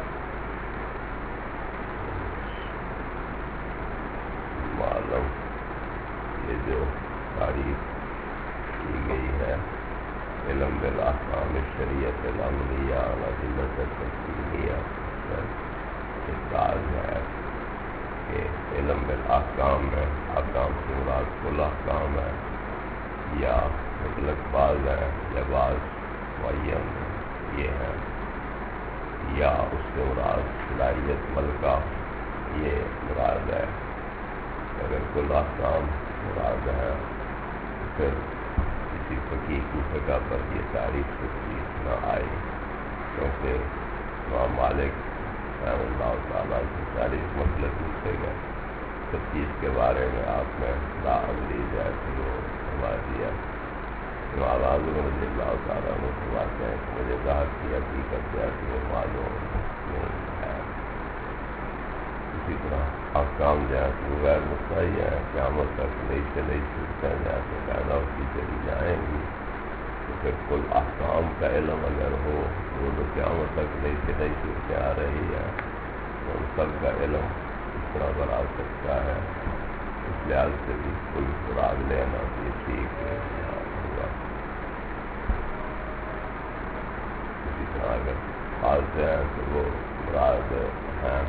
معلوم یہ جو تعریف کی گئی ہے علم بالاحکام شریعت العملیہ والادلۃ التفصیلیہ اعتراض ہے کہ علم بالاحکام میں احکام سے مراد کل احکام ہے یا مطلق بعض ہے یا بعض معین یہ ہے یا اس سے مراد صلاحیت ملکہ یہ مراد ہے. اگر کل احکام مراد ہے تو پھر کسی فقیہ کی فقہ پر یہ تعریف سچی نہ آئی کیونکہ امام مالک رحمہ اللہ تعالیٰ کی تعریف مطلق پوچھے گئے. سب چیز کے بارے میں آپ نے لا عملی جائے تو وہ فرما دیا. امام اعظم رضی اللہ تعالیٰ نے فرماتے ہیں کہ مجھے ذات کی حقیقت ہے کہ وہ معلوم نہیں ہے. اسی طرح احکام جہاں سے غیر مستحی ہیں قیامت تک نئی سے نئی صورتیں جہاں سے پیدا ہوتی چلی جائیں گی تو پھر کل احکام کا علم اگر ہو تو وہ قیامت تک نئی سے نئی صورتیں آ رہی ہیں تو ان سب کا علم اس طرح بنا سکتا ہے. اس لحاظ سے بھی کل مراد لینا یہ ٹھیک ہے ہوگا. اسی طرح اگر خاص ہیں تو وہ مراد ہیں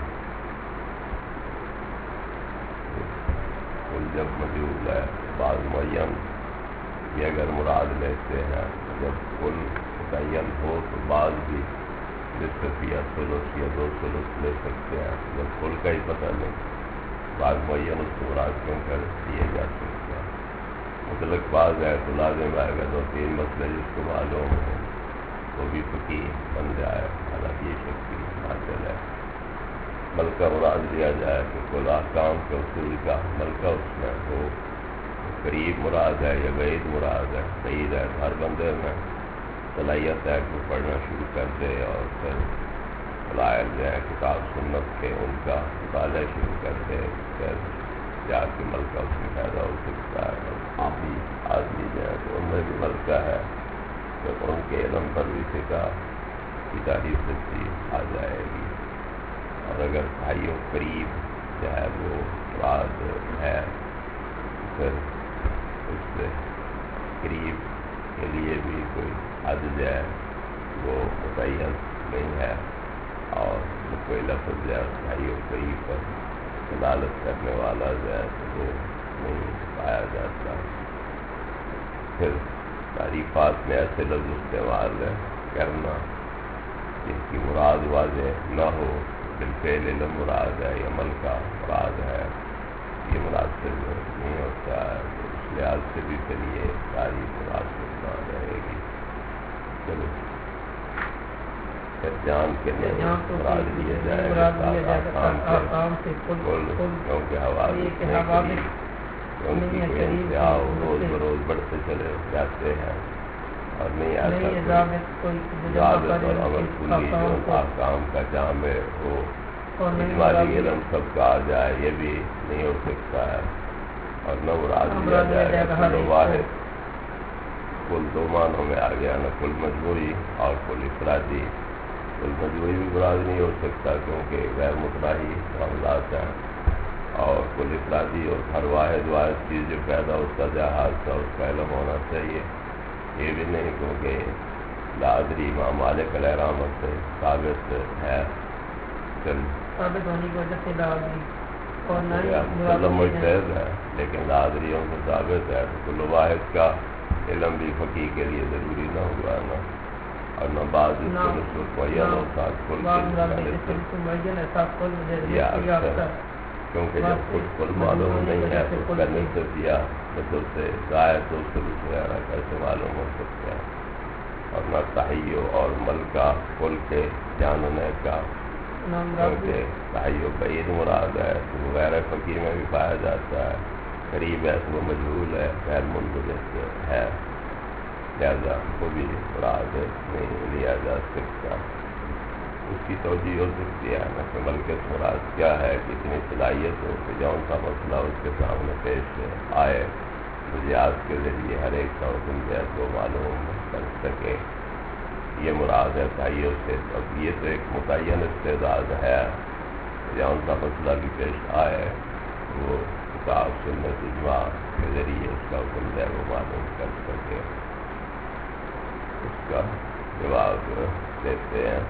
کل جب موجود ہے بعض معین یہ اگر مراد لیتے ہیں جب کل متعین ہو تو بعض بھی نصف یا ثلث یا 2 ثلث لے سکتے ہیں. جب کل کا ہی پتہ نہیں بعض معین اس کو مراد کیوں کر دیے جا سکتے ہیں. مطلق بعض ہے تو لازم ہے اگر 2-3 مسئلے جس کو معلوم ہو وہ بھی فقیہ بن جائے حالانکہ یہ شکتی حاصل ہے. ملکہ مراد لیا جائے کہ کل احکام کے اصول کا ملکہ اس میں ہو. قریب مراد ہے یا بعید مراد ہے. بعید ہے ہر بندے میں صلاحیت ہے کہ پڑھنا شروع کر دے اور پھر فلائل جو ہے کتاب سنت کے ان کا مطالعہ شروع کر دے پھر جا کے ملکہ اس میں پیدا ہو سکتا ہے. عامی آدمی جو ہے تو ان میں بھی ملکہ ہے تو ان کے علم پر بھی فقہ کی تعریف سچی آ جائے گی. اور اگر بھائیوں قریب جو ہے وہ مراد ہے پھر اس سے قریب کے لیے بھی کوئی حد جو ہے وہ متعین نہیں ہے اور کوئی لفظ جو ہے بھائیوں قریب پر دلالت کرنے والا جو ہے تو وہ نہیں پایا جاتا. پھر تعریفات میں ایسے لفظ استعمال کرنا جن کی مراد واضح نہ ہو بالفعل علم مراد ہے یا ملکہ مراد ہے یہ مناسب نہیں ہوتا ہے. تو اس لحاظ سے بھی پھر یہ تعریف مناسب نہ رہے گی. چلو پھر جان کے نہیں مراد لیا جائے گا آرام سے کیونکہ حوادث ان کی کوئی انتہا روز بروز بڑھتے چلے جاتے ہیں اور نہیں ایسا ضابط اور عمل کلی جو احکام کا جامع ہو اجمالی علم سب کا آ جائے یہ بھی نہیں ہو سکتا ہے. اور نہ مراد لیا جائے گا کل واحد. کل 2 معنوں میں آ گیا نہ کل مجموعی اور کل افرادی. کل مجموعی بھی مراد نہیں ہو سکتا کیونکہ غیر متراہی معاملات ہیں اور کل افرادی اور ہر واحد چیز جو پیدا اس کا جہاز کا اس کا علم ہونا چاہیے یہ بھی نہیں کیونکہ لادری امام مالک علیہ رحمت سے ثابت ہے. ثابت ہونے کی وجہ سے لادری اور مجتہد ہے لیکن لادریوں سے ثابت ہے تو کل واحد کا علم بھی فقیہ کے لیے ضروری نہ ہوا نا اور نہ بعض اس کو نصف معین اور ساتھ کل کیونکہ جب خود کل معلوم نہیں ہے تو اس کا نصف یا نصف سے زائد تو ثلث وغیرہ کیسے معلوم ہو سکتا ہے. اور نہ تحیّع اور ملکہ کل کے جاننے کا کیونکہ صحیح و بعید مراد ہے تو غیر فقیر میں بھی پایا جاتا ہے، قریب ہے تو وہ مجہول ہے، غیر منضبط ہے، لہذا کو بھی مراد نہیں لیا جا سکتا۔ اس کی توجہ ہو سکتی ہے نہ کہ بلکہ مراد کیا ہے کہ اتنی صلاحیت ہو کہ جون سا مسئلہ اس کے سامنے پیش آئے مجاز کے ذریعے ہر ایک کا حکم جو کو معلوم کر سکے، یہ مراد ہے صحیح سے۔ اب یہ تو ایک متعین استعداد ہے، جون سا مسئلہ بھی پیش آئے وہ کتاب سنت اجماع کے ذریعے اس کا حکم جو وہ معلوم کر سکے۔ اس کا جواب دیتے ہیں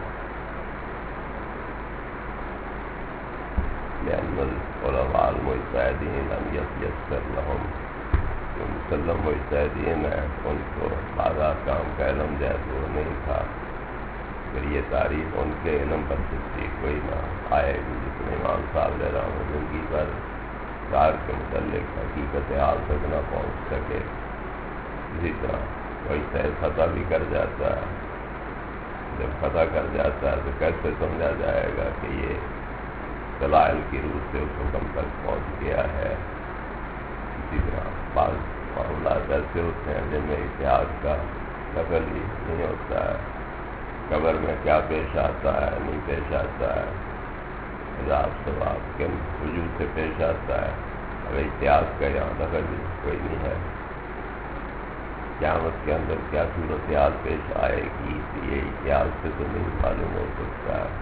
لأن العلماء المجتہدین لم یتیسر لهم، جو مسلم مجتہدین ہیں ان کو بعض احکام کا علم جو ہے وہ نہیں تھا، پھر یہ تعریف ان کے علم پر سچی کوئی نہ آئے گی جتنے امام صاحب لے رہا ہوں زندگی پر کار کے متعلق حقیقت حال تک نہ پہنچ سکے۔ اسی طرح کوئی شاید خطا بھی کر جاتا ہے، جب خطا کر جاتا ہے تو کیسے سمجھا جائے گا کہ یہ دلائل کی روح سے اس حکم تک پہنچ گیا ہے۔ اسی طرح بعض معاملات ایسے ہوتے ہیں جن میں اتحاد کا دخل ہی نہیں ہوتا ہے، قبر میں کیا پیش آتا ہے نہیں پیش آتا ہے، عذاب ثواب کے وجود سے پیش آتا ہے، اب اتحاد کا یہاں دخل ہی کوئی نہیں ہے۔ قیامت کے اندر کیا صورتحال پیش آئے گی یہ اتحاد سے تو نہیں معلوم ہو سکتا ہے۔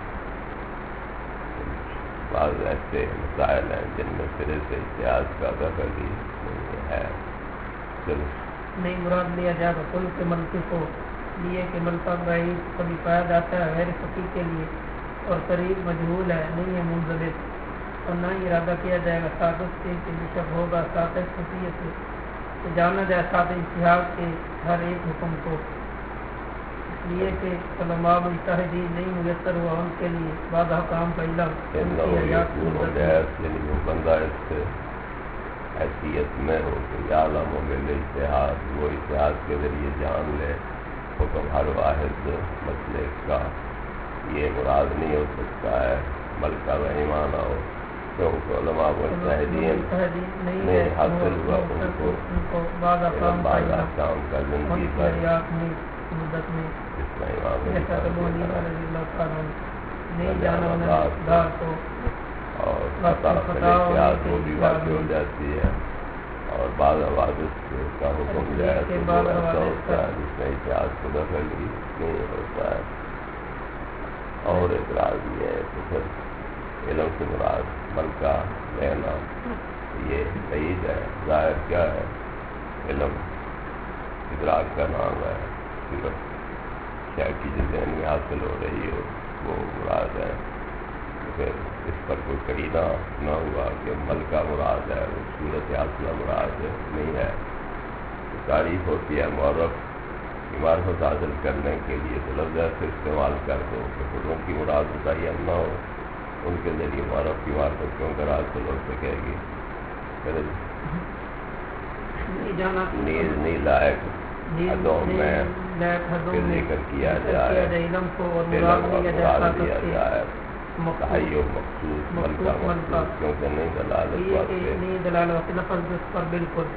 بعض ایسے مسائل ہیں جن میں سرے سے اتحاد کا دخل ہی نہیں ہے۔ نہیں مراد لیا جائے گا کل کے ملکے کو لیے کہ ملکہ بعید کبھی پایا جاتا ہے غیر فقیر کے لیے اور قریب مجہول ہے نہیں ہے منضبط، اور نہ ہی ارادہ کیا جائے گا ثابت سے کہ بے شک ہوگا ثابت خصیت سے کہ جانا جائے ثابت اتحاد کے ہر ایک حکم کو، اس لیے کہ علماء مجتہدین نہیں میسر ہوا ان کے لیے بعض احکام کا علم ان کی حیات کی مدت میں۔ یعنی وہ بندہ اس سے حیثیت میں ہو کہ عالم و مل اتحاد، وہ اتحاد کے ذریعے جان لے حکم ہر واحد مسئلے کا، یہ مراد نہیں ہو سکتا ہے ملکہ رحمانہ ہو، کیونکہ علماء مجتہدین نہیں حاصل ہوا ان کو بعض احکام کا زندگی پر مدت میں جس میں امام نہیں جانا دار کو اور اتحاد وہ بھی واقع ہو جاتی ہے، اور بعض حوادث کا حکم جو ہے تو وہ ایسا ہوتا ہے جس میں اتحاد کو دخل ہی نہیں ہوتا ہے۔ اور اعتراض یہ ہے کہ پھر علم سے مراد ملکہ لینا یہ بعید ہے، ظاہر کیا ہے علم ادراک کا نام ہے، صرف شے کی جو ذہن میں حاصل ہو رہی ہو وہ مراد ہے، پھر اس پر کوئی قرینہ نہ ہوا کہ ملکہ مراد ہے، وہ صورت حاصلہ مراد نہیں ہے۔ تعریف ہوتی ہے معرف کی معرفت حاصل کرنے کے لیے تو لفظ ایسے استعمال کر دو کہ خود ان کی مراد متعین نہ ہو، ان کے ذریعے معرف کی معرفت کیوں کر حاصل ہو سکے گی؟ پھر نیز نہیں لائق حدوں میں ذکر کیا جائے، علم مراد لیا جائے تحیر مخصوص ملکہ مخصوص کیونکہ نہیں دلالت لفظ پر بالکل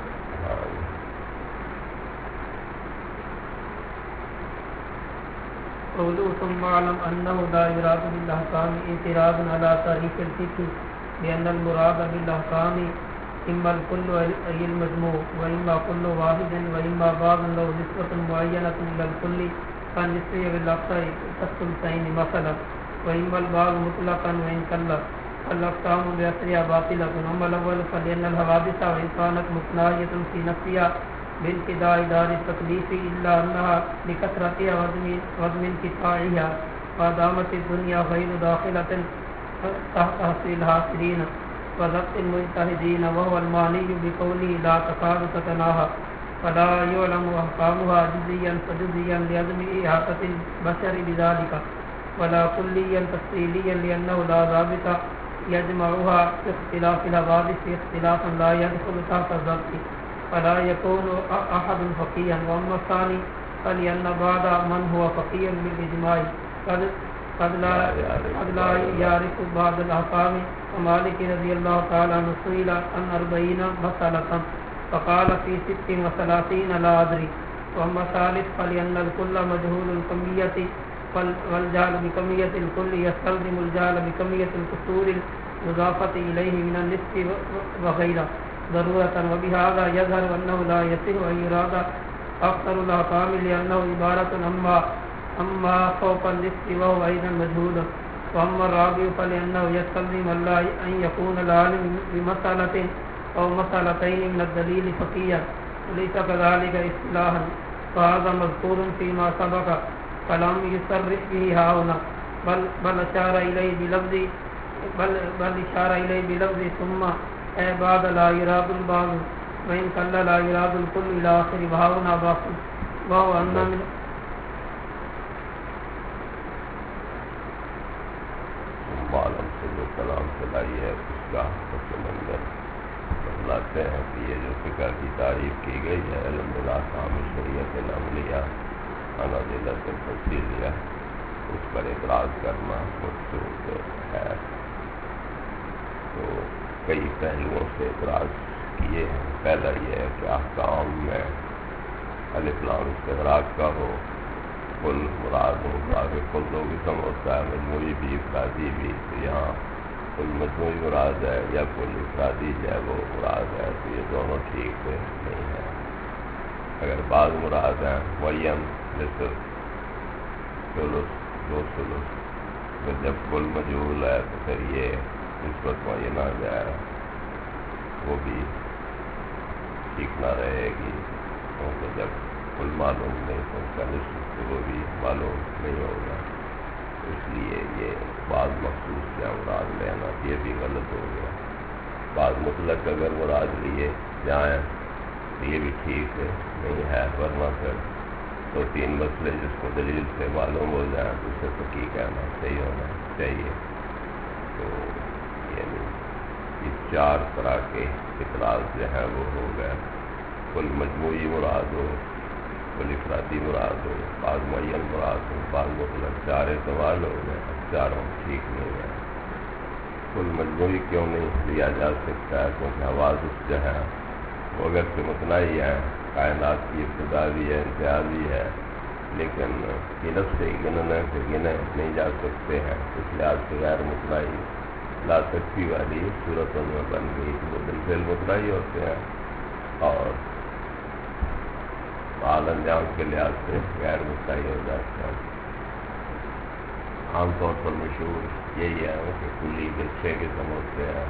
قوله ثم اعلم انه لا يراد بالاحكام اعتراض على تعريف الفقه لان المراد بالاحكام اما الكل اي المجموع واما كل واحد واما بعض له نسبة معينة الى الكل كالنسبة بالاقصى كالثلثين مثلا واما البعض مطلقا وان كلا الاحكام بأسرها باطلة. اما الاول فلان الحوادث وان كانت متناهية في نفسها بانقضاء دار التكليف الا انها لكثرتها وزن انقطاعها وادامت الدنيا غير داخلة تحت حصر الحاصرين وضبط المجتهدين وهو المعني بقوله لا تكاد تتناهى فلا يعلم احكامها جزئيا فجزئيا لعدم احاطة البشر بذلك ولا كليا تفصيليا لانه لا ضابط يجمعها في اختلاف الحوادث اختلافا لا يدخل تحت الضبط فلا يكون احد فقيها. واما الثاني فلان بعض من هو فقيه بالاجماع قد قد لا يعرف بعض الأحكام. ومالك رضي الله تعالى عنه سئل عن 40 مسألة فقال في 36 لا أدري. وأما الثالث فلأن الكل مجهول الكمية والجهل بكمية الكل يستلزم الجهل بكمية الكسور المضافة إليه من النصف وغيره ضرورة. وبهذا يظهر أنه لا يصح أن يراد أكثر الأحكام لأنه عبارة أما فوق النصف وهو أيضا مجهول. وأما الرابع فلأنه يستلزم أن يكون العالم بمسألة أو مسألتين من الدليل فقيا وليس كذلك اصطلاحا. فهذا مذكور فيما سبق فلم يصرح به هنا بل أشار إليه بلفظ ثم بعد لا يراد البعض وإن كان لا يراد الكل إلى آخر بهاونا باقي. وهو أن من معلوم سے جو کلام چلائی ہے اس کا منظر بتلاتے ہیں کہ یہ جو فقہ کی تعریف کی گئی ہے علم بالاحکام شریعت العملیہ انادلت التفصیلیہ اس پر اعتراض کرنا مقصود ہے. تو کئی پہلوؤں سے اعتراض کیے ہیں. پہلا یہ ہے کہ احکام میں الف لام استغراق کا ہو، کل مراد ہو. آگے کل لوگ اسم ہوتا ہے، مجموعی بھی افرادی بھی. تو یہاں کل مجموعی مراد ہے یا کل افرادی جو ہے وہ مراد ہے، تو یہ دونوں ٹھیک نہیں ہے. اگر بعض مراد ہیں معین نصف ثلث 2 ثلث، تو جب کل مجہول ہے تو پھر یہ نسبت معینہ جو ہے وہ بھی ٹھیک نہ رہے گی، کیونکہ جب کل معلوم نہیں تو اس کا نصف تو وہ بھی معلوم نہیں ہوگا. اس لیے یہ بعض مخصوص سے مراد لینا یہ بھی غلط ہو گیا. بعض مطلق اگر مراد لیے جائیں تو یہ بھی ٹھیک نہیں ہے، ورنہ پھر 2-3 مسئلے جس کو دلیل سے معلوم ہو جائیں تو اسے فقیہ کہنا صحیح ہونا چاہیے. تو یعنی یہ 4 طرح کے اعتراض جو ہیں وہ ہو گئے. کل مجموعی مراد ہو، کل افرادی مراد ہو، بعض معین مراد ہو، بعض مطلق. 4 اعتبار ہو گئے، چاروں ٹھیک نہیں ہے. کل مجموعی کیوں نہیں لیا جا سکتا ہے؟ کیونکہ حوادث جو ہے وہ اگرچہ متنائی ہے، کائنات کی ابتدا بھی ہے، انتہا بھی ہے، لیکن گنت سے گننے سے گنے نہیں جا سکتے ہیں. اس لحاظ سے غیر متنائی لا سکتی والی صورتوں میں بن گئی کہ وہ بالفعل متنائی ہوتے ہیں اور فعال انجام کے لحاظ سے غیر متنائی ہو جاتے ہیں. عام طور پر مشہور یہی ہے کہ کلی کے 6 قسم ہوتے ہیں،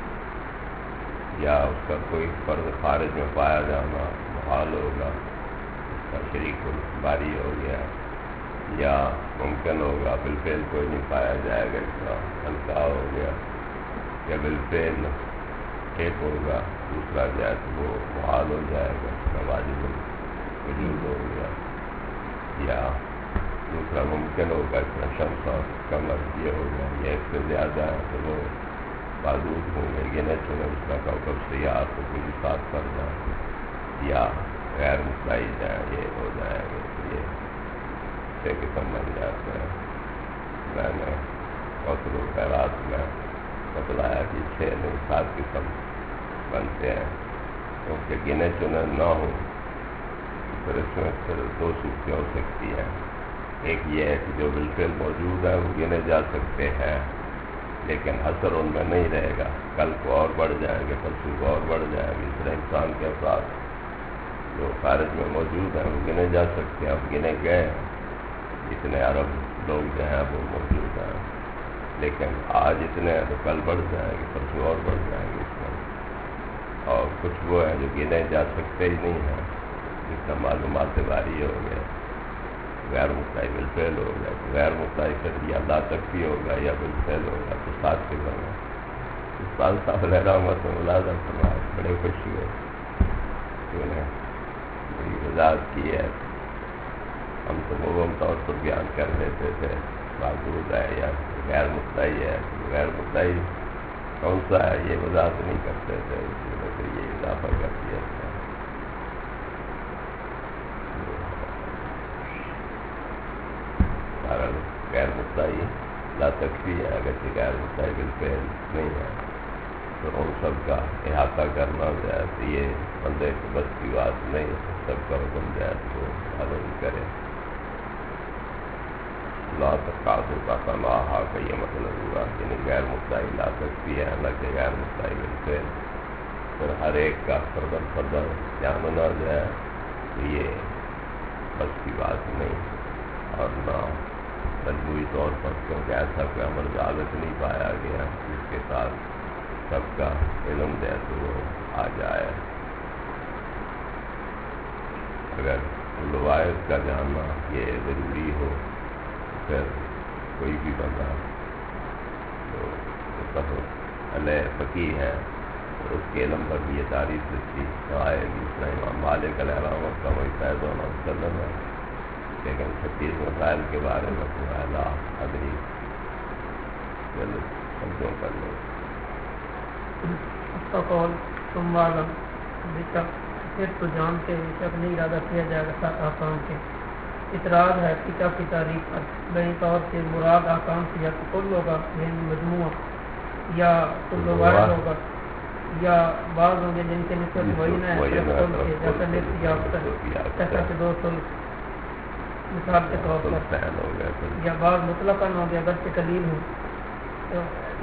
یا اس کا کوئی فرض خارج میں پایا جانا محال ہوگا، اس کا شریک الباری ہو گیا، یا ممکن ہوگا بالفعل کوئی نہیں پایا جائے گا، اس کا ہلکا ہو گیا، یا بالفعل ایک ہوگا دوسرا جائے تو وہ محال ہو جائے گا، اس کا واجب وجود ہو گیا، یا دوسرا ممکن ہوگا اس میں شمس اور قمر یہ ہو گیا، یا اس سے زیادہ ہے تو وہ معدود ہوں گے، گنے چنے اس کا کوکب سیاح تو کوئی ساتھ کر جائیں یا غیر متعین جائیں، یہ ہو جائے گا. یہ 6 قسم بن جاتے ہیں. میں نے قصر الخیرات میں بتلایا کہ 6 نہیں 7 قسم بنتے ہیں، کیونکہ گنے چنے نہ ہوں پھر اس میں صرف 2 صورتیں ہو سکتی ہیں. ایک یہ ہے کہ جو بالفعل موجود ہے وہ گنے جا سکتے ہیں لیکن حصر ان میں نہیں رہے گا، کل کو اور بڑھ جائیں گے، پرسوں کو اور بڑھ جائیں گے. اس طرح انسان کے افراد جو خارج میں موجود ہیں وہ گنے جا سکتے ہیں. اب گنے گئے ہیں اتنے ارب لوگ جو ہیں وہ موجود ہیں، لیکن آج اتنے ہیں تو کل بڑھ جائیں گے، پرسوں اور بڑھ جائیں گے اس میں. اور کچھ وہ ہیں جو گنے جا سکتے ہی نہیں ہیں، جس کا معلومات باری ہو گیا، غیر متعین بالفعل ہو گیا. غیر متعین پھر یا لا تک بھی ہوگا یا بالفعل ہوگا. تو 7 قسم ہے. استاد صاحب علیہ رحمۃ ملازہ فرمایا، بڑے خوشی ہوئے کہ انہیں بڑی وضاحت کی ہے. ہم تو مبہم طور پر بیان کر دیتے تھے معذور ہے یا غیر متعین ہے، غیر متعین کون سا ہے یہ وضاحت نہیں کرتے تھے، اس وجہ سے یہ اضافہ کر دیا تھا. غیر متعین تکفی ہے، اگرچہ غیر مستقل فعل نہیں ہے، تو ان سب کا احاطہ کرنا جو ہے تو یہ بندے کو بس کی بات نہیں ہے، سب کا حکم جو ہے تو عمل کرے۔ لا تقاضو کا تناہا کا یہ مطلب ہوا، یعنی غیر مستقل لا تکفی ہے، حالانکہ غیر مستقل فعل پھر ہر ایک کا فردن فردن جاننا جو ہے تو یہ بس کی بات نہیں، اور نہ مجموعی طور پر، کیونکہ ایسا کوئی عمل ثابت نہیں پایا گیا جس کے ساتھ سب کا علم جو ہے تو وہ آ جائے۔ اگر لوائد کا جاننا یہ ضروری ہو، پھر کوئی بھی بندہ جو علیہ فقیہ ہے اس کے علم پر بھی یہ تعریف کی سوائے دوسرا امام مالک علیہ رحمۃ کا مجتہد ہونا مسلم ہے، لیکن 36 مسائل کے بارے میں پورا لا ادری سمجھوں کر لو۔ اس کا قول تم عالم بے شک پھر تو جانتے بے شک نہیں ارادہ کیا جائے گا ساتھ آسان کے۔ اعتراض ہے کتاب کی تاریخ پر، بہی طور سے مراد آکام سے یا تو کل ہوگا یعنی مجموعہ، یا کل واحد ہوگا، یا بعض ہوں گے جن کے نسبت معینہ ہے جیسا نصف یا اکثر، جیسا کہ 2 ثلث مثال کے طور پر، یا بعض مطلقاً ہوں گے اگرچہ قلیل ہوں، تو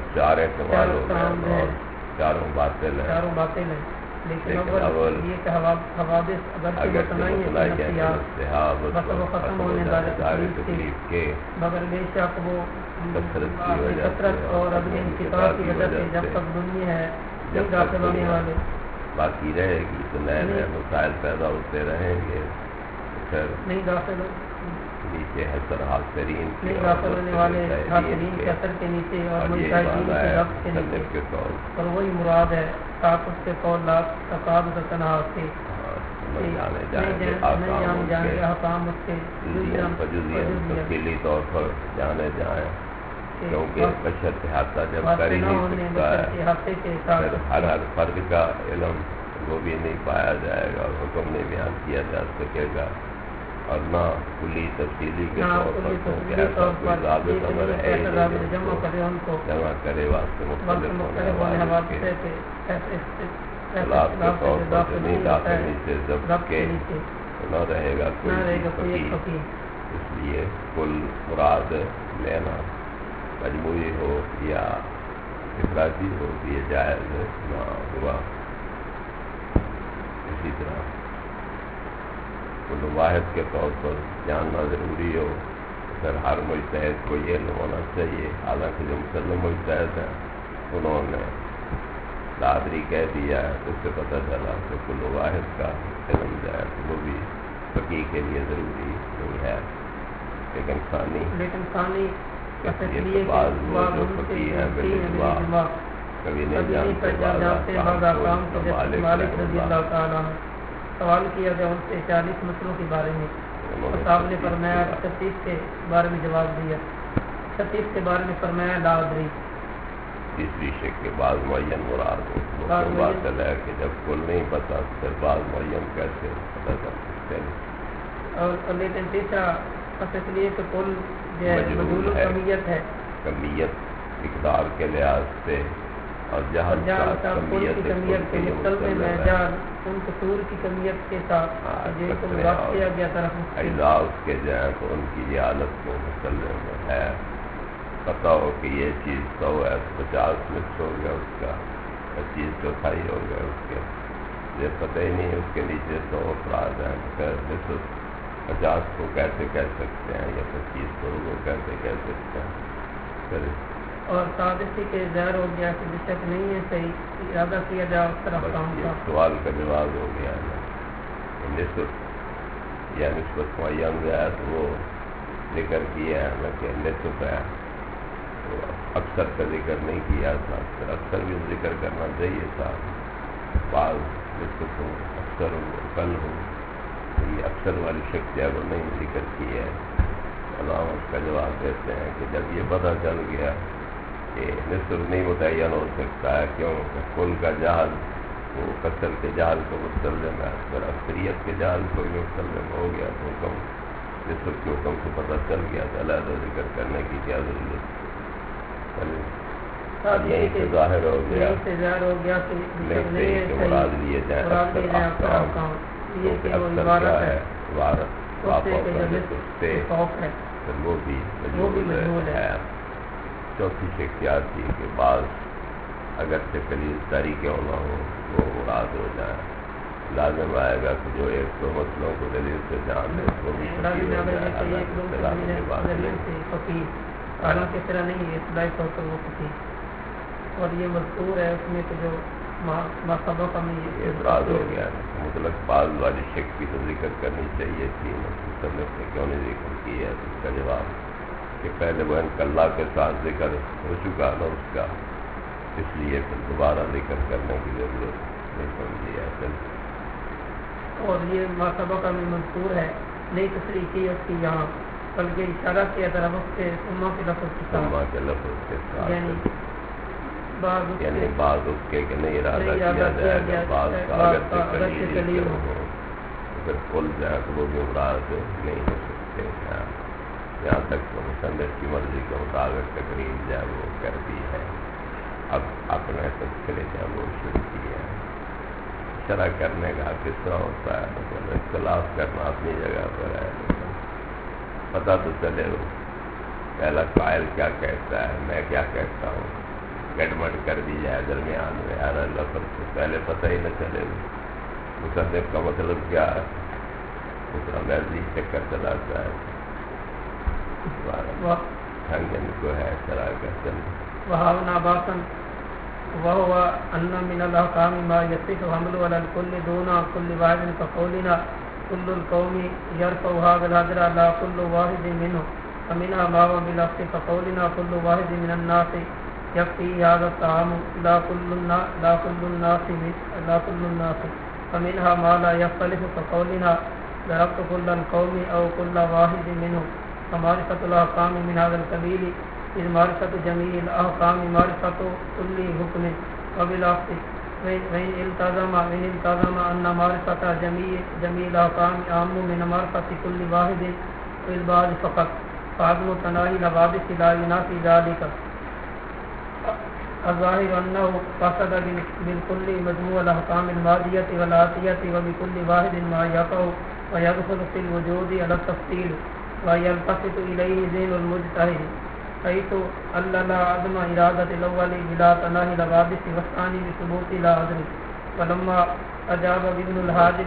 چاروں باطل ہیں، لیکن اول یہ کہ حوادث اگرچہ متنوع ہیں بس وہ ختم ہونے والے تکلیف کے، مگر بے شک وہ کثرت اور عدم انقطاع کی وجہ سے جب تک دنیا ہے نہیں داخل ہونے والے باقی رہے گی تو نئے نئے مسائل پیدا ہوتے رہیں گے، پھر نہیں داخل نیچے حسر حاصرین نہیں داخل ہونے والے حاصرین کے اثر کے نیچے اور مجتہدین کے ربط کے نیچے، اور وہی مراد ہے ساتھ اس کے قول لا تقاد تنہا سے نہیں جانے جائیں گے احکام اس کے تفصیلی طور پر جانے جائیں، کیونکہ بشر احاطہ جب کر ہی نہیں سکتا ہے، ہر فرد کا علم وہ بھی نہیں پایا جائے گا اور حکم نہیں بیان کیا جا سکے گا، اور نہ کلی تفصیلی کے طور پر کیونکہ ایسا کوئی ضابط امر ہے جمع کرے واسطے مختلف ہونے والے خلاف کے طور پر جو نہیں داخل نیچے ضبط کے نہ رہے گا کوئی فقیر، اس لیے کل مراد لینا مجموعی ہو یا افرادی ہو یہ جائز نہ ہوا۔ اسی طرح کل واحد کے طور پر جاننا ضروری ہو، پھر ہر مجتہد کو یہ علم ہونا چاہیے، حالانکہ جو مسلم مجتہد ہیں انہوں نے لادری کہہ دیا ہے، اس سے پتہ چلا کہ کل واحد کا علم جو ہے وہ بھی فقیہ کے لیے ضروری نہیں ہے، لیکن ثانی بعض وہ جو فقیہ ہیں بالاتفاق کبھی نہیں جانتے مالک رضی اللہ تعالیٰ عنہ سوال کیا گیا ان سے 40 مسئلوں کے بارے میں، صاحب نے فرمایا 36 کے بارے میں جواب دیا، 36 کے بارے میں فرمایا لا ادری۔ تیسری شک کے بعض معین مراد ہو، بات ہے کہ جب کل نہیں پتا پھر بعض معین کیسے پتہ چل سکتے ہیں، اور لیکن تیسرا بس اس لیے کہ کل مجہول کمیت ہے، کمیت مقدار کے لحاظ سے، اور جہاں کمیت کے مستلزم میں جہاں ان قصور کی کمیت کے ساتھ جن کو رد کیا گیا طرف اعزاز کے جائیں تو ان کی یہ حالت کو مستلزم ہے، پتہ ہو کہ یہ چیز 100 ہے 50 نصف ہو گیا اس کا، 25 چوتھائی ہو گیا اس کے، یہ پتہ ہی نہیں اس کے نیچے 100 افراد ہیں، پھر نصف 50 کو کیسے کہہ سکتے ہیں یا 25 کو وہ کیسے کہہ سکتے ہیں، پھر اور سادسی کے ظاہر ہو گیا کہ بشک نہیں ہے صحیح ارادہ کیا جائے اس طرف کام کا، سوال کا جواب ہو گیا ہے نصف یا نسبت معین جو ہے تو وہ ذکر کیا ہے کہ نصف ہے، تو اکثر کا ذکر نہیں کیا تھا، پھر اکثر بھی ذکر کرنا چاہیے تھا، بعض نصف ہو اکثر ہو کل ہو، یہ اکثر والی شک ہے وہ نہیں ذکر کی ہے۔ علامت کا جواب دیتے ہیں کہ جب یہ پتہ چل گیا کہ نصف نہیں متعین ہو سکتا ہے، کیوں کہ کل کا جہل وہ کثر کے جہل کو مستلزم ہے، پھر اکثریت کے جہل کو بھی مستلزم ہو گیا، تو حکم نصف کے حکم سے پتہ چل گیا تو علیحدہ ذکر کرنے کی کیا ضرورت، یہیں سے ظاہر ہو گیا یہیں سے ظاہر ہو گیا کہ نہیں کہ مراد لیے جائیں اکثر احکام، کیونکہ اکثر کیا ہے عبارت وہ بھی مجبور ہے۔ چوتھی شک کیا تھی کہ بعض اگرچہ خلیصداری کیوں نہ ہو وہ مراد ہو جائے، لازم آئے گا کہ جو ایک دو مسئلوں کو دلیل سے جان لے وہ بھی فقیر ہو جائے، اللہ کے خلاف کی بات نہیں۔ حالانکہ اس طرح نہیں ہے، اصطلاحی طور پر وہ فقیر، اور یہ مذکور ہے اس میں کہ جو سبق میں یہ اعتراض ہو گیا۔ مطلق بعض والی شک کی تو ذکر کرنی چاہیے تھی، مصنف نے کیوں نہیں ذکر کی ہے؟ اس کا جواب کہ پہلے وہ انکلّہ کے ساتھ ذکر ہو چکا نا اس کا، اس لیے پھر دوبارہ ذکر کرنے کی ضرورت نہیں سمجھی ہے۔ اور یہ سبق میں مذکور ہے، نئی تصریح کی اس کی یہاں، بلکہ اشارہ کیا طرف اس کے سما کے لفظ کے ساتھ، یعنی بعض اس کے کہ نہیں ارادہ کیا جائے گا، بعض کا اگر تکلیف ہو اگر کھل جائے تو وہ بھی مراد نہیں ہو سکتے ہیں۔ یہاں تک تو مصنف کی مرضی کے مطابق تقریر جائے وہ کر دی ہے، اب اپنے تذکرے جب وہ شروع کی ہے۔ شرح کرنے کا کس طرح ہوتا ہے، مطلب اختلاف کرنا اپنی جگہ پر ہے، لیکن پتہ تو چلے وہ پہلا قائل کیا کہتا ہے، میں کیا کہتا ہوں، گڈمڈ کر دی جائے درمیان میں ہر لفظ سے پہلے پتہ ہی نہ چلے مصنف کا مطلب کیا ہے، اس طرح محضی چکر چلاتا ہے، ہنگن کو ہے شرح کا چل وهاونا باطن وهو أن من الأحكام ما يصح حمله على الكل دون كل واحد كقولنا كل القوم يرفع هذا الحجر على كل واحد منه، فمنها ما هو بلفظ كقولنا كل واحد من الناس يكفي هذا الطعام لا كل الناس، فمنها ما لا يختلف كقولنا ضربت كل القوم أو كل واحد منهم، فمعرفة الأحكام من هذا القبيل إذ معرفة جميع الأحكام معرفة كل حكم وبالعكس، وإن التزم أن معرفة جميع الأحكام أهم من معرفة كل واحد بالبعض فقط، فعدم تناهي الحوادث لا ينافي ذلك. الظاهر أنه قصد بالكل مجموع الأحكام الماضية والآتية وبكل واحد ما يقع ويدخل في الوجود على التفصيل ويلتفت إليه ذهن المجتهد، حيث علل عدم إرادة الأول بلا تناهي الحوادث والثاني بثبوت لا عدم. ولما أجاب ابن الحاجب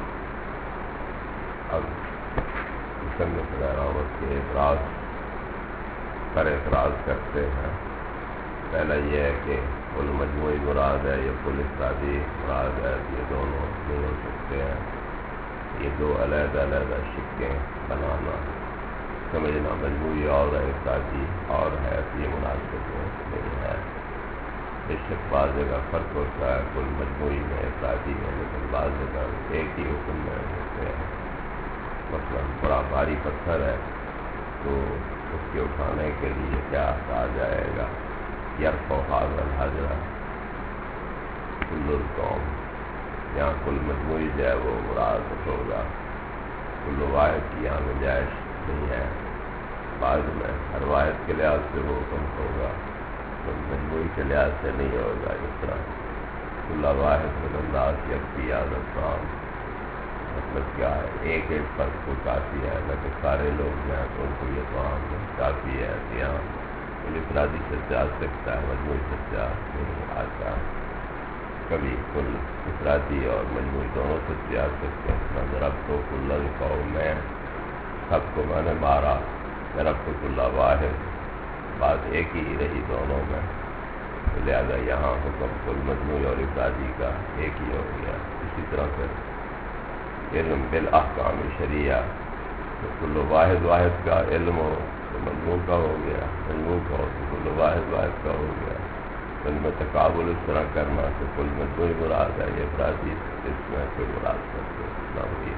اب مصنف رحمت کے اعتراض پر اعتراض کرتے ہیں۔ پہلا یہ ہے کہ کل مجموعی مراد ہے یا کل افرادی مراد ہے، یہ دونوں نہیں ہو سکتے ہیں، یہ دو علیحدہ علیحدہ شکیں بنانا، سمجھنا مجموعی اور ہے افرادی اور ہے، یہ مناسب نہیں ہے۔ اس سے بعض جگہ فرق ہوتا ہے، کل مجموعی میں افرادی میں، لیکن بعض جگہ ایک ہی حکم میں ہوتے ہیں۔ مثلا بڑا بھاری پتھر ہے تو اس کے اٹھانے کے لیے کیا کہا جائے گا، یرفع هذا الحجر کل القوم، یہاں کل مجموعی جو ہے وہ مراد ہوگا، کل واحد کی یہاں گنجائش نہیں ہے، بعد میں ہر واحد کے لحاظ سے وہ حکم ہوگا، کل مجموعی کے لحاظ سے نہیں ہوگا۔ اس طرح کل واحد من الناس یکفی هذا الطعام، مطلب کیا ہے، ایک فرد کو کافی ہے، نہ کہ سارے لوگ جو ہیں تو ان کو یہ طعام کافی ہے، یہاں افرادی سچا آ سکتا ہے، مجموعی سچا نہیں آتا، کبھی کل افرادی اور مجموعی دونوں سچے آ سکتے ہیں۔ ضرب تو کل القوم، میں سب کو میں نے مارا، ضرب تو کل واحد، بات ایک ہی رہی دونوں میں، لہذا یہاں حکم کل مجموعی اور افرادی کا ایک ہی ہو گیا۔ اسی طرح سے علم بالاحکام شریعہ، تو کل واحد واحد کا علم ہو تو مجموع کا ہو گیا، مجموع کا ہو تو کل واحد واحد کا ہو گیا۔ ان میں تقابل اس طرح کرنا تو کل مجموعی مراد ہے، یہ افرادی اس میں کوئی مراد کرتے نہ ہوئی۔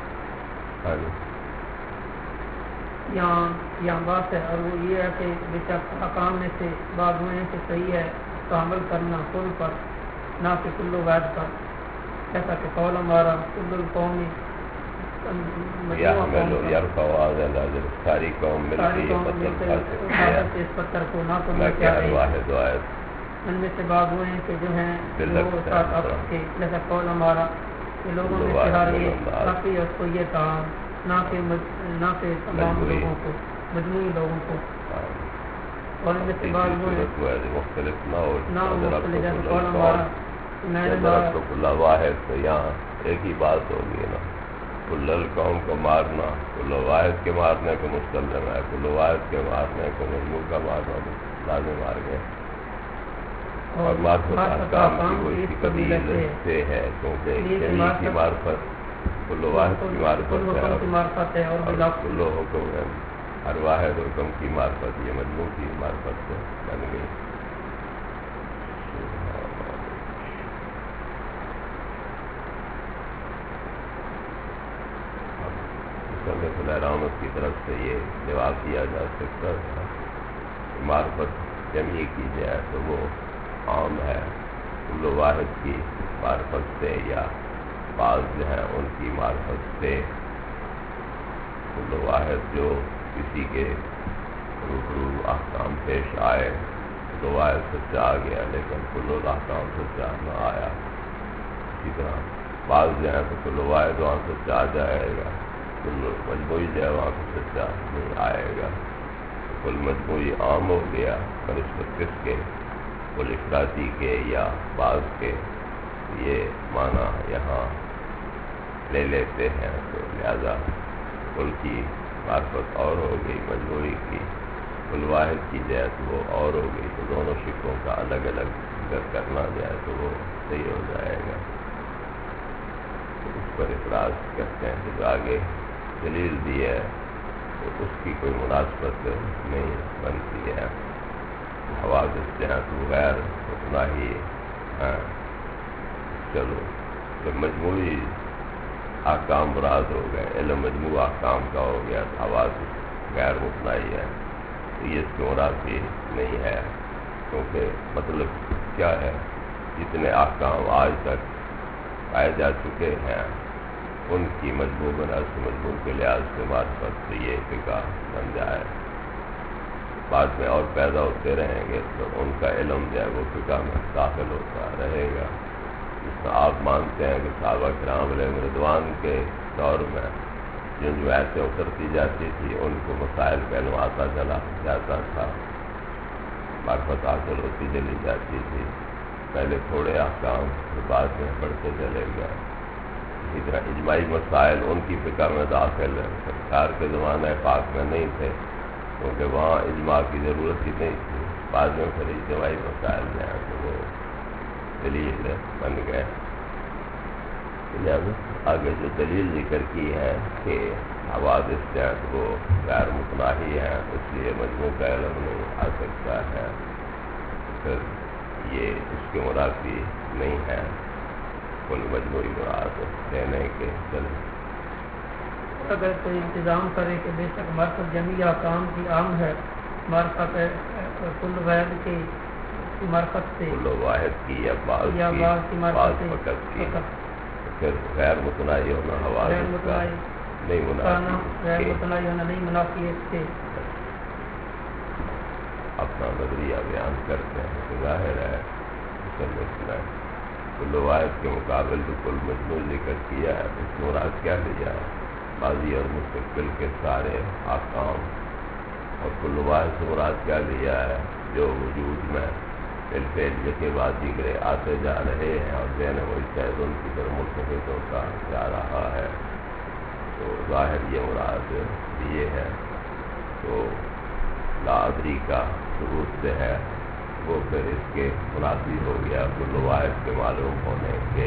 یہاں بات ہے، اور وہ یہ ہے کہ بے شک حکام میں سے بعض میں سے صحیح ہے تو عمل کرنا کل پر نہ کہ کل واحد پر، جیسا کہ قول ہمارا کل القومی ساری قوم مل کے یہ پتھر اس پتھر کو نہ تو واحد واحد ان میں سے بعض وہ ہیں کہ جو ہیں وہ ساتھ آپ کے جیسا قول ہمارا کہ لوگوں میں سے ہر یہ کافی اس کو یہ کہا نہ کہ تمام لوگوں کو مجموعی لوگوں کو اور ان میں سے بعض وہ ہیں مختلف نہ ہو مختلف جیسا قول ہمارا میں نے کل واحد تو یہاں ایک ہی بات ہوگی نا کل القوم کو مارنا کل واحد کے مارنے کو مستلزم ہے کل واحد کے مارنے کو مجموع کا مارنا لازم مار گئے اور معرفت احکام کی وہ اسی قبیل سے ہے کیونکہ جمیع کی معرفت کل واحد کی معرفت ہے اور کل حکم ہے ہر واحد حکم کی معرفت یہ مجموع کی معرفت سے بن گئی رحمت کی طرف سے یہ جواب دیا جا سکتا تھا معرفت جمعی کی جائے تو وہ عام ہے کل واحد کی معرفت سے یا بعض جو ہیں ان کی معرفت سے کل واحد جو کسی کے روبرو احکام پیش آئے کل واحد سچا آ گیا لیکن کل الاحکام سچا نہ آیا اسی طرح بعض جو ہیں تو کل واحد وہاں سچا آ جائے گا کل مجموعی جو ہے وہاں سے سچا نہیں آئے گا کل مجموعی عام ہو گیا بنسبت کس کے کل افراطی کے یا بعض کے یہ معنی یہاں لے لیتے ہیں تو لہذا کل کی معرفت اور ہو گئی مجموعی کی کل واحد کی جائے تو وہ اور ہو گئی تو دونوں شکوں کا الگ الگ اگر کرنا جائے تو وہ صحیح ہو جائے گا اس پر اعتراض کرتے ہیں کہ جو آگے دلیل دی ہے تو اس کی کوئی مناسبت نہیں بنتی ہے حوادث جو ہیں تو غیر اتنا ہی چلو جب مجموعی احکام مراد ہو گئے علم مجموع احکام کا ہو گیا تو حوادث غیر اتنا ہی ہے تو یہ اس کی منافی نہیں ہے کیونکہ مطلب کیا ہے جتنے احکام آج تک پائے جا چکے ہیں ان کی مجموع بناس مجموع کے لحاظ سے معرفت سے یہ فقہ بن جائے بعد میں اور پیدا ہوتے رہیں گے تو ان کا علم جو ہے وہ فقہ میں داخل ہوتا رہے گا جس میں آپ مانتے ہیں کہ صحابہ کرام علیہ رضوان کے دور میں جو ایسے اترتی جاتی تھی ان کو مسائل کا علم آتا چلا جاتا تھا معرفت حاصل ہوتی چلی جاتی تھی پہلے تھوڑے احکام بعد میں بڑھتے چلے گئے اسی طرح اجماعی مسائل ان کی فقہ میں داخل ہے سرکار کے زمانہ پاک میں نہیں تھے کیونکہ وہاں اجماع کی ضرورت ہی نہیں تھی بعد میں پھر اجتماعی مسائل جو ہیں تو وہ دلیل بن گئے آگے جو دلیل ذکر کی ہے کہ حوادث جو ہیں تو وہ غیر متناہی ہیں اس لیے مجموع کا علم نہیں آ سکتا ہے پھر یہ اس کے منافی نہیں ہے کل مجموعی مراد دینے کے چلے اگر کوئی انتظام کرے کہ بے شک معرفت جمیع احکام کی عام ہے معرفت کل واحد کی معرفت سے کل واحد کی یا بعض کی بعض فقط کی پھر غیر متناہی ہونا حوادث کا نہیں منافی غیر متناہی ہونا نہیں منافی اس کے اپنا نظریہ بیان کرتے ہیں کہ ظاہر ہے کل واحد کے مقابل جو کل مجموع ذکر کیا ہے اس میں مراد کیا لیا ہے ماضی اور مستقبل کے سارے احکام اور کل واحد سے مراد کیا لیا ہے جو وجود میں الفیل کے بعد دیگرے آتے جا رہے ہیں اور ذہن مجتہد ان کی طرف مرتبط ہوتا جا رہا ہے تو ظاہر یہ مراد یہ ہے تو لا ادری کا ثبوت سے ہے وہ پھر اس کے منافی ہو گیا کل واحد کے معلوم ہونے کے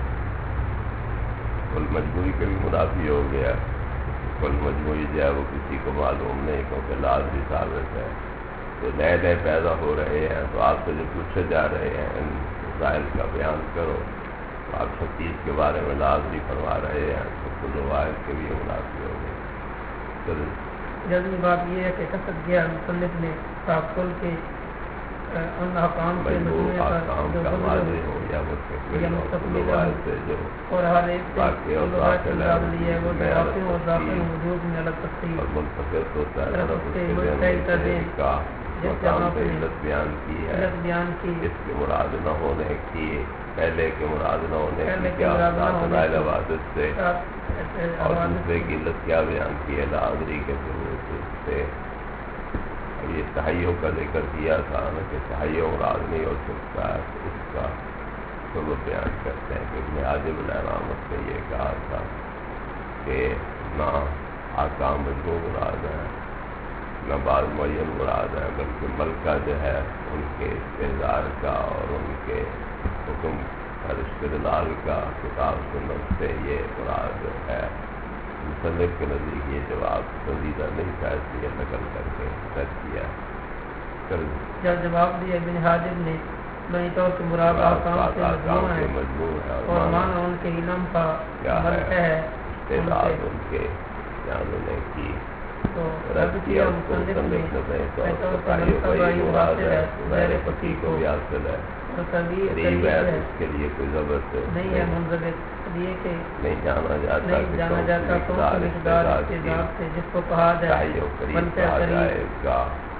کل مجموعی کے بھی منافی ہو گیا کل مجموعی جو ہے وہ کسی کو معلوم نہیں کیونکہ لا ادری ثابت ہے تو نئے نئے پیدا ہو رہے ہیں تو آپ سے جو پوچھے جا رہے ہیں ان مسائل کا بیان کرو تو آپ 36 کے بارے میں لا ادری فرما رہے ہیں تو کل واحد کے بھی منافی ہو گئے جلدی بات یہ ہے کہ قصد گیا مصنف نے تحفل کے ان احکام سے مجموع مجموعے احکام پر جو کا گزر ماضی ہو ہو یا مستقبل یا ہو مستقبل کل ہو، سے جو اور ہر ایک سے واقع اور جو داخل ہے مراد لی ہے وہ میں واقع اور داخل تفصیل وجود میں الگ تفصیل اور منتقل ہوتا ہے طرف طرف اس اس کے کے ذہن مستحل میں تدین کا جس مقام جہاں پہ پہ علت بیان کی ہے، علت بیان کی اس کے مراد نہ ہونے کی، پہلے کے مراد نہ ہونے پہلے کی کے کیا مراد نہ ہونے رائل کی عبادت سے، اور دوسرے کی علت کیا بیان کی ہے حاضری کے ثبوت سے۔ اب یہ تحیّع کا ذکر کیا تھا نا کہ تحیّع مراد نہیں ہو سکتا ہے، تو اس کا سبب بیان کرتے ہیں کہ ابن حاجب علیہ رحمت نے یہ کہا تھا کہ نہ احکام مجموع مراد ہے، نہ بعض معین مراد ہے، بلکہ ملکہ جو ہے ان کے استحضار کا اور ان کے حکم اور استدلال کا کتاب سنت سے یہ مراد ہے۔ مصنف کے نزدیک یہ جواب پسندیدہ نہیں تھا، اس لیے نقل کر کے رد کیا۔ جب جواب دیا ابن حاجب نے بنی طور سے مراد احکام سے مجموع ہے اور معنی ان کے علم کا ملکہ ہے، استعداد ان کے جاننے کی تو رد کیا اس کو مصنف نے تو تحیّع وہی مراد ہے، غیر فقیہ کو بھی حاصل ہے، قریب ہے تو اس کے لیے کوئی ضبط نہیں ہے، منضبط یہ کہ نہیں جانا جاتا نہیں جانا جاتا کون سی مقدار استعداد سے جس کو کہا جائے تحیّع قریب کہا جائے اس کا۔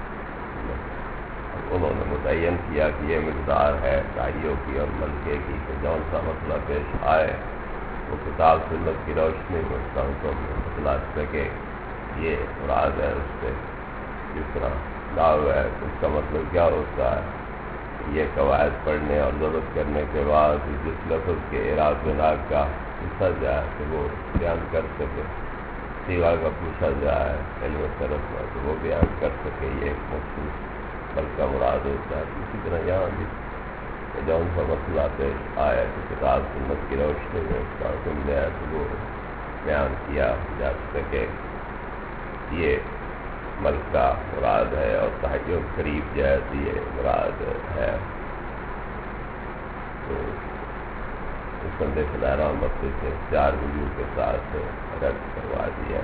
انہوں نے متعین کیا کہ یہ مقدار ہے تحیّع کی اور ملکے کی، کہ جون سا مسئلہ پیش آئے وہ کتاب سنت کی روشنی میں اس کا حکم بتلا سکے، یہ مراد ہے اس سے۔ جس طرح دعو ہے اس کا مطلب کیا ہوتا ہے، یہ قواعد پڑھنے اور ضبط کرنے کے بعد جس لفظ کے اعراب بنا کا پوچھا جائے تو وہ بیان کر سکے، سیغہ کا پوچھا جائے علم صرف میں تو وہ بیان کر سکے، یہ ایک مخصوص بلکہ مراد ہوتا ہے۔ اسی طرح یہاں بھی جون سا مسئلہ پیش آیا کہ کتاب سنت کی روشنی میں اس کا حکم دیا تو وہ بیان کیا جا سکے، یہ ملکہ مراد ہے، اور تحیّع قریب جائے تو یہ مراد ہے۔ تو مصنف علیہ رحمت سے 4 وجوہ کے ساتھ رد کروا دیا۔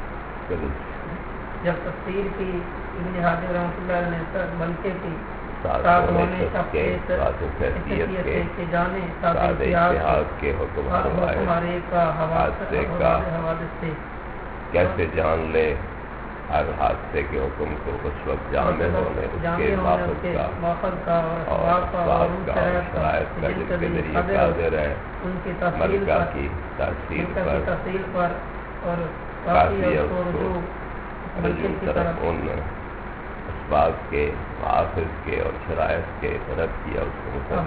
جب تفسیر کی ابن حاجب رحمۃ اللہ علیہ نے ملکے کی ساتھ ہونے کے جانے اتحاد کے حکم حادثے کا کیسے جان لے، ہر حادثے کے حکم کو اس وقت جامع ہونے اس کے ماخذ کا اور اسباب کا اور شرائط کا جن کے ذریعے قادر ہے ملکہ کی تحصیل پر اور کافی ہے اس کو رجوع طرف ان اسباب کے مآخذ کے اور شرائط کے طرف کیا، اس کو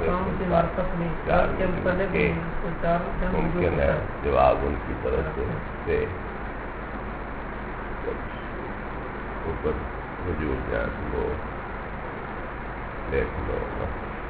ممکن ہے جواب ان کی طرف سے اوپر رجوع جائے تو وہ دیکھ لو نا۔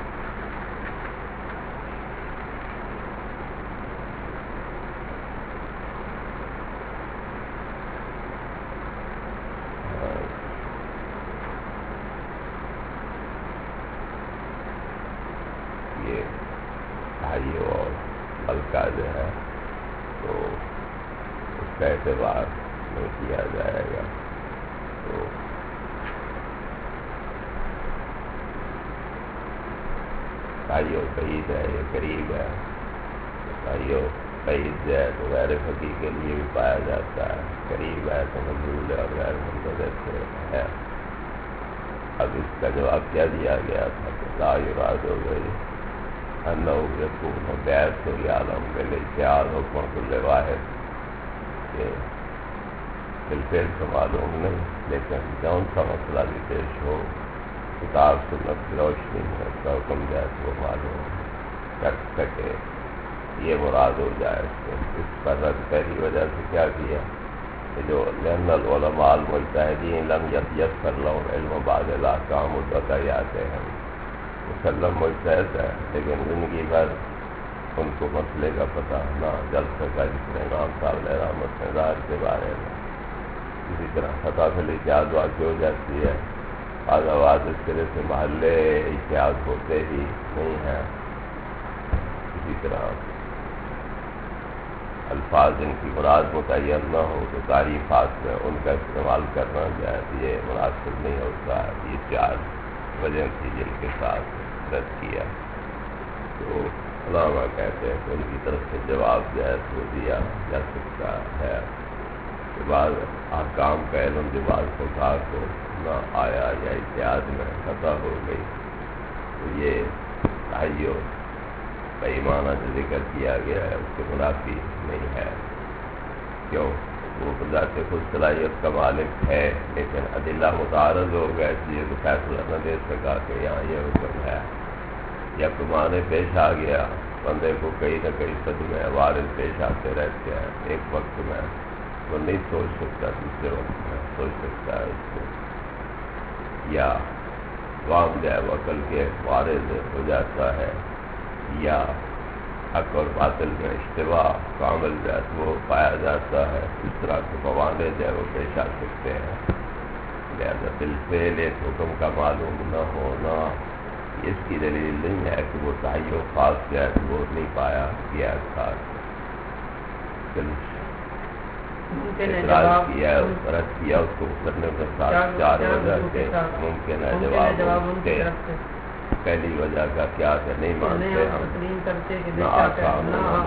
یہ تحیّع اور ملکہ جو ہے تو اس کا اعتبار نہیں کیا جائے گا، تو تحیّع بعید ہے یہ قریب ہے، تحیّع بعید ہے تو غیر فقیہ کے لیے بھی پایا جاتا ہے، قریب ہے تو مجہول ہے اور غیر منضبط سے ہے۔ اب اس کا جواب کیا دیا گیا تھا کہ لا یراد ہو گئی انہ یکون بیعت العالم بالاجتہاد حکم کل واحد، کہ بالفعل تو معلوم نہیں لیکن جون سا مسئلہ بھی پیش ہو کتاب سنت کی روشنی میں اس کا حکم جائے تو وہ معلوم کر سکے، یہ مراد ہو جائے اس پر رد پہلی وجہ سے کیا کیا کہ جو لأن العلماء المجتہدین لم یتیسر لهم علم بعض الاحکام البتیات ہیں، مسلم مجتہد ہے لیکن زندگی بھر ان کو مسئلے کا پتہ نہ چل سکا، جس میں امام صاحب علیہ رحمت نے ظاہر کے بارے میں۔ اسی طرح خطا سے اجتہاد واقع ہو جاتی ہے، بعض آواز اس طرح سے محلے اجتہاد ہوتے ہی نہیں ہیں۔ اسی طرح الفاظ جن کی مراد متعین نہ ہو تو تعریفات میں ان کا استعمال کرنا جائے یہ مناسب نہیں ہوتا ہے۔ یہ 4 وجہ تھی جن کے ساتھ رد کیا، تو علامہ کہتے ہیں کہ ان کی طرف سے جواب جو ہے تو دیا جا سکتا ہے کہ بعض احکام کا علم جو بعض فقہا کو نہ آیا یا اتحاد میں خطا ہو گئی، تو یہ تحیر بےمانہ جو ذکر کیا گیا ہے اس کے منافی نہیں ہے، کیوں وہ بذات خود صلاحیت کا مالک ہے، لیکن ادلہ متعارض ہو گیا اس لیے تو فیصلہ نہ دے سکا کہ یہاں یہ حکم ہے، یا کمانے پیش آ گیا، بندے کو کئی نہ کئی صدمے وارث پیش آتے رہتے ہیں، ایک وقت میں وہ نہیں سوچ سکتا، دوسرے وقت میں سوچ سکتا ہے اس کو، یا وام جائے وکل کے وارث ہو جاتا ہے، یا حق اور باطل میں اشتباہ کامل جو ہے وہ پایا جاتا ہے، اس طرح کے موانع جو ہے وہ پیش آ سکتے ہیں، لہذا بالفعل ایک حکم کا معلوم نہ ہونا اس کی دلیل نہیں ہے کہ وہ تعین خاص جو ہے وہ نہیں پایا گیا تھا، اعتراض کیا رد کیا اس کو کرنے کے ساتھ چار وجہ کے ممکن ہے جواب اس کے پہلی وجہ کا کیا کہ نہیں مانتے ہم نہ آسام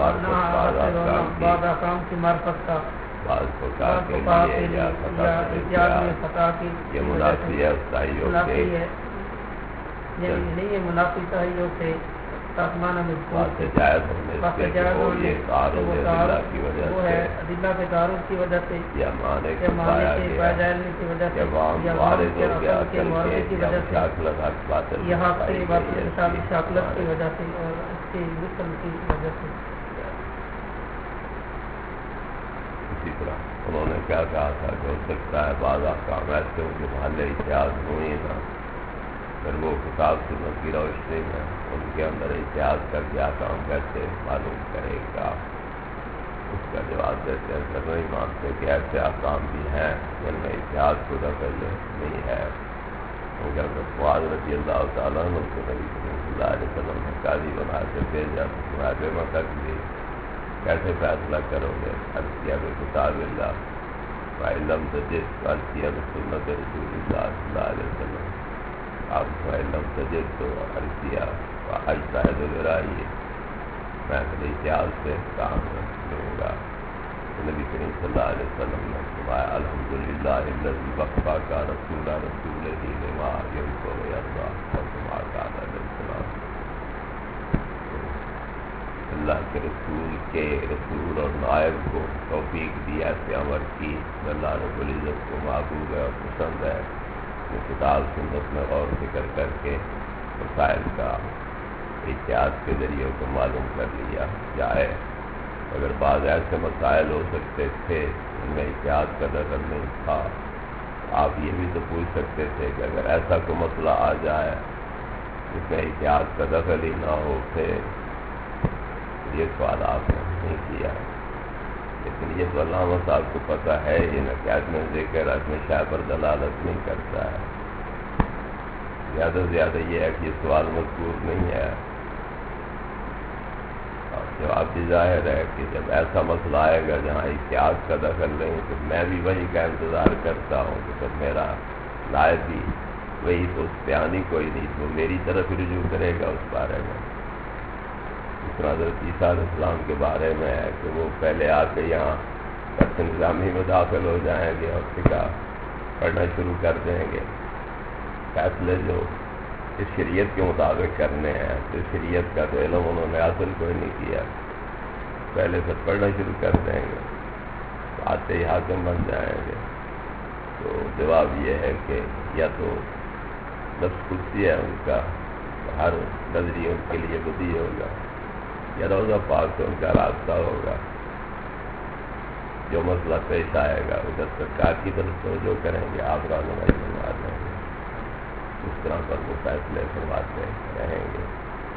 بعض احکام کی معرفت کا، بعض فقہا کے لیے یا خطا کی یہ منافی ہے اس تعین کے، نہیں یہ منافی تحریوں سے تاثمانہ مضبوط ہے، جائز ہونے سے کہ وہ یہ تعارض ادلہ کی وجہ سے، ادلہ کے تعارض کی وجہ سے، یا معنی کے پایا گیا، یا وام وارث ہو گیا عقل کے، یا مشاکلت حق باطل یہاں سے مشاکلت کی وجہ سے اور اس کے مثل کی وجہ سے۔ اسی طرح انہوں نے کیا کہا تھا کہ ہو سکتا ہے بعض احکام ایسے ہوں کہ محل اتحاد ہوئی نہ، پھر وہ کتاب سنت کی روشنی میں ان کے اندر اتحاد کا کیا کام کیسے معلوم کرے گا، اس کا جواب دیتے ہیں کہ نہیں مانتے کہ ایسے احکام بھی ہیں جن میں اتحاد کو دخل نہیں ہے، کیونکہ اگر فواد رضی اللہ تعالیٰ عنہ کو نبی صلی اللہ علیہ وسلم نے قاضی بنا کے بھیجا تو محاکمہ تک بھی کیسے فیصلہ کرو گے، عرضیہ بکتاب اللہ فَإِلَّمْ تَجِدْ فَأْتِيَ بِسُنَّتِ رسول اللہ صلی اللہ علیہ وسلم، آپ فَإِلَّمْ تَجِدْ تو عرضیہ فَأَجْتَهِدُ بِرَأْيِي، میں اپنے اتحاد سے کام لوں گا، تو نبی کریم صلی اللہ علیہ وسلم نے فرمایا الحمدللہ الذی وفق رسولہ لما یحب ویرضی وکما قال علیہ السلام، اللہ کے رسول اور نائب کو توفیق دیا ایسے عمل کی، اللہ رب العزت کو محبوب ہے اور پسند ہے کہ کتاب سنت میں غور فکر کر کے مسائل کا اتحاد کے ذریعے کو معلوم کر لیا جائے۔ اگر بعض ایسے مسائل ہو سکتے تھے ان میں اتحاد کا دخل نہیں تھا، آپ یہ بھی تو پوچھ سکتے تھے کہ اگر ایسا کوئی مسئلہ آ جائے جس میں اتحاد کا دخل ہی نہ ہو، پھر یہ سوال آپ نے نہیں کیا، لیکن یہ تو علامہ صاحب کو پتہ ہے یہ نہ کہ عدم ذکر عدم شائع پر دلالت نہیں کرتا ہے، زیادہ سے زیادہ یہ ہے کہ یہ سوال مذکور نہیں ہے، اور جواب بھی ظاہر ہے کہ جب ایسا مسئلہ آئے گا جہاں اتحاد کا دخل نہیں تو میں بھی وہی کا انتظار کرتا ہوں کہ جب میرا نائب بھی وہی تو اس بیانی کوئی نہیں تو میری طرف رجوع کرے گا اس بارے میں۔ اس طرح حضرت عیسیٰ علیہ السلام کے بارے میں ہے کہ وہ پہلے آ کے یہاں درس نظامی میں داخل ہو جائیں گے اور فقہ پڑھنا شروع کر دیں گے، فیصلے جو اس شریعت کے مطابق کرنے ہیں، تو شریعت کا تو علم انہوں نے حاصل کوئی نہیں کیا، پہلے سے پڑھنا شروع کر دیں گے، آتے ہی حاکم بن جائیں گے۔ تو جواب یہ ہے کہ یا تو نفس قدسی ہے ان کا، ہر نظریہ ان کے لیے بدی ہوگا، یا روضہ پاک سے ان کا راستہ ہوگا، جو مسئلہ پیش آئے گا ادھر سرکار کی طرف توجہ کریں گے، آپ رہنمائی فرما دیں گے، اس طرح پر وہ فیصلے فرماتے رہیں گے۔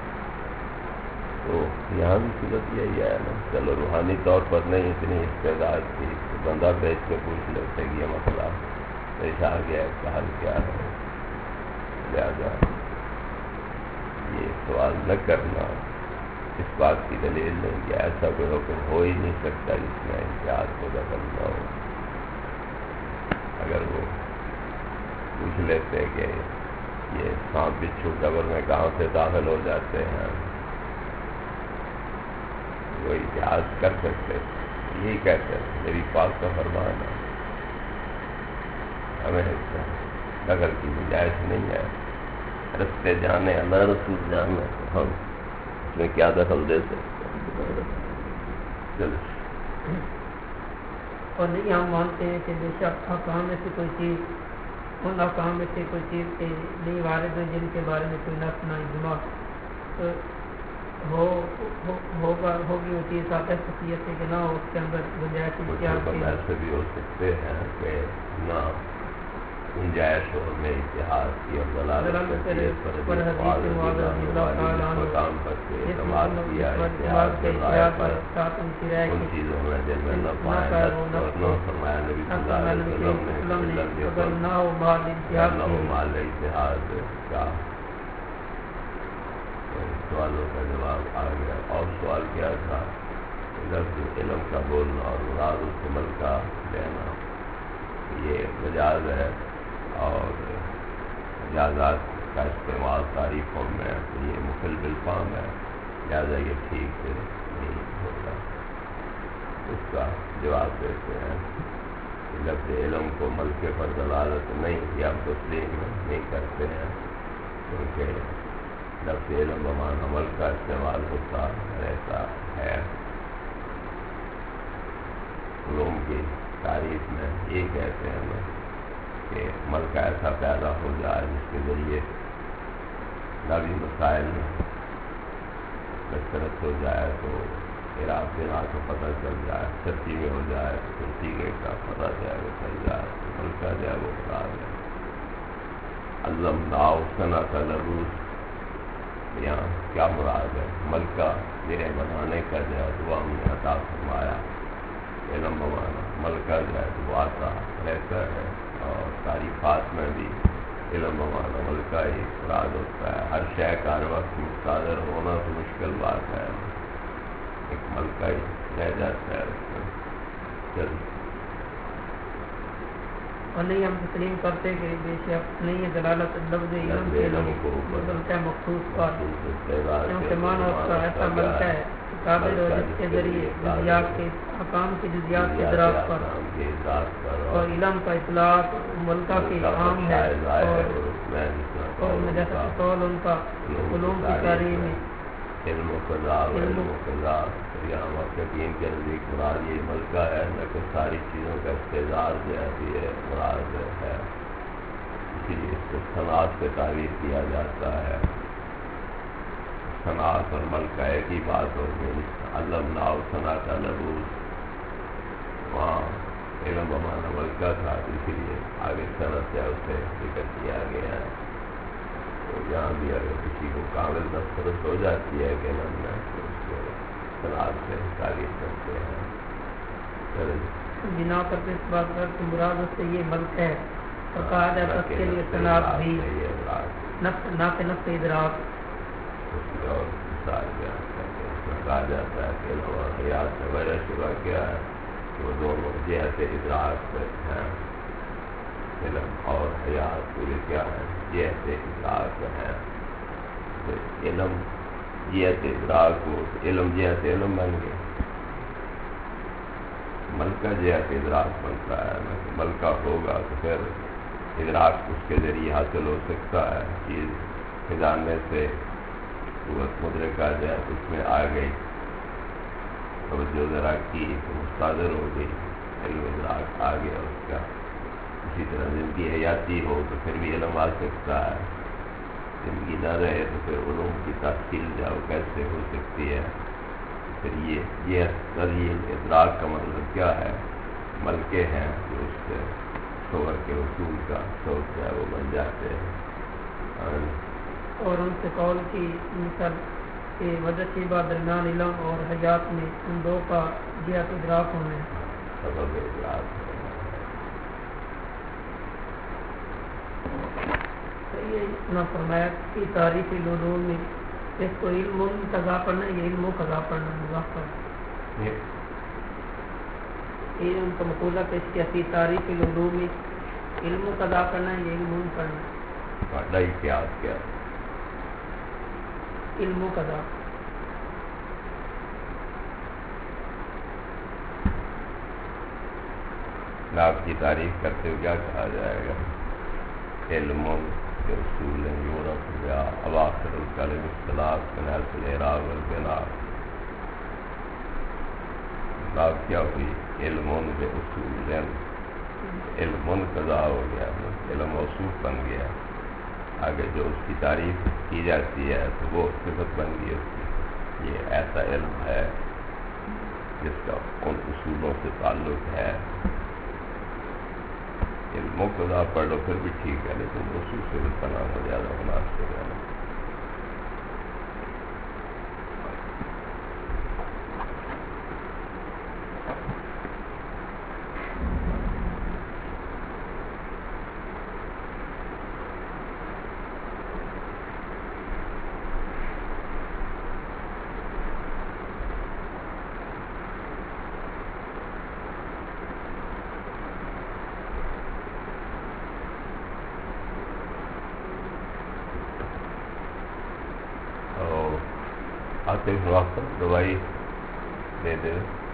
تو یہاں بھی صورت یہی ہے نا، چلو روحانی طور پر نہیں اتنی استعداد تھی کہ بندہ بیچ کے پوچھ لیتے کہ یہ مسئلہ پیش آ گیا ہے، اس کا حل کیا ہے، لہٰذا یہ سوال نہ کرنا اس بات کی دلیل نہیں کہ ایسا کوئی حکم ہو ہی نہیں سکتا جس میں اتحاد کو دخل نہ ہو۔ اگر وہ پوچھ لیتے کہ یہ سانپ بچھو قبر میں کہاں سے داخل ہو جاتے ہیں وہ اتحاد کر سکتے، یہی کہتے ہیں میری پاک کا فرمان ہے، ہمیں اس میں دخل کی گنجائش نہیں ہے، رستے جانے اللہ رسول جانے تو ہم اس میں کیا دخل دے سکتے ہیں؟ چلو اور نہیں ہم مانتے ہیں کہ بے شک احکام میں سے کوئی چیز، ان احکام میں سے کوئی چیز کے نہیں وارد ہیں جن کے بارے میں کوئی نفس نہ اجماع ہوگی وہ چیز آپ حیثیت ہے کہ نہ اس کے اندر گنجائش اتحاد کی، ایسے بھی ہو سکتے ہیں کہ نہ گنجائش ہو میں اتحاد کی اور دلالت پر مقام پر کے اعتماد کیا اتحاد کے رائے پر ان چیزوں میں جن میں نہ پائے اور نہ فرمایا نبی صلی اللہ علیہ وسلم نے اگر نہ ہو مال اتحاد کا سوالوں کا جواب آ گیا۔ اور سوال کیا تھا؟ لفظ علم کا بولنا اور مراد اس عمل کا لینا، یہ مجاز ہے اور مجازات کا استعمال تعریفوں میں یہ مخل بالفام ہے، لہٰذا یہ ٹھیک سے نہیں ہوتا۔ اس کا جواب دیتے ہیں کہ لفظ علم کو ملکے پر دلالت نہیں یا تسلیم نہیں کرتے ہیں، کیونکہ لفظ علم بمعنی عمل کا استعمال ہوتا رہتا ہے۔ علوم کی تعریف میں یہ کہتے ہیں کہ عمل کا ایسا پیدا ہو جائے جس کے ذریعے نبی مسائل میں کثرت ہو جائے تو عراق کو پتہ چل جائے، سچی میں ہو جائے تو سیگے کا پتہ جائے وہ چل جائے، عمل کا جائے وہ خراب ہے۔ عظم ناؤ سنا کا لبوس، یہاں کیا مراد ہے؟ عمل کا میرے بنانے کا جو ہے دعا ہم نے عطا فرمایا، علم بمانا عمل کا جو ہے دعا آتا رہتا ہے، اور تعریفات میں بھی علم بمانا عمل کا ہی مراد ہوتا ہے۔ ہر شے کا ہر وقت مقتدر ہونا تو مشکل بات ہے، ایک عمل کا ہی رہ جاتا ہے اس میں۔ چل اور نہیں ہم تسلیم کرتے کہ بے شک نہیں ہے دلالت لفظ علم کے بلکہ مخصوص پر، کیونکہ معنی اس کا ایسا ملتا ہے قابل ہو جس کے ذریعے جزیات کے احکام کی جزیات کے ادراک پر، اور علم کا اطلاق ملکہ کے عام ہے، اور میں جیسا قول ان کا علوم کی تعریف میں علم و قضا یہاں محققین کے نزدیک مراد یہ ملکہ ہے، لیکن ساری چیزوں کا استعداد جو ہے یہ مراد ہے، اسی لیے اس کو صنعت سے تعریف کیا جاتا ہے۔ صنعت اور ملکہ ایک ہی بات ہوگی۔ علم ناؤ صنع کا لبوس، وہاں علم بمانا ملکہ تھا، اسی لیے آگے صنعت ہے اسے ذکر کیا گیا ہے۔ تو یہاں بھی اگر کسی کو کامل دسترس ہو جاتی ہے کہ علم میں تو اس کو صنعت سے تعریف کرتے ہیں۔ بنا کرتے اس بات پر کہ مراد اس سے یہ ملک ہے، اور کہا جاتا ہے اس کے لیے صنعت بھی نہ کہ نفس ادراک، اس کی اور مثال بیان کرتے ہیں۔ اس میں کہا جاتا ہے کہ علم اور حیات میں وجہ شبہ کیا ہے کہ وہ دونوں جہت ادراک سے ہیں، علم اور حیات پورے کیا ہے جہت ادراک ہے۔ تو علم جہت ادراک ہو تو علم جہت علم بن گئے، ملکہ جہت ادراک بنتا ہے۔ ملکہ ہوگا تو پھر ادراک اس کے ذریعے حاصل ہو سکتا ہے، چیز خزانے سے قوت مدرکہ جہت اس میں آ گئی، توجہ ذرا کی تو مستحضر ہو گئی، علم ادراک آ گیا اس کا۔ اسی طرح زندگی حیاتی ہو تو پھر بھی علم آ سکتا ہے، زندگی نہ رہے تو پھر علوم کی تحصیل جاؤ کیسے ہو سکتی ہے؟ پھر یہ تزیین ادراک کا مطلب کیا ہے؟ ملکے ہیں جو اس سے شعور کے اصول کا شوق ہے وہ بن جاتے ہیں۔ اور ان سے قول کی مثال کہ وجہ شیبہ درمیان علم اور حیات میں ان دو کا جہت ادراک ہونا ہے، سبب ادراک ہے۔ یہ اتنا فرمایا کہ تعریف العلوم میں اس کو علم و قضا پڑھنا ہے، یہ علم و قضا پڑھنا مضاف علم کا مقولہ پیش کیا تھی، تعریف العلوم میں علم و قضا پڑھنا ہے، یہ علم پڑھنا ہے۔ ہی قیاس کیا علم و قضا آپ کی تعریف کرتے ہوئے کیا کہا جائے گا؟ علم کے اصول ہیں، یورپ ہو گیا، اواخر الکلم اختلاف من حیث الاعراب والبناء. بات کیا ہوئی؟ علم کے اصول ہیں، علم قضا ہو گیا، علم موصوف بن گیا. آگے جو اس کی تعریف کی جاتی ہے تو وہ صفت بن گئی اس کی. یہ ایسا علم ہے جس کا ان اصولوں سے تعلق ہے. علم قضا پڑھ لو پھر بھی ٹھیک ہے، لیکن اصول سے بھی بنانا زیادہ مناسب ہے. آتے وقت دوائی دے دے.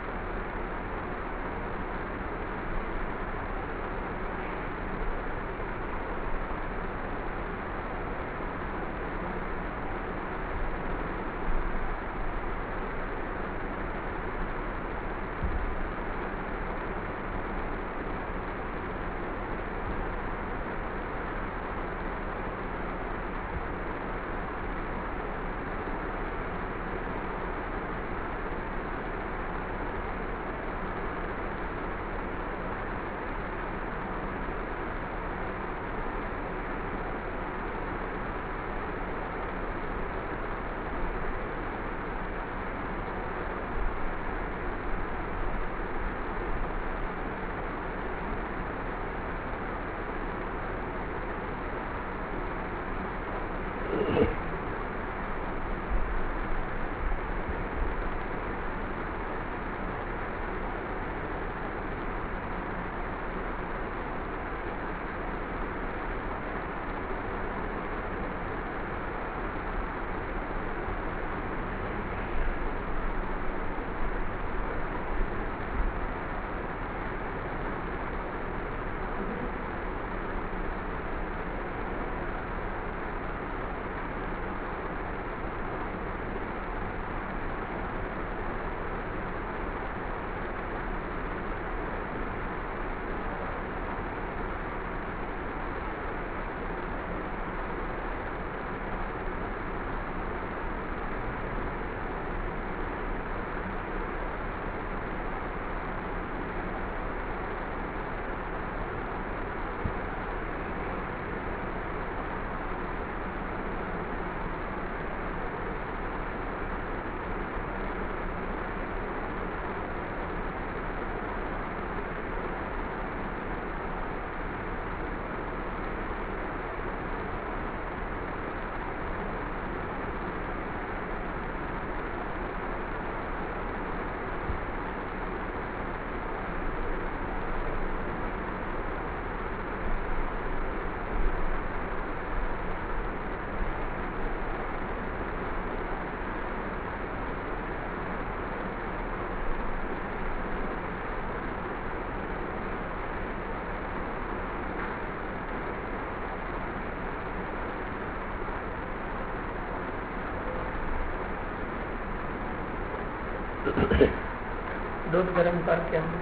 دودھ گرم کر کے ہم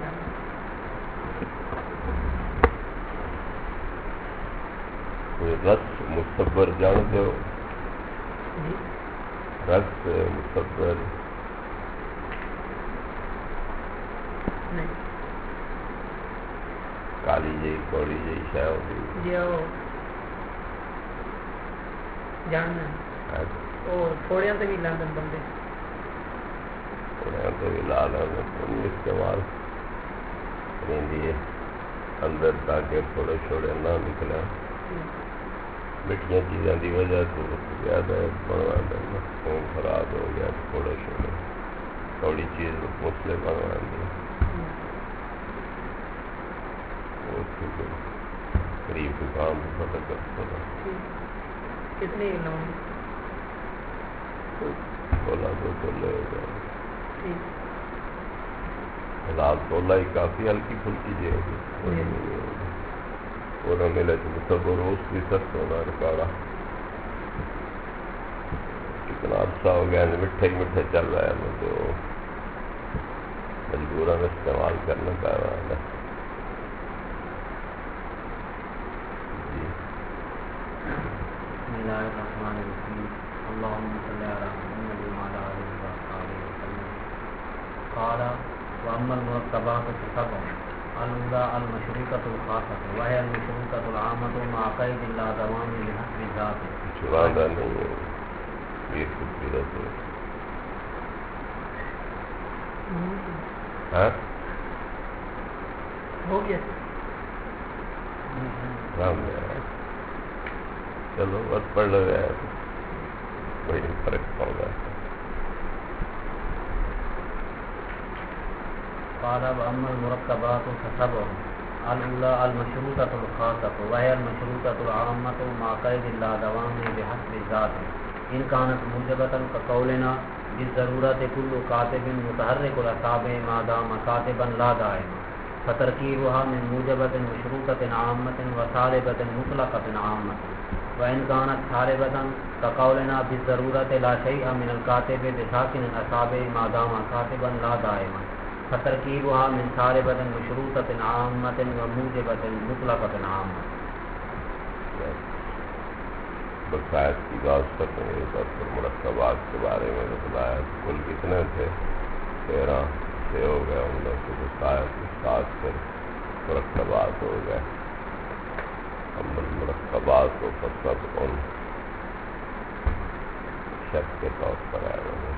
کوئی رس مصبر جانتے ہو؟ جی رس مصبر نہیں کالی جی کوڑی جی شاید ہوتی جی وہ جاننا ہے وہ تھوڑے تو بھی لاندن بندے تھوڑے تو بھی لال استعمال رہی ہے اندر تاکہ تھوڑے چھوڑے نہ نکلے مٹھیاں چیزوں کی وجہ تو زیادہ بنوا دینا خون خراب ہو گیا تھوڑے چھوڑے تھوڑی چیز مسلے بنوا دی قریب دکان کو فتح کرتا تھا. کتنے لوگ؟ 16 تو لے گئے. ٹھیک. حالات 16 ہی کافی ہلکی پھلکی جی ہوگی. وہ ملے تو سب روز بھی سخت ہونا ریکارڈا. کتنا عرصہ ہو گیا مٹھے ہی مٹھے چل رہا ہے. میں تو مجبوراً استعمال کرنا پا رہا ہے. جی. بسم اللہ الرحمن الرحیم. اللهم صل علی محمد وعلی آلہ وصحبہ وسلم. قال واما المرکبات فسبع. الاولى المشروطة الخاصة وهي المشروطة العامة مع قيد لا دوام بحسب الذات. چراندہ نہیں ہے یہ خوبصورت ہے. ہاں ہو گیا. رام ہے. چلو بس پڑھ لو گیا کوئی فرق ہوگا. قال واما المركبات فسبع. الاولى المشروطة الخاصة وهي المشروطة العامة مع قيد لا دوام بحسب الذات. ان كانت موجبة كقولنا بالضرورة كل كاتب متحرك الاصابع ما دام كاتبا لا دائما. فتركيبها من موجبة مشروطة عامة وسالبة مطلقة عامة. وإن كانت سالبة كقولنا بالضرورة لا شيء من الكاتب بساكن الأصابع ما دام كاتبا لا دائما. فتركيبها من سالبة مشروطة عامة وموجبة مطلقة عامة. بقایت کی بات کر رہے ہیں. اور پھر مرکبات کے بارے میں بتلایا کل کتنے تھے 13 سے ہو گئے. ان میں سے بقایت کے ساتھ پھر مرکبات ہو گئے. ہم مرکبات کو سب ان شک کے طور پر آئے ہوئے.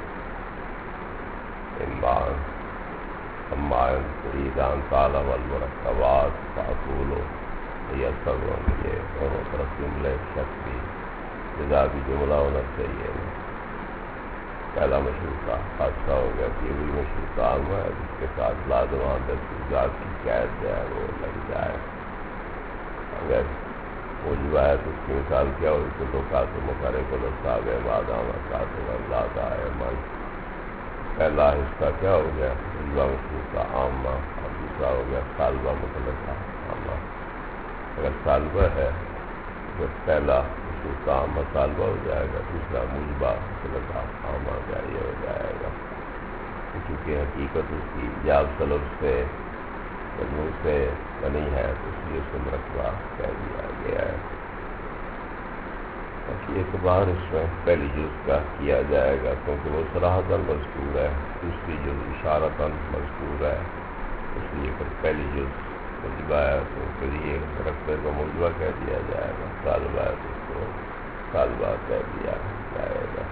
انبان ہمائن سریدان تالا والمرکبات فاقولو یہ سب یہ دونوں طرف جملے شک بھی جزا بھی جملہ ہونا چاہیے. پہلا مشروطہ حادثہ ہو گیا کہ یہ مشروطہ عامہ ہے جس کے ساتھ لازمان ذات کی قید جو ہے وہ لگ جائے. اگر موجبہ ہے تو اس کی مثال کیا ہوئی تو دو کاتب مقرر کو لصاب بادام کاتب اللہ ہے من. پہلا حصہ کیا ہو گیا موجبہ مشروطہ عامہ اور دوسرا ہو گیا سالبہ مطلقہ عامہ. اگر سالبہ ہے تو پہلا مشروطہ عامہ سالبہ ہو جائے گا. دوسرا موجبہ مطلقہ عامہ کا یہ ہو جائے گا. چونکہ حقیقت اس کی جاب سلب سے مجموع سے بنی ہے تو اس لیے اس کو مرکبہ کہہ دیا گیا ہے. باقی اعتبار اس میں پہلی جز کا کیا جائے گا کیونکہ وہ صراحتاً مذکور ہے. دوسری جز اشارتاً مذکور ہے. اس لیے پھر پہلی جز موجبہ ہے تو پھر یہ مرکبے کو موجبہ کہہ دیا جائے گا. سالبہ ہے تو اس کو سالبہ کہہ دیا جائے گا.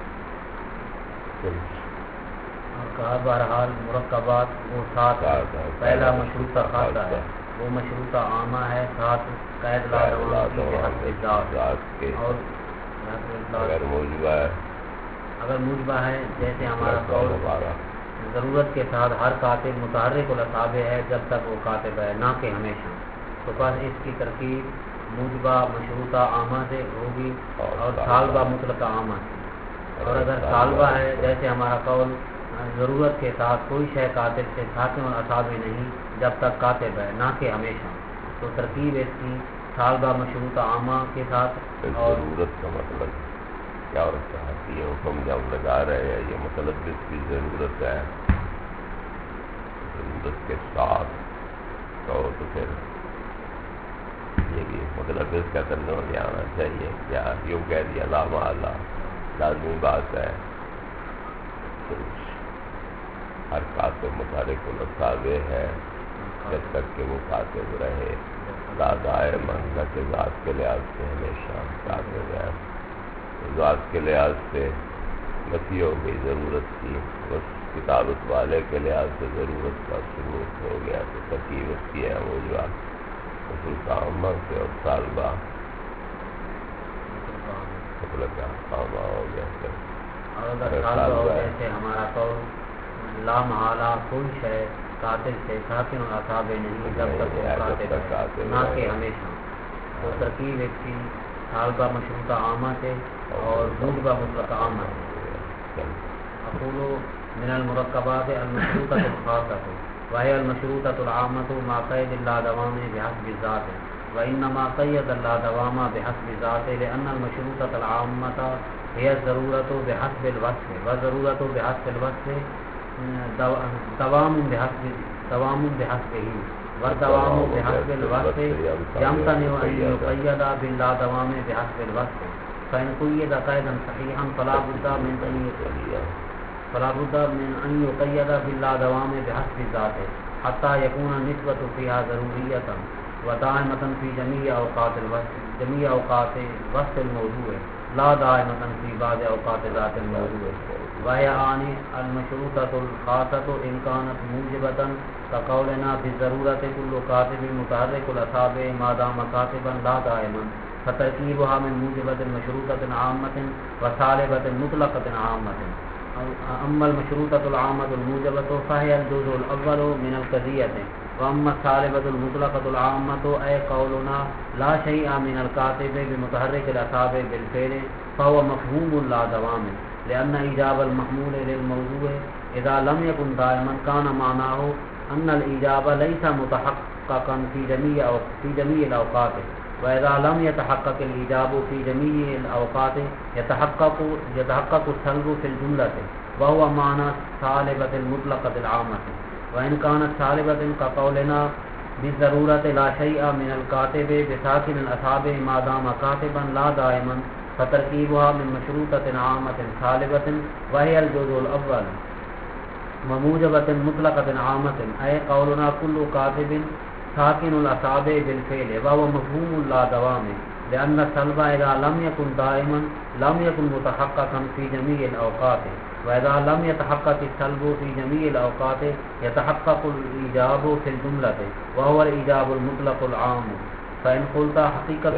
اور کہا بہرحال مرکبات وہ سات ہے. پہلا مشروطہ خاصہ ہے وہ مشروطہ عامہ ہے ساتھ قید لا دوام کی ذات کے. اور اگر موجبہ ہے اگر موجبہ ہے جیسے ہمارا قول ضرورت کے ساتھ ہر کاتب متحرک الاصابع ہے جب تک وہ کاتب ہے نہ کہ ہمیشہ. تو بس اس کی ترکیب موجبہ مشروطہ عامہ سے ہوگی اور سالبہ مطلقہ عامہ سے. اور اگر سالبہ ہے جیسے ہمارا قول ضرورت کے ساتھ کوئی شے کاتب سے ساکن الاصابع نہیں جب تک کاتب ہے نہ کہ ہمیشہ. تو ترکیب اس کی سالبہ مشروطہ عامہ کے ساتھ. اور ضرورت کا مطلب کیا ہوتا ہے کہ یہ حکم جب لگا رہے ہیں یہ مطلب اس کی ضرورت ہے ضرورت کے ساتھ کہو تو پھر یہ بھی مطلب اس کا ترجمہ آنا چاہیے. کیا یوں کہہ دیا لا محالہ لازمی بات ہے ہر کاتب متحرک الاصابع ہے جب تک کہ وہ کاتب رہے. لا دائماً نہ کہ ذات کے لحاظ سے ہمیشہ کاتب ہے. ذات کے لحاظ سے نفی ہو گئی ضرورت کی. بس کتابت والے کے لحاظ سے ضرورت کا ثبوت ہو گیا تو ترکیب اس کی ہے موجبہ مشروطہ عامہ سے اور سالبہ مطلقہ عامہ ہو گیا. اگر سالبہ ہو جیسے ہمارا قول لا محالہ کوئی شے کاتب سے ساکن الاصابع نہیں جب تک وہ کاتب ہے نہ کہ ہمیشہ. تو ترکیب ایک تھی سالبہ مشروطہ عامہ سے اور موجبہ مطلقہ عامہ سے. اقول من المرکبات المشروطة الخاصة وهي المشروطة العامة ما قید لا دوام بحسب الذات وإنما قید لا دوام بحسب الذات لأن المشروطة العامة هي الضرورة بحسب الوصف والضرورة بحسب الوصف دوام بحسبه والدوام بحسب الوصف يمتنع أن يقيد باللا دوام بحسب الوصف فإن قيد قيدا صحيحا فلا بد من أن يقيد باللا دوام بحسب الذات حتى يكون النسبة فيها ضرورية ودائمة في جميع أوقات وصف الموضوع لا دائمة في بعض أوقات ذات الموضوع. وهي أعني المشروطة الخاصة إن كانت موجبة كقولنا بالضرورة كل كاتب متحرك الأصابع ما دام كاتبا لا دائما فتركيبها من موجبة مشروطة عامة وسالبة مطلقة عامة. أما المشروطة العامة الموجبة فهي الجزء الأول من القضية وأما السالبة المطلقة العامة أي قولنا لا شيء من الكاتب بمتحرك الأصابع بالفعل فهو مفهوم لا دوام لأن إيجاب المحمول للموضوع إذا لم يكن دائما كان معناه أن الإيجاب ليس متحققا في جميع الأوقات وإذا لم يتحقق الإيجاب في جميع الأوقات يتحقق السلب في الجملة وهو معنى سالبة المطلقة العامة. وإن كانت سالبة كقولنا بالضرورة لا شيء من الكاتب بساكن الأصابع ما دام كاتبا لا دائما فتركيبها من مشروطة عامة سالبة وهي الجزء الأول وموجبة مطلقة عامة أي قولنا كل كاتب ساكن الأصابع بالفعل وهو مفهوم لا دوام لأن السلب إذا لم يكن دائما لم يكن متحققا في جميع الأوقات وإذا لم يتحقق السلب في جميع الأوقات يتحقق الإيجاب في الجملة وهو الإيجاب المطلق العام. فإن قلت حقيقة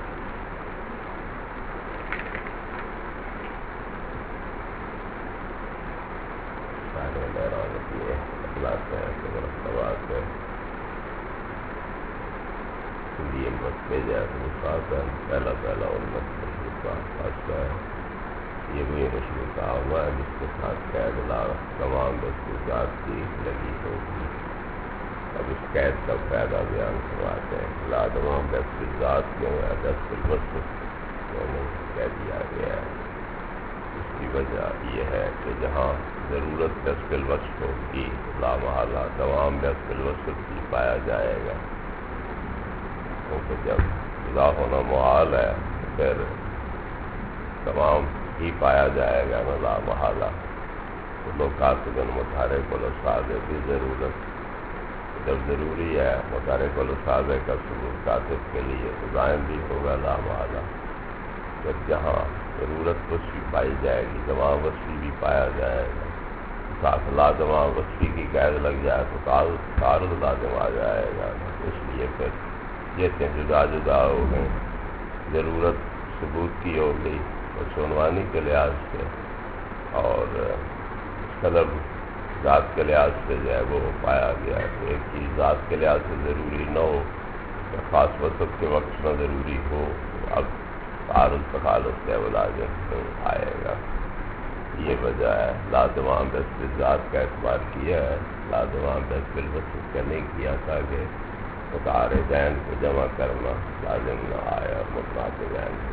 پہلا ان مشروطہ یہ وہی مشروطہ عامہ ہے جس کے ساتھ قید لا تمام دستورات کی لگی ہوگی. اب اس قید کا فائدہ بیان کرواتے ہیں. لا تمام دستورات کیوں ہے دستورات کیوں کہہ دیا گیا ہے؟ اس کی وجہ یہ ہے کہ جہاں ضرورت دست الوصف ہوگی لا محالہ تمام دست الوصف کی پایا جائے گا کیونکہ جب خدا ہونا محال ہے پھر تمام ہی پایا جائے گا نا لا محالہ. تو لوگ کاتبن متحرک الأصابع بھی ضرورت جب ضروری ہے متحرک الأصابع کا ثبوت کاتب کے لیے تو دائم بھی ہوگا لا محالہ. جب جہاں ضرورت وصفی پائی جائے گی تمام وصفی بھی پایا جائے گا. ساتھ لازمہ وصفی کی قید لگ جائے تو تعارض لازم آ جائے گا. اس لیے پھر یہ جدا جدا ہو گئے. ضرورت ثبوت کی ہو گئی اور عنوانی کے لحاظ سے اور قدر ذات کے لحاظ سے جو ہے وہ پایا گیا. ایک چیز ذات کے لحاظ سے ضروری نہ ہو یا خاص وقت کے وقت میں ضروری ہو اب تعارض تخالف سے وہ لازم آئے گا. یہ وجہ ہے لازمان دست ذات کا اعتبار کیا ہے. لازمان دست بالوصف کا نہیں کیا تھا کہ متعارض ذہن کو جمع کرنا لازم نہ آیا اور متناقض ذہن کو.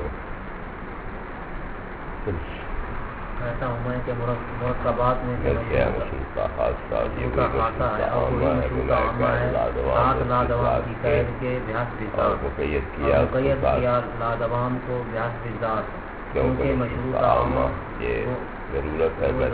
ایسا ہوا ہے کہ مرکبات میں مشروطہ خاصہ ہے اور وہی مشروطہ عامہ ہے ساتھ لادوام کی قید کے بحسب ذات مقید کیا لادوام کو بحسب ذات کیونکہ مشروطہ عامہ یہ ضرورت ہے اور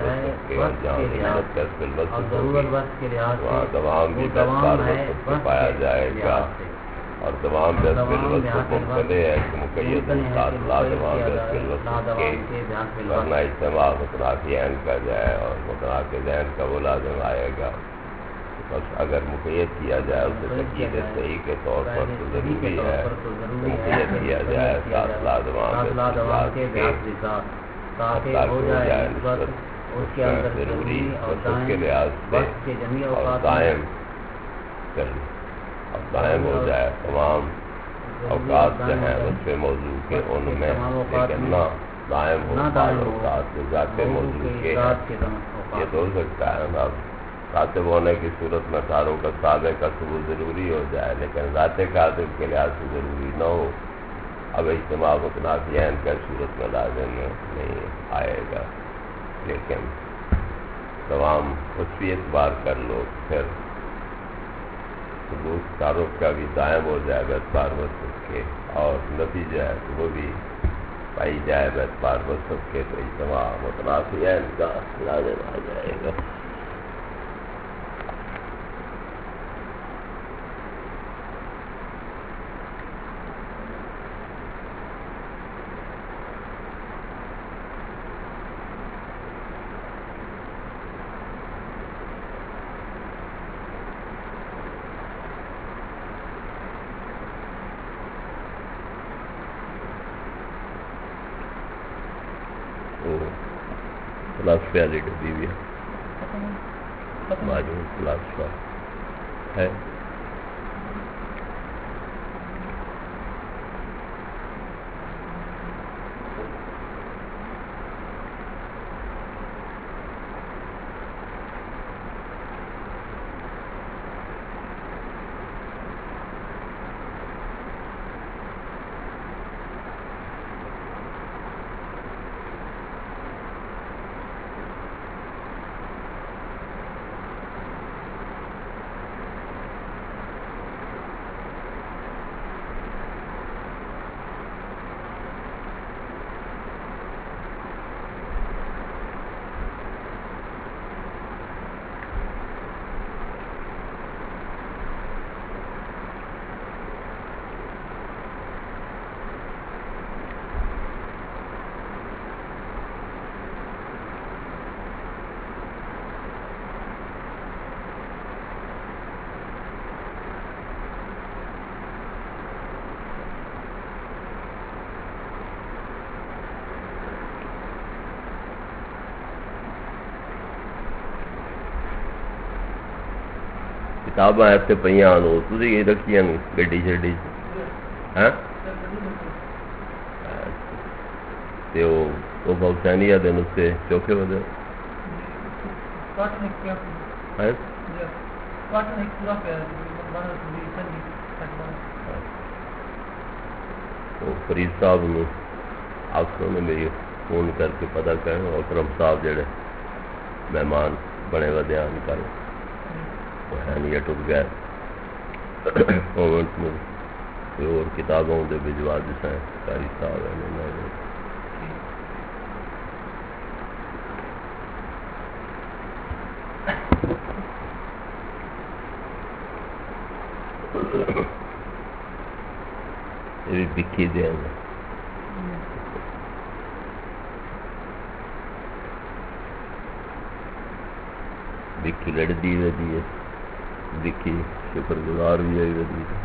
ضرورت وقت کے لحاظ سے دوام بھی پایا جائے گا اور دوام بالوصف مبتدے ہے کہ مقید ساتھ لازمان بالوصف کے ورنہ اجتماع متناقض عین کا جائے اور متناقض عین کا وہ لازم آئے گا. بس اگر مقید کیا جائے اسے تقیید صحیح کے طور پر تو ضروری ہے مقید کیا جائے ساتھ لازمان کے تاکہ ہو جائے نسبت اس کے اندر ضروری وصف کے لحاظ سے اور دائم ہو جائے تمام اوقات جو ہیں وصف موضوع کے ان میں، لیکن نہ دائم ہو بعض اوقات جو ذات موضوع کے ہیں، یہ تو ہو سکتا ہے نا کاتب ہونے کی صورت میں ساروں کا تابع کا ثبوت ضروری ہو جائے، لیکن ذات کاتب کے لحاظ سے ضروری نہ ہو۔ اب اجتماع متنافیین کا صورت میں لازم نہیں آئے گا، لیکن تمام وصفی اعتبار کر لو پھر ثبوت تعارف کا بھی دائم ہو جائے باعتبار وصف کے، اور نتیجہ ہے تو وہ بھی پائی جائے باعتبار وصف کے، تو اجتماع متنافیین کا لازم آ جائے گا۔ فلاسفہ والی ڈبی بھی ہے، معلوم فلاسفہ ہے۔ کتاباں ایسے پہ رکھی گڈی شڈی وہ حسینیہ دے نسخے چوکھے ودے فرید صاحب نے آخر نے میری فون کر کے پتا کریں، اکرم صاحب جڑے مہمان بنے و دھیان کر ٹک گئے مومنٹ میں کوئی اور کتابوں دے بھجوا دسائیں قاری صاحب ہیں یہ بھی بکھی دیں گے بکھی لڑتی رہتی ہے، بکھی شکر گزار بھی آئی رہتی ہے۔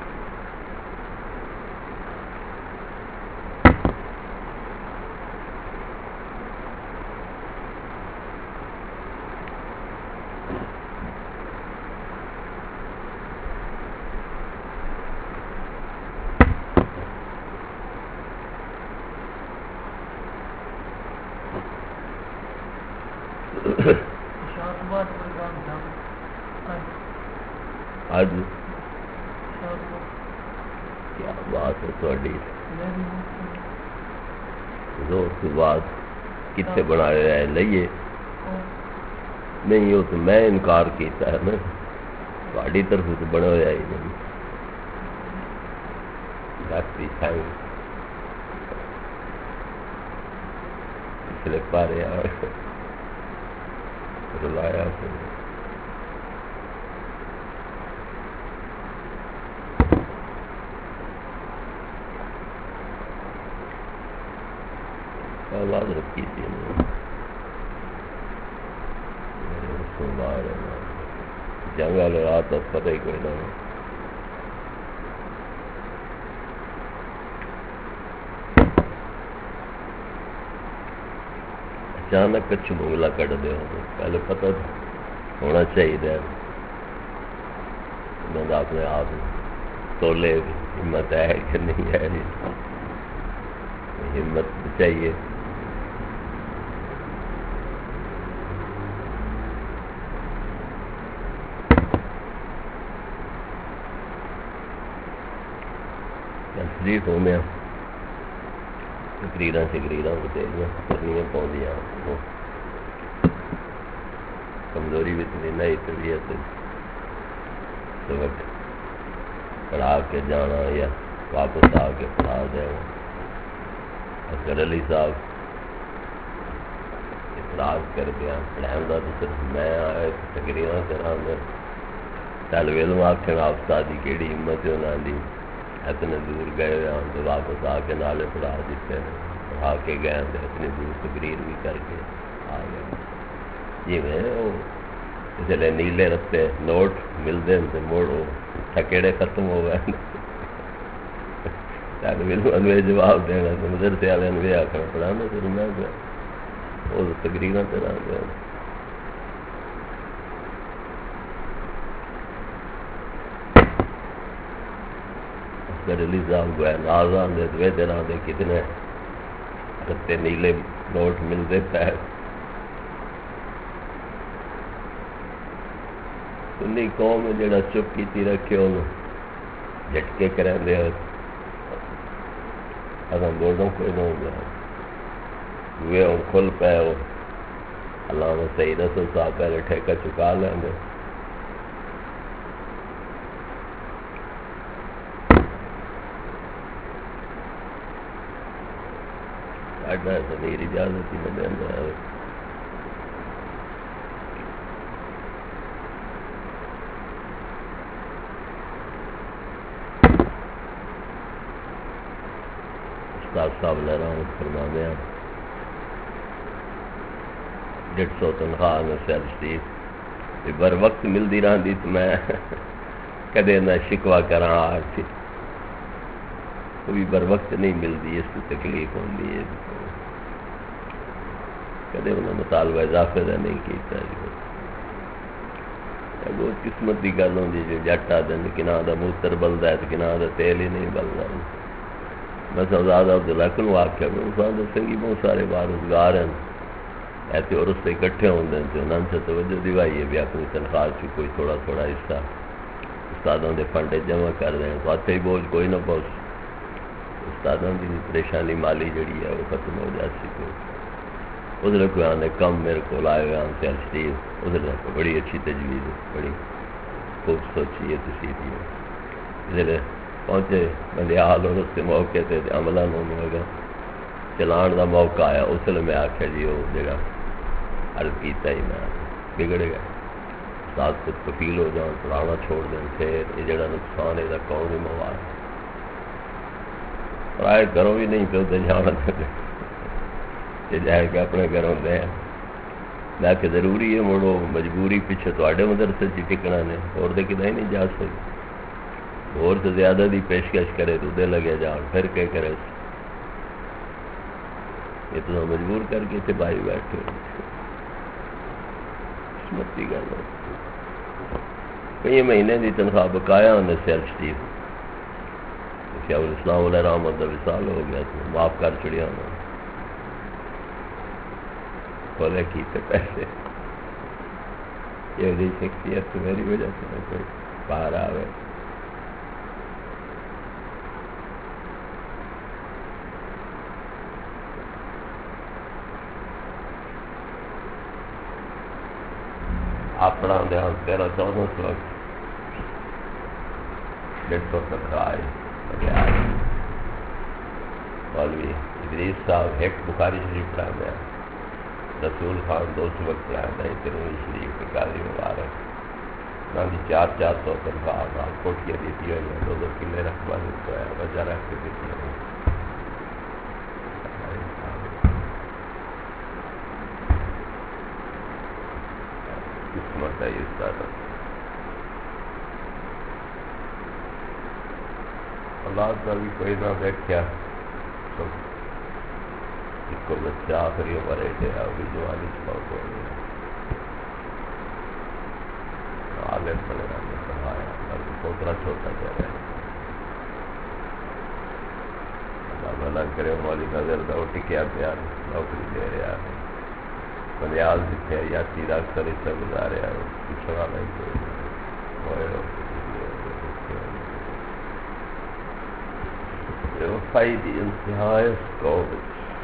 آج کیا بات ہے تھوڑی زور کی بات کتنے بنایا ہے لئیے نہیں ہو تو میں انکار کیتا ہے میں تھوڑی طرف تو بنا ہوا ہی نہیں ڈاکٹری سائنس پچھلے پارے رلایا آواز رکھی تھی جنگ والے رات اب پتہ ہی کوئی نہ اچانک کچھ منگلا کٹ دے پہلے پتہ ہونا چاہیے میں اپنے آپ تولے ہمت ہے کہ نہیں ہے، ہمت چاہیے. شریف ہونے تقریراں بتیریاں کرنی پاؤں، کمزوری بھی اتنی نہیں طبیعت سبق پڑھا کے جانا یا واپس آ کے پڑھا دینا. اصغر علی صاحب اعتراض کر گیا پڑھاؤں تو صرف میں آیا تقریراں کرا میں طالب علم آخر استادی کیڑی ہمت ہونا دی اتنے دور گئے ہوئے ہوں تو واپس آ کے نالے پڑھا دیتے ہیں، پڑھا کے گئے تو اتنی دور تقریر بھی کر کے آ گئے. جی میں وہ جلے نیلے رستے نوٹ ملتے ہیں تو موڑو ٹھکیڑے ختم ہو گئے. طالب علم انوے جواب دینا تو مدرسے والے انوے آخر پڑھانا پھر میں وہ تقریراں کرا گیا. علی صاحب کو ہے نازان دے دوے دن دے کتنے رتے نیلے نوٹ ملتے پہ سنی قوم جڑا چپ کیتی رکھے انہوں جھٹکے کریں دے اگر بورڈوں کوئی نہ ہو گیا وہ ہوں کھل پہ ہو علامہ سید رسول صاحب پہلے ٹھیکہ چکا لیں دے. میری اجازت ہی میں دینا ہے. استاد صاحب لے رہا ہوں فرمانے ہیں 150 تنخواہ میں سیلسٹی بر وقت ملتی رہی تو میں کدے نہ شکوا کرا آج کوئی بر وقت نہیں ملتی اس کی تکلیف ہوتی ہے. کدے انہیں مطالبہ اضافے کا نہیں کیتا جی بہت قسمت کی گل ہوتی جو جٹ آ دن کنہ کا موتر بلدا ہے تو کنہ کا تیل ہی نہیں بلدا. میں سوزاد عبداللہ کو آخیا میں سنگھی بہت سارے بارزگار ہیں ایسے اور اس سے اکٹھے ہوتے ہیں تو انہوں سے توجہ دوائی ہے بھی اپنی تنخواہ سے کوئی تھوڑا تھوڑا حصہ استادوں کے فنڈ جمع کر دیں تو آتے ہی بوجھ کوئی نہ پہنچ استادوں کی پریشانی مالی جڑی ہے وہ ختم ہو جاتی. ادھر کوئی آنے کم میرے کو لائے ہوئے آن سیل سٹیو ادھر کو بڑی اچھی تجویز ہے بڑی خوب سوچی ہے تسیدی ہے. ادھر پہنچے بندیال اور اس کے موقع سے عملہ ہونے لگا چلان کا موقع آیا اس لیے میں آخیا جی وہ جگہ عرض کیتا ہی میں بگڑ گیا. استاد خود کفیل ہو جان پڑھانا چھوڑ دیں پھر یہ جڑا نقصان ہے کون بھی مواد پرائے گھروں بھی نہیں پہ جانا جائے کہ اپنے گھروں دے میں کہ ضروری ہے مڑو مجبوری پیچھے تھوڑے مدرسے چ ٹکنا نے اور دے کدھر نہیں جا سکتے اور تو زیادہ دی پیشکش کرے تو دے لگے جان پھر کیا کرے یہ تو مجبور کر کے تھے بھائی بیٹھے قسمت کی گل کئی مہینے کی تنخواہ بقایا انہیں سیل سٹیو شیخ الاسلام علیہ رحمت کا وصال ہو گیا تو معاف کر چڑیا انہوں کھولے کیتے پیسے یہ شخصیت تو میری وجہ سے کوئی باہر آئے آپ پڑھا دے 13-14 وقت 150 تک آئے مولوی ادریس صاحب ایک بخاری شریف پڑھا دیا رسول خان 200 وقت پڑھا دیا ترمذی شریف کے قاضی مبارک نہ بھی 400 تنخواہ کوٹیاں دیتی ہوئی 2 کلے رقبہ دیتا ہے وجہ رکھ کے دیتی ہے قسمت ہے اس طرح اولاد کا بھی کوئی نہ دیکھا تو اس کو بچہ آخری عمر ہے ابھی جوانی موت ہو گئی عالم پڑے پڑھایا پوترا چھوٹا کہہ رہے بیان کرے مولوی نظر دا وہ ٹکیا پیا نوکری دے رہا ہے بنیاد دکھے یا سیدھا اکثر اس سے گزارے پچھڑا والا ہی کوئی وفائی دی انتہائی سکوب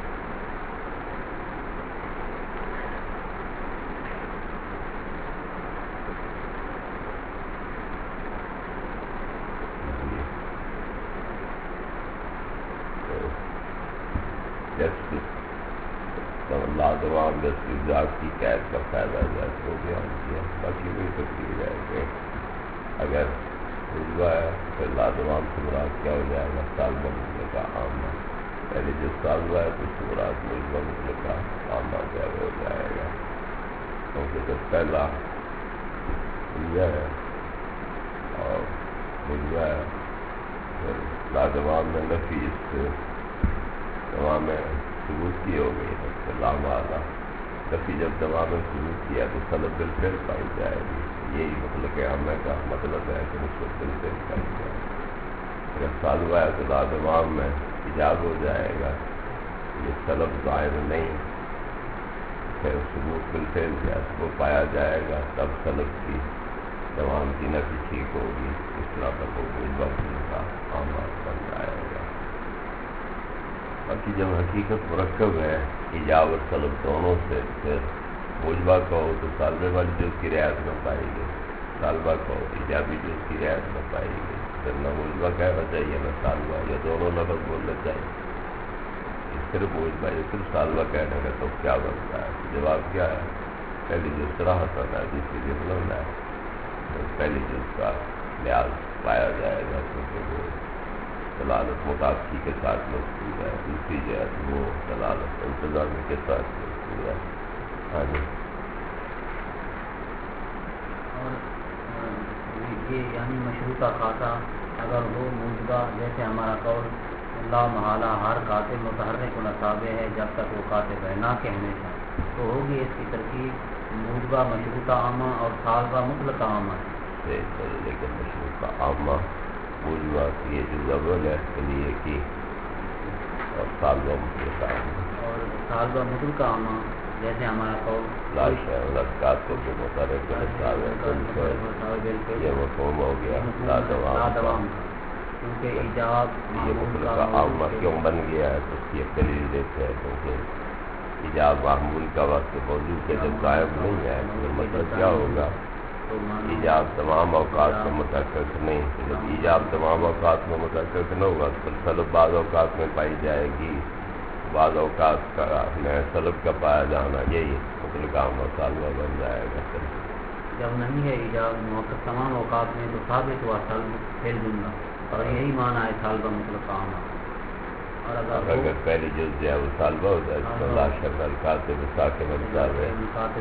لادوام دستیزات کی قید کا فائدہ جیسے وہ بیان کیا باقی وہی تقریر ہے کہ اگر رجوع ہے پھر لادوام سے مراد کیا ہو جائے گا طالبہ مطلق کا عامہ پہلے جس طالبہ ہے تو اس سے مراد رجوع مطلق کا عامہ کیا ہو جائے گا کیونکہ جب پہلا رجوع ہے اور رجوع ہے پھر لادوام میں نفی اس سے دوام میں ثبوت کی ہو گئی ہے لام آلہ نفی جب دوا میں ثبوت کیا تو طلب بالفعل پائی جائے گی یہی مطلب کہ عامہ کا مطلب ہے کہ نسبت بالفعل پائی جائے گی اگر طالبہ ہے تو لادوام میں ایجاب ہو جائے گا یہ طلب ظاہر نہیں پھر ثبوت بالفعل جیسے وہ پایا جائے گا تب طلب کی دوام کی نفی ٹھیک ہوگی اس طرح پر وہ وقت کا عامہ بن جائے گا باقی جب حقیقت مرکب ہے ایجاب اور طلب دونوں سے پھر موجبہ کہو تو طالبے والی جو اس کی رعایت نہ پائے گی طالبہ کہو ایجابی جو اس کی رعایت نہ پائے گی پھر نہ موجبہ کہنا چاہیے نہ طالبہ یا دونوں لفظ بولنا چاہیے اس صرف موجبہ یا صرف طالبہ کہنے کا تو کیا بنتا ہے جواب کیا ہے پہلی جو صراحت ہے دوسری جو بلند ہے پہلی جو اس کا لحاظ پایا جائے گا کیونکہ وہ دلالت مطابقی کے ساتھ مذکور ہے دوسری جو ہے وہ دلالت انتظامی کے ساتھ مذکور ہے ہاں جی اور یہ یعنی مشروطہ خاصہ اگر وہ موجودہ جیسے ہمارا قول لا محالہ ہر کاتب متحرک و نصابہ ہے جب تک وہ کاتب ہے نہ کہ ہمیشہ تو ہوگی اس کی ترکیب موجودہ مشروطہ عامہ اور طالبہ مطلق عامہ ہے لیکن مشروطہ عامہ موجودہ کی یہ جو ضرورت ہے اس کے لیے کی اور طالبہ مطلق عامہ اور طالبہ مطلق عامہ جیسے ہمارا قول لاش ہے رکعت کو جو متحرک و نصابہ ہے یہ مفہوم ہو گیا لادوام کیونکہ ایجاب یہ مطلق عامہ کیوں بن گیا ہے تو اس کی ایک دلیل دیتے ہیں کیونکہ ایجاب معمول کا وقت موضوع کے جب غائب نہیں ہے تو مطلب کیا ہوگا ایجاب تمام اوقات میں متحقق نہیں جب ایجاب تمام اوقات میں متحقق نہ ہوگا تو طلب بعض اوقات میں پائی جائے گی بعض اوقات کا میں طلب کا پایا جانا یہی مطلق عامہ طالبہ بن جائے گا جب نہیں ہے ایجاب موقع تمام اوقات میں تو ثابت ہوا طلب پھیل جملہ اور یہی معنی ہے طالبہ مطلق عامہ اور اگر پہلی جز جو ہے وہ طالبہ ہو جائے تو لاش کاتب ساکن الزاب ہے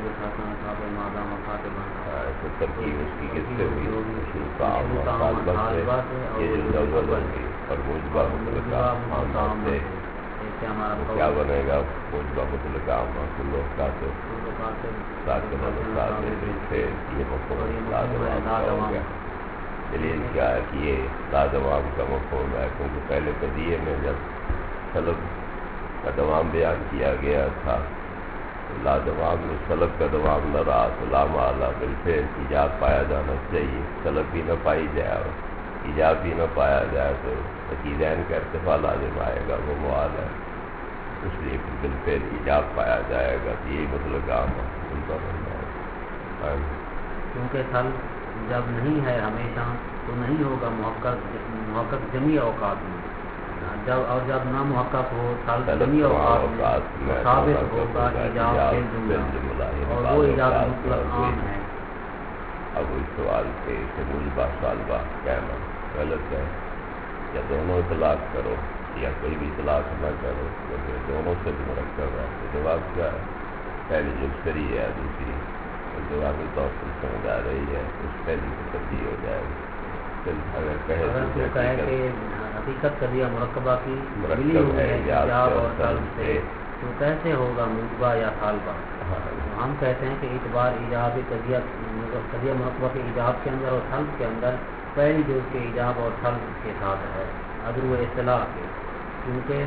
تو ترکیب اس کی کس سے ہوئی مشروطہ عامہ طالبہ سے یہ جو ضرورت ہوگی اور موجبہ مطلق عامہ سے کیا بنے گا موجبہ مطلق عامہ کلو کاتب ساکن الزاب سے یہ مفہوم لادوام ہو گیا دلیل کیا ہے کہ یہ لادوام کا مفہوم ہے کیونکہ پہلے قضیے میں جب طلب کا دوام بیان کیا گیا تھا لادوام میں طلب کا دوام نہ رہا تو لام اعلیٰ بالفعل ایجاب پایا جانا چاہیے طلب بھی نہ پائی جائے اور ایجاب بھی نہ پایا جائے تو عقیدین کا ارتفاع لازم آئے گا وہ موال ہے اس لیے بالفعل ایجاب پایا جائے گا تو یہی مطلب عام ان کا بننا ہے کیونکہ طلب جب نہیں ہے ہمیشہ تو نہیں ہوگا محقق جمیع اوقات میں جب نامحقق ہو جمیع اوقات میں ثابت ہوگا ایجاب جملہ اور وہ ایجاب مطلق عام ہے اب اس سوال کے موجبہ طالبہ کہنا غلط ہے یا دونوں اطلاق کرو یا کوئی بھی اطلاق نہ کرو کیونکہ دونوں سے بھی مرکب ہے تو جواب کیا ہے پہلی جو صحیح ہے دوسری جوابی طور پر سمجھ آ رہی ہے اس پہلی کی تبدیل ہو جائے گی اگر کہے کہ حقیقت قضیہ مرکبہ کی مرکب ہے ایجاب اور طلب سے تو کیسے ہوگا موجبہ یا طالبہ ہم کہتے ہیں کہ اعتبار ایجاب قضیہ مرکبہ کے ایجاب کے اندر اور طلب کے اندر پہلی جز کے ایجاب اور طلب کے ساتھ ہے اگر وہ اصطلاح کے کیونکہ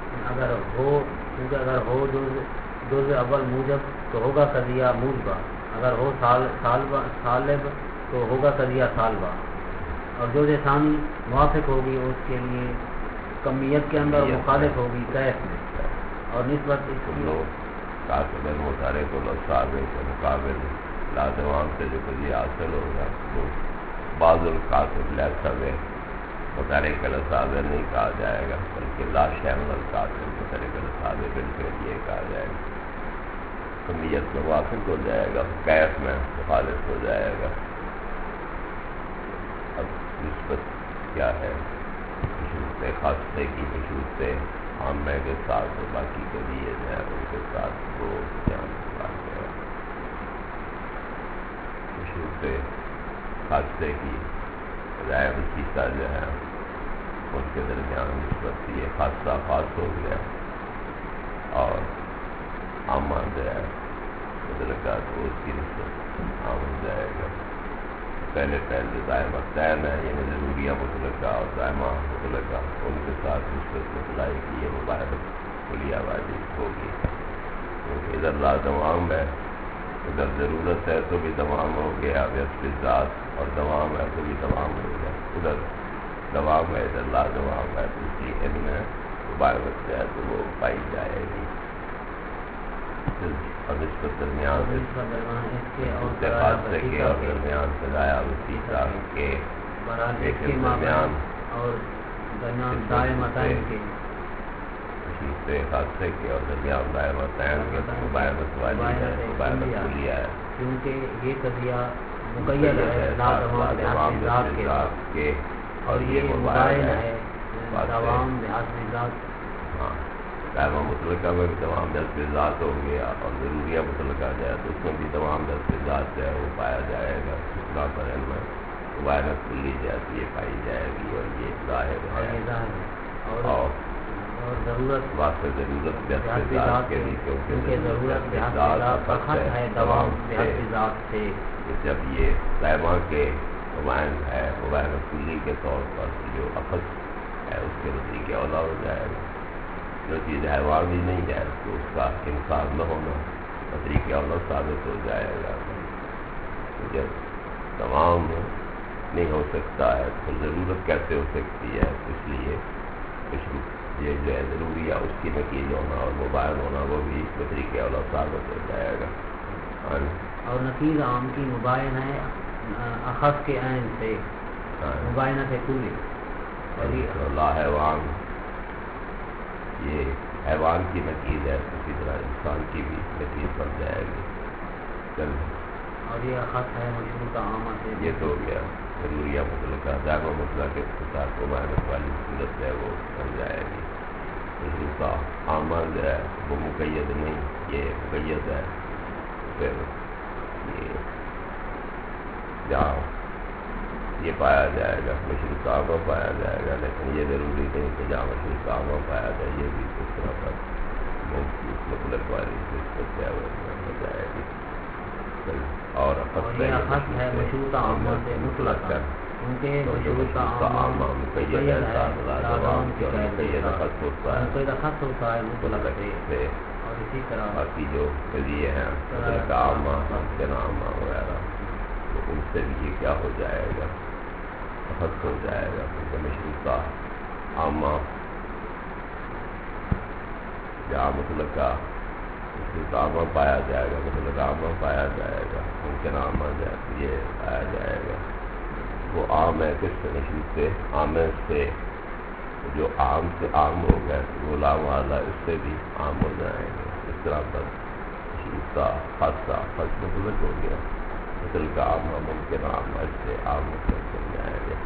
اگر ہو، کیونکہ اگر ہو جز اول موجب تو ہوگا قضیہ موجبہ، اگر ہو سالب تو ہوگا قضیہ سالبہ، اور جز ثانی موافق ہوگی اس کے لیے کمیت کے اندر، مخالف ہوگی کیف میں، اور نسبت اس کی قاصد المطالعے کو لصابے کے مقابل لازمان سے جو قضیہ حاصل ہوگا وہ بعض القاصد لحسب مطالعے کا لصابے نہیں کہا جائے گا، بلکہ لا شامل القاصد مطالعے کا لصابے بالکل یہ کہا جائے گا، کمیت میں موافق ہو جائے گا، کیف میں مخالف ہو جائے گا۔ اب نسبت کیا ہے؟ مشروط خاصے کی مشروط عامہ کے ساتھ باقی کے لیے جو ہے ان کے ساتھ وہ جان بات ہے۔ مشروط خاصے کی رائے وسیطہ جو ہے ان کے درمیان نسبت یہ خاصہ خاص ہو گیا، اور عامہ جو ہے مطلقہ تو اس کی نسبت عام ہو جائے گا۔ پہلے دائمہ تین ہے، یعنی ضروریہ مطلقہ اور دائمہ مطلقہ، ان کے ساتھ نسبت مطلعی کی یہ مباحث کلیہ واجب ہوگی، کیونکہ ادھر لازم عام ہے، ادھر ضرورت ہے تو بھی تمام ہو گیا ویسے ذات، اور دوام ہے تو بھی تمام ہو گیا، ادھر دوام ہے ادھر لازم عام ہے، تو اس کی ان میں مباحث ہے تو وہ پائی جائے گی۔ اور نسبت درمیان خاصے کے اور درمیان سزایا وسیطہ کے درمیان اور درمیان دائمتین کے مشروط خاصے کے اور درمیان دائمتین کے مباحث والی ہے، مباحث کلیہ ہے، کیونکہ یہ قضیہ مقید ہے لازم ذات کے، اور یہ مباین ہے دوام بحسب ذات۔ ہاں، دائمہ مطلقہ میں بھی تمام جذب ذات ہو گیا، اور ضروریہ مطلقہ جائے تو اس میں بھی تمام جذب ذات جو ہے وہ پایا جائے گا، اس طرح پر ان میں مباحث کلی جاتی ہے پائی جائے گی، اور یہ ظاہر ہے، اور ضرورت واسطے ضرورت جذب ذات کے بھی، کیونکہ ضرورت ذات فقط ہے دوام بحسب ذات سے۔ جب یہ دائمہ کے مباحث ہے مباحث کلی کے طور پر جو اخذ ہے اس کے نتیجے اولا ہو جائے گا، جو چیز حیوان بھی نہیں ہے تو اس کا انکار نہ ہونا طریقہ اولا ثابت ہو جائے گا۔ جب تمام نہیں ہو سکتا ہے تو ضرورت کیسے ہو سکتی ہے؟ اس لیے یہ جو ہے ضروری ہے اس کی نقیض ہونا اور مباین ہونا وہ بھی طریقہ اولا ثابت ہو جائے گا۔ اور نقیض عام کی مباین ہے اخذ کے عین سے، مباینت ہے کلی، لا حیوان یہ حیوان کی نقیض ہے، اسی طرح انسان کی بھی نقیض بن جائے گی۔ اور یہ اخذ ہے مشروط عامہ سے، یہ تو ہو گیا ضروریہ مطلقہ، دائمہ مطلقہ کے ساتھ مباحث والی صورت ہے وہ بن جائے گی۔ مشروط عامہ جو ہے وہ مقید نہیں، یہ مقید ہے، پھر یہ جہاں یہ پایا جائے گا مشروط عامہ پایا جائے گا، لیکن یہ ضروری نہیں کہ جہاں مشروط عامہ پایا جائے یہ بھی اس طرح پر مطلق والی نسبت ہے وہ ہو جائے گی۔ اور یہ اخذ ہے مشروط عامہ سے مطلق، کیونکہ مشروط عامہ مقید ہے لازم کے مقید اخذ ہوتا ہے مطلق سے، اور اسی طرح باقی جو قضیے ہیں مطلق عامہ ممکن عامہ وغیرہ تو ان سے بھی یہ کیا ہو جائے گا؟ اخذ ہو جائے گا، کیونکہ مشروط عامہ جہاں مطلقہ مشروط عامہ پایا جائے گا، مطلق عامہ پایا جائے گا، ممکن عامہ یہ پایا جائے گا، وہ عام ہے کس سے؟ مشروط عامہ سے، جو عام سے عام ہو گئے تو غلام والا اس سے بھی عام ہو جائیں گے۔ اس طرح پر مشروط خاصہ خاص مطلق ہو گیا، مطلق عامہ ممکن عامہ اس سے عام مطلق بن جائیں گے۔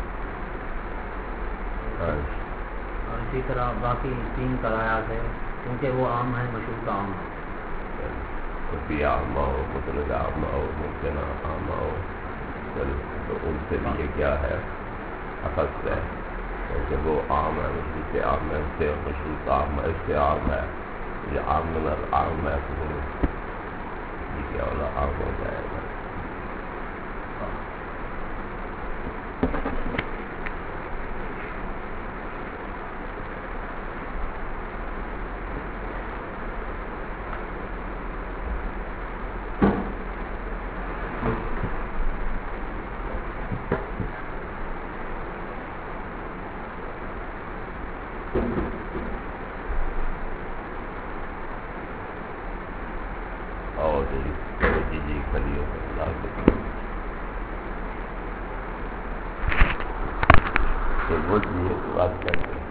اور اسی طرح باقی تین قرایات ہے، کیونکہ وہ عام ہے مشروط عامہ، بھی عامہ ہو، مطلق عامہ ہو، ممکن عامہ ہو، تو ان سے بھی یہ کیا ہے؟ اخذ ہے، کیونکہ وہ عام ہے مشروط عام ہے اس سے، اور مشروط عامہ اس سے عام ہے، یہ عام من العام ہے تو یہ کیا والا عام ہو جائے گا۔ بہت نیت بات کرتے ہیں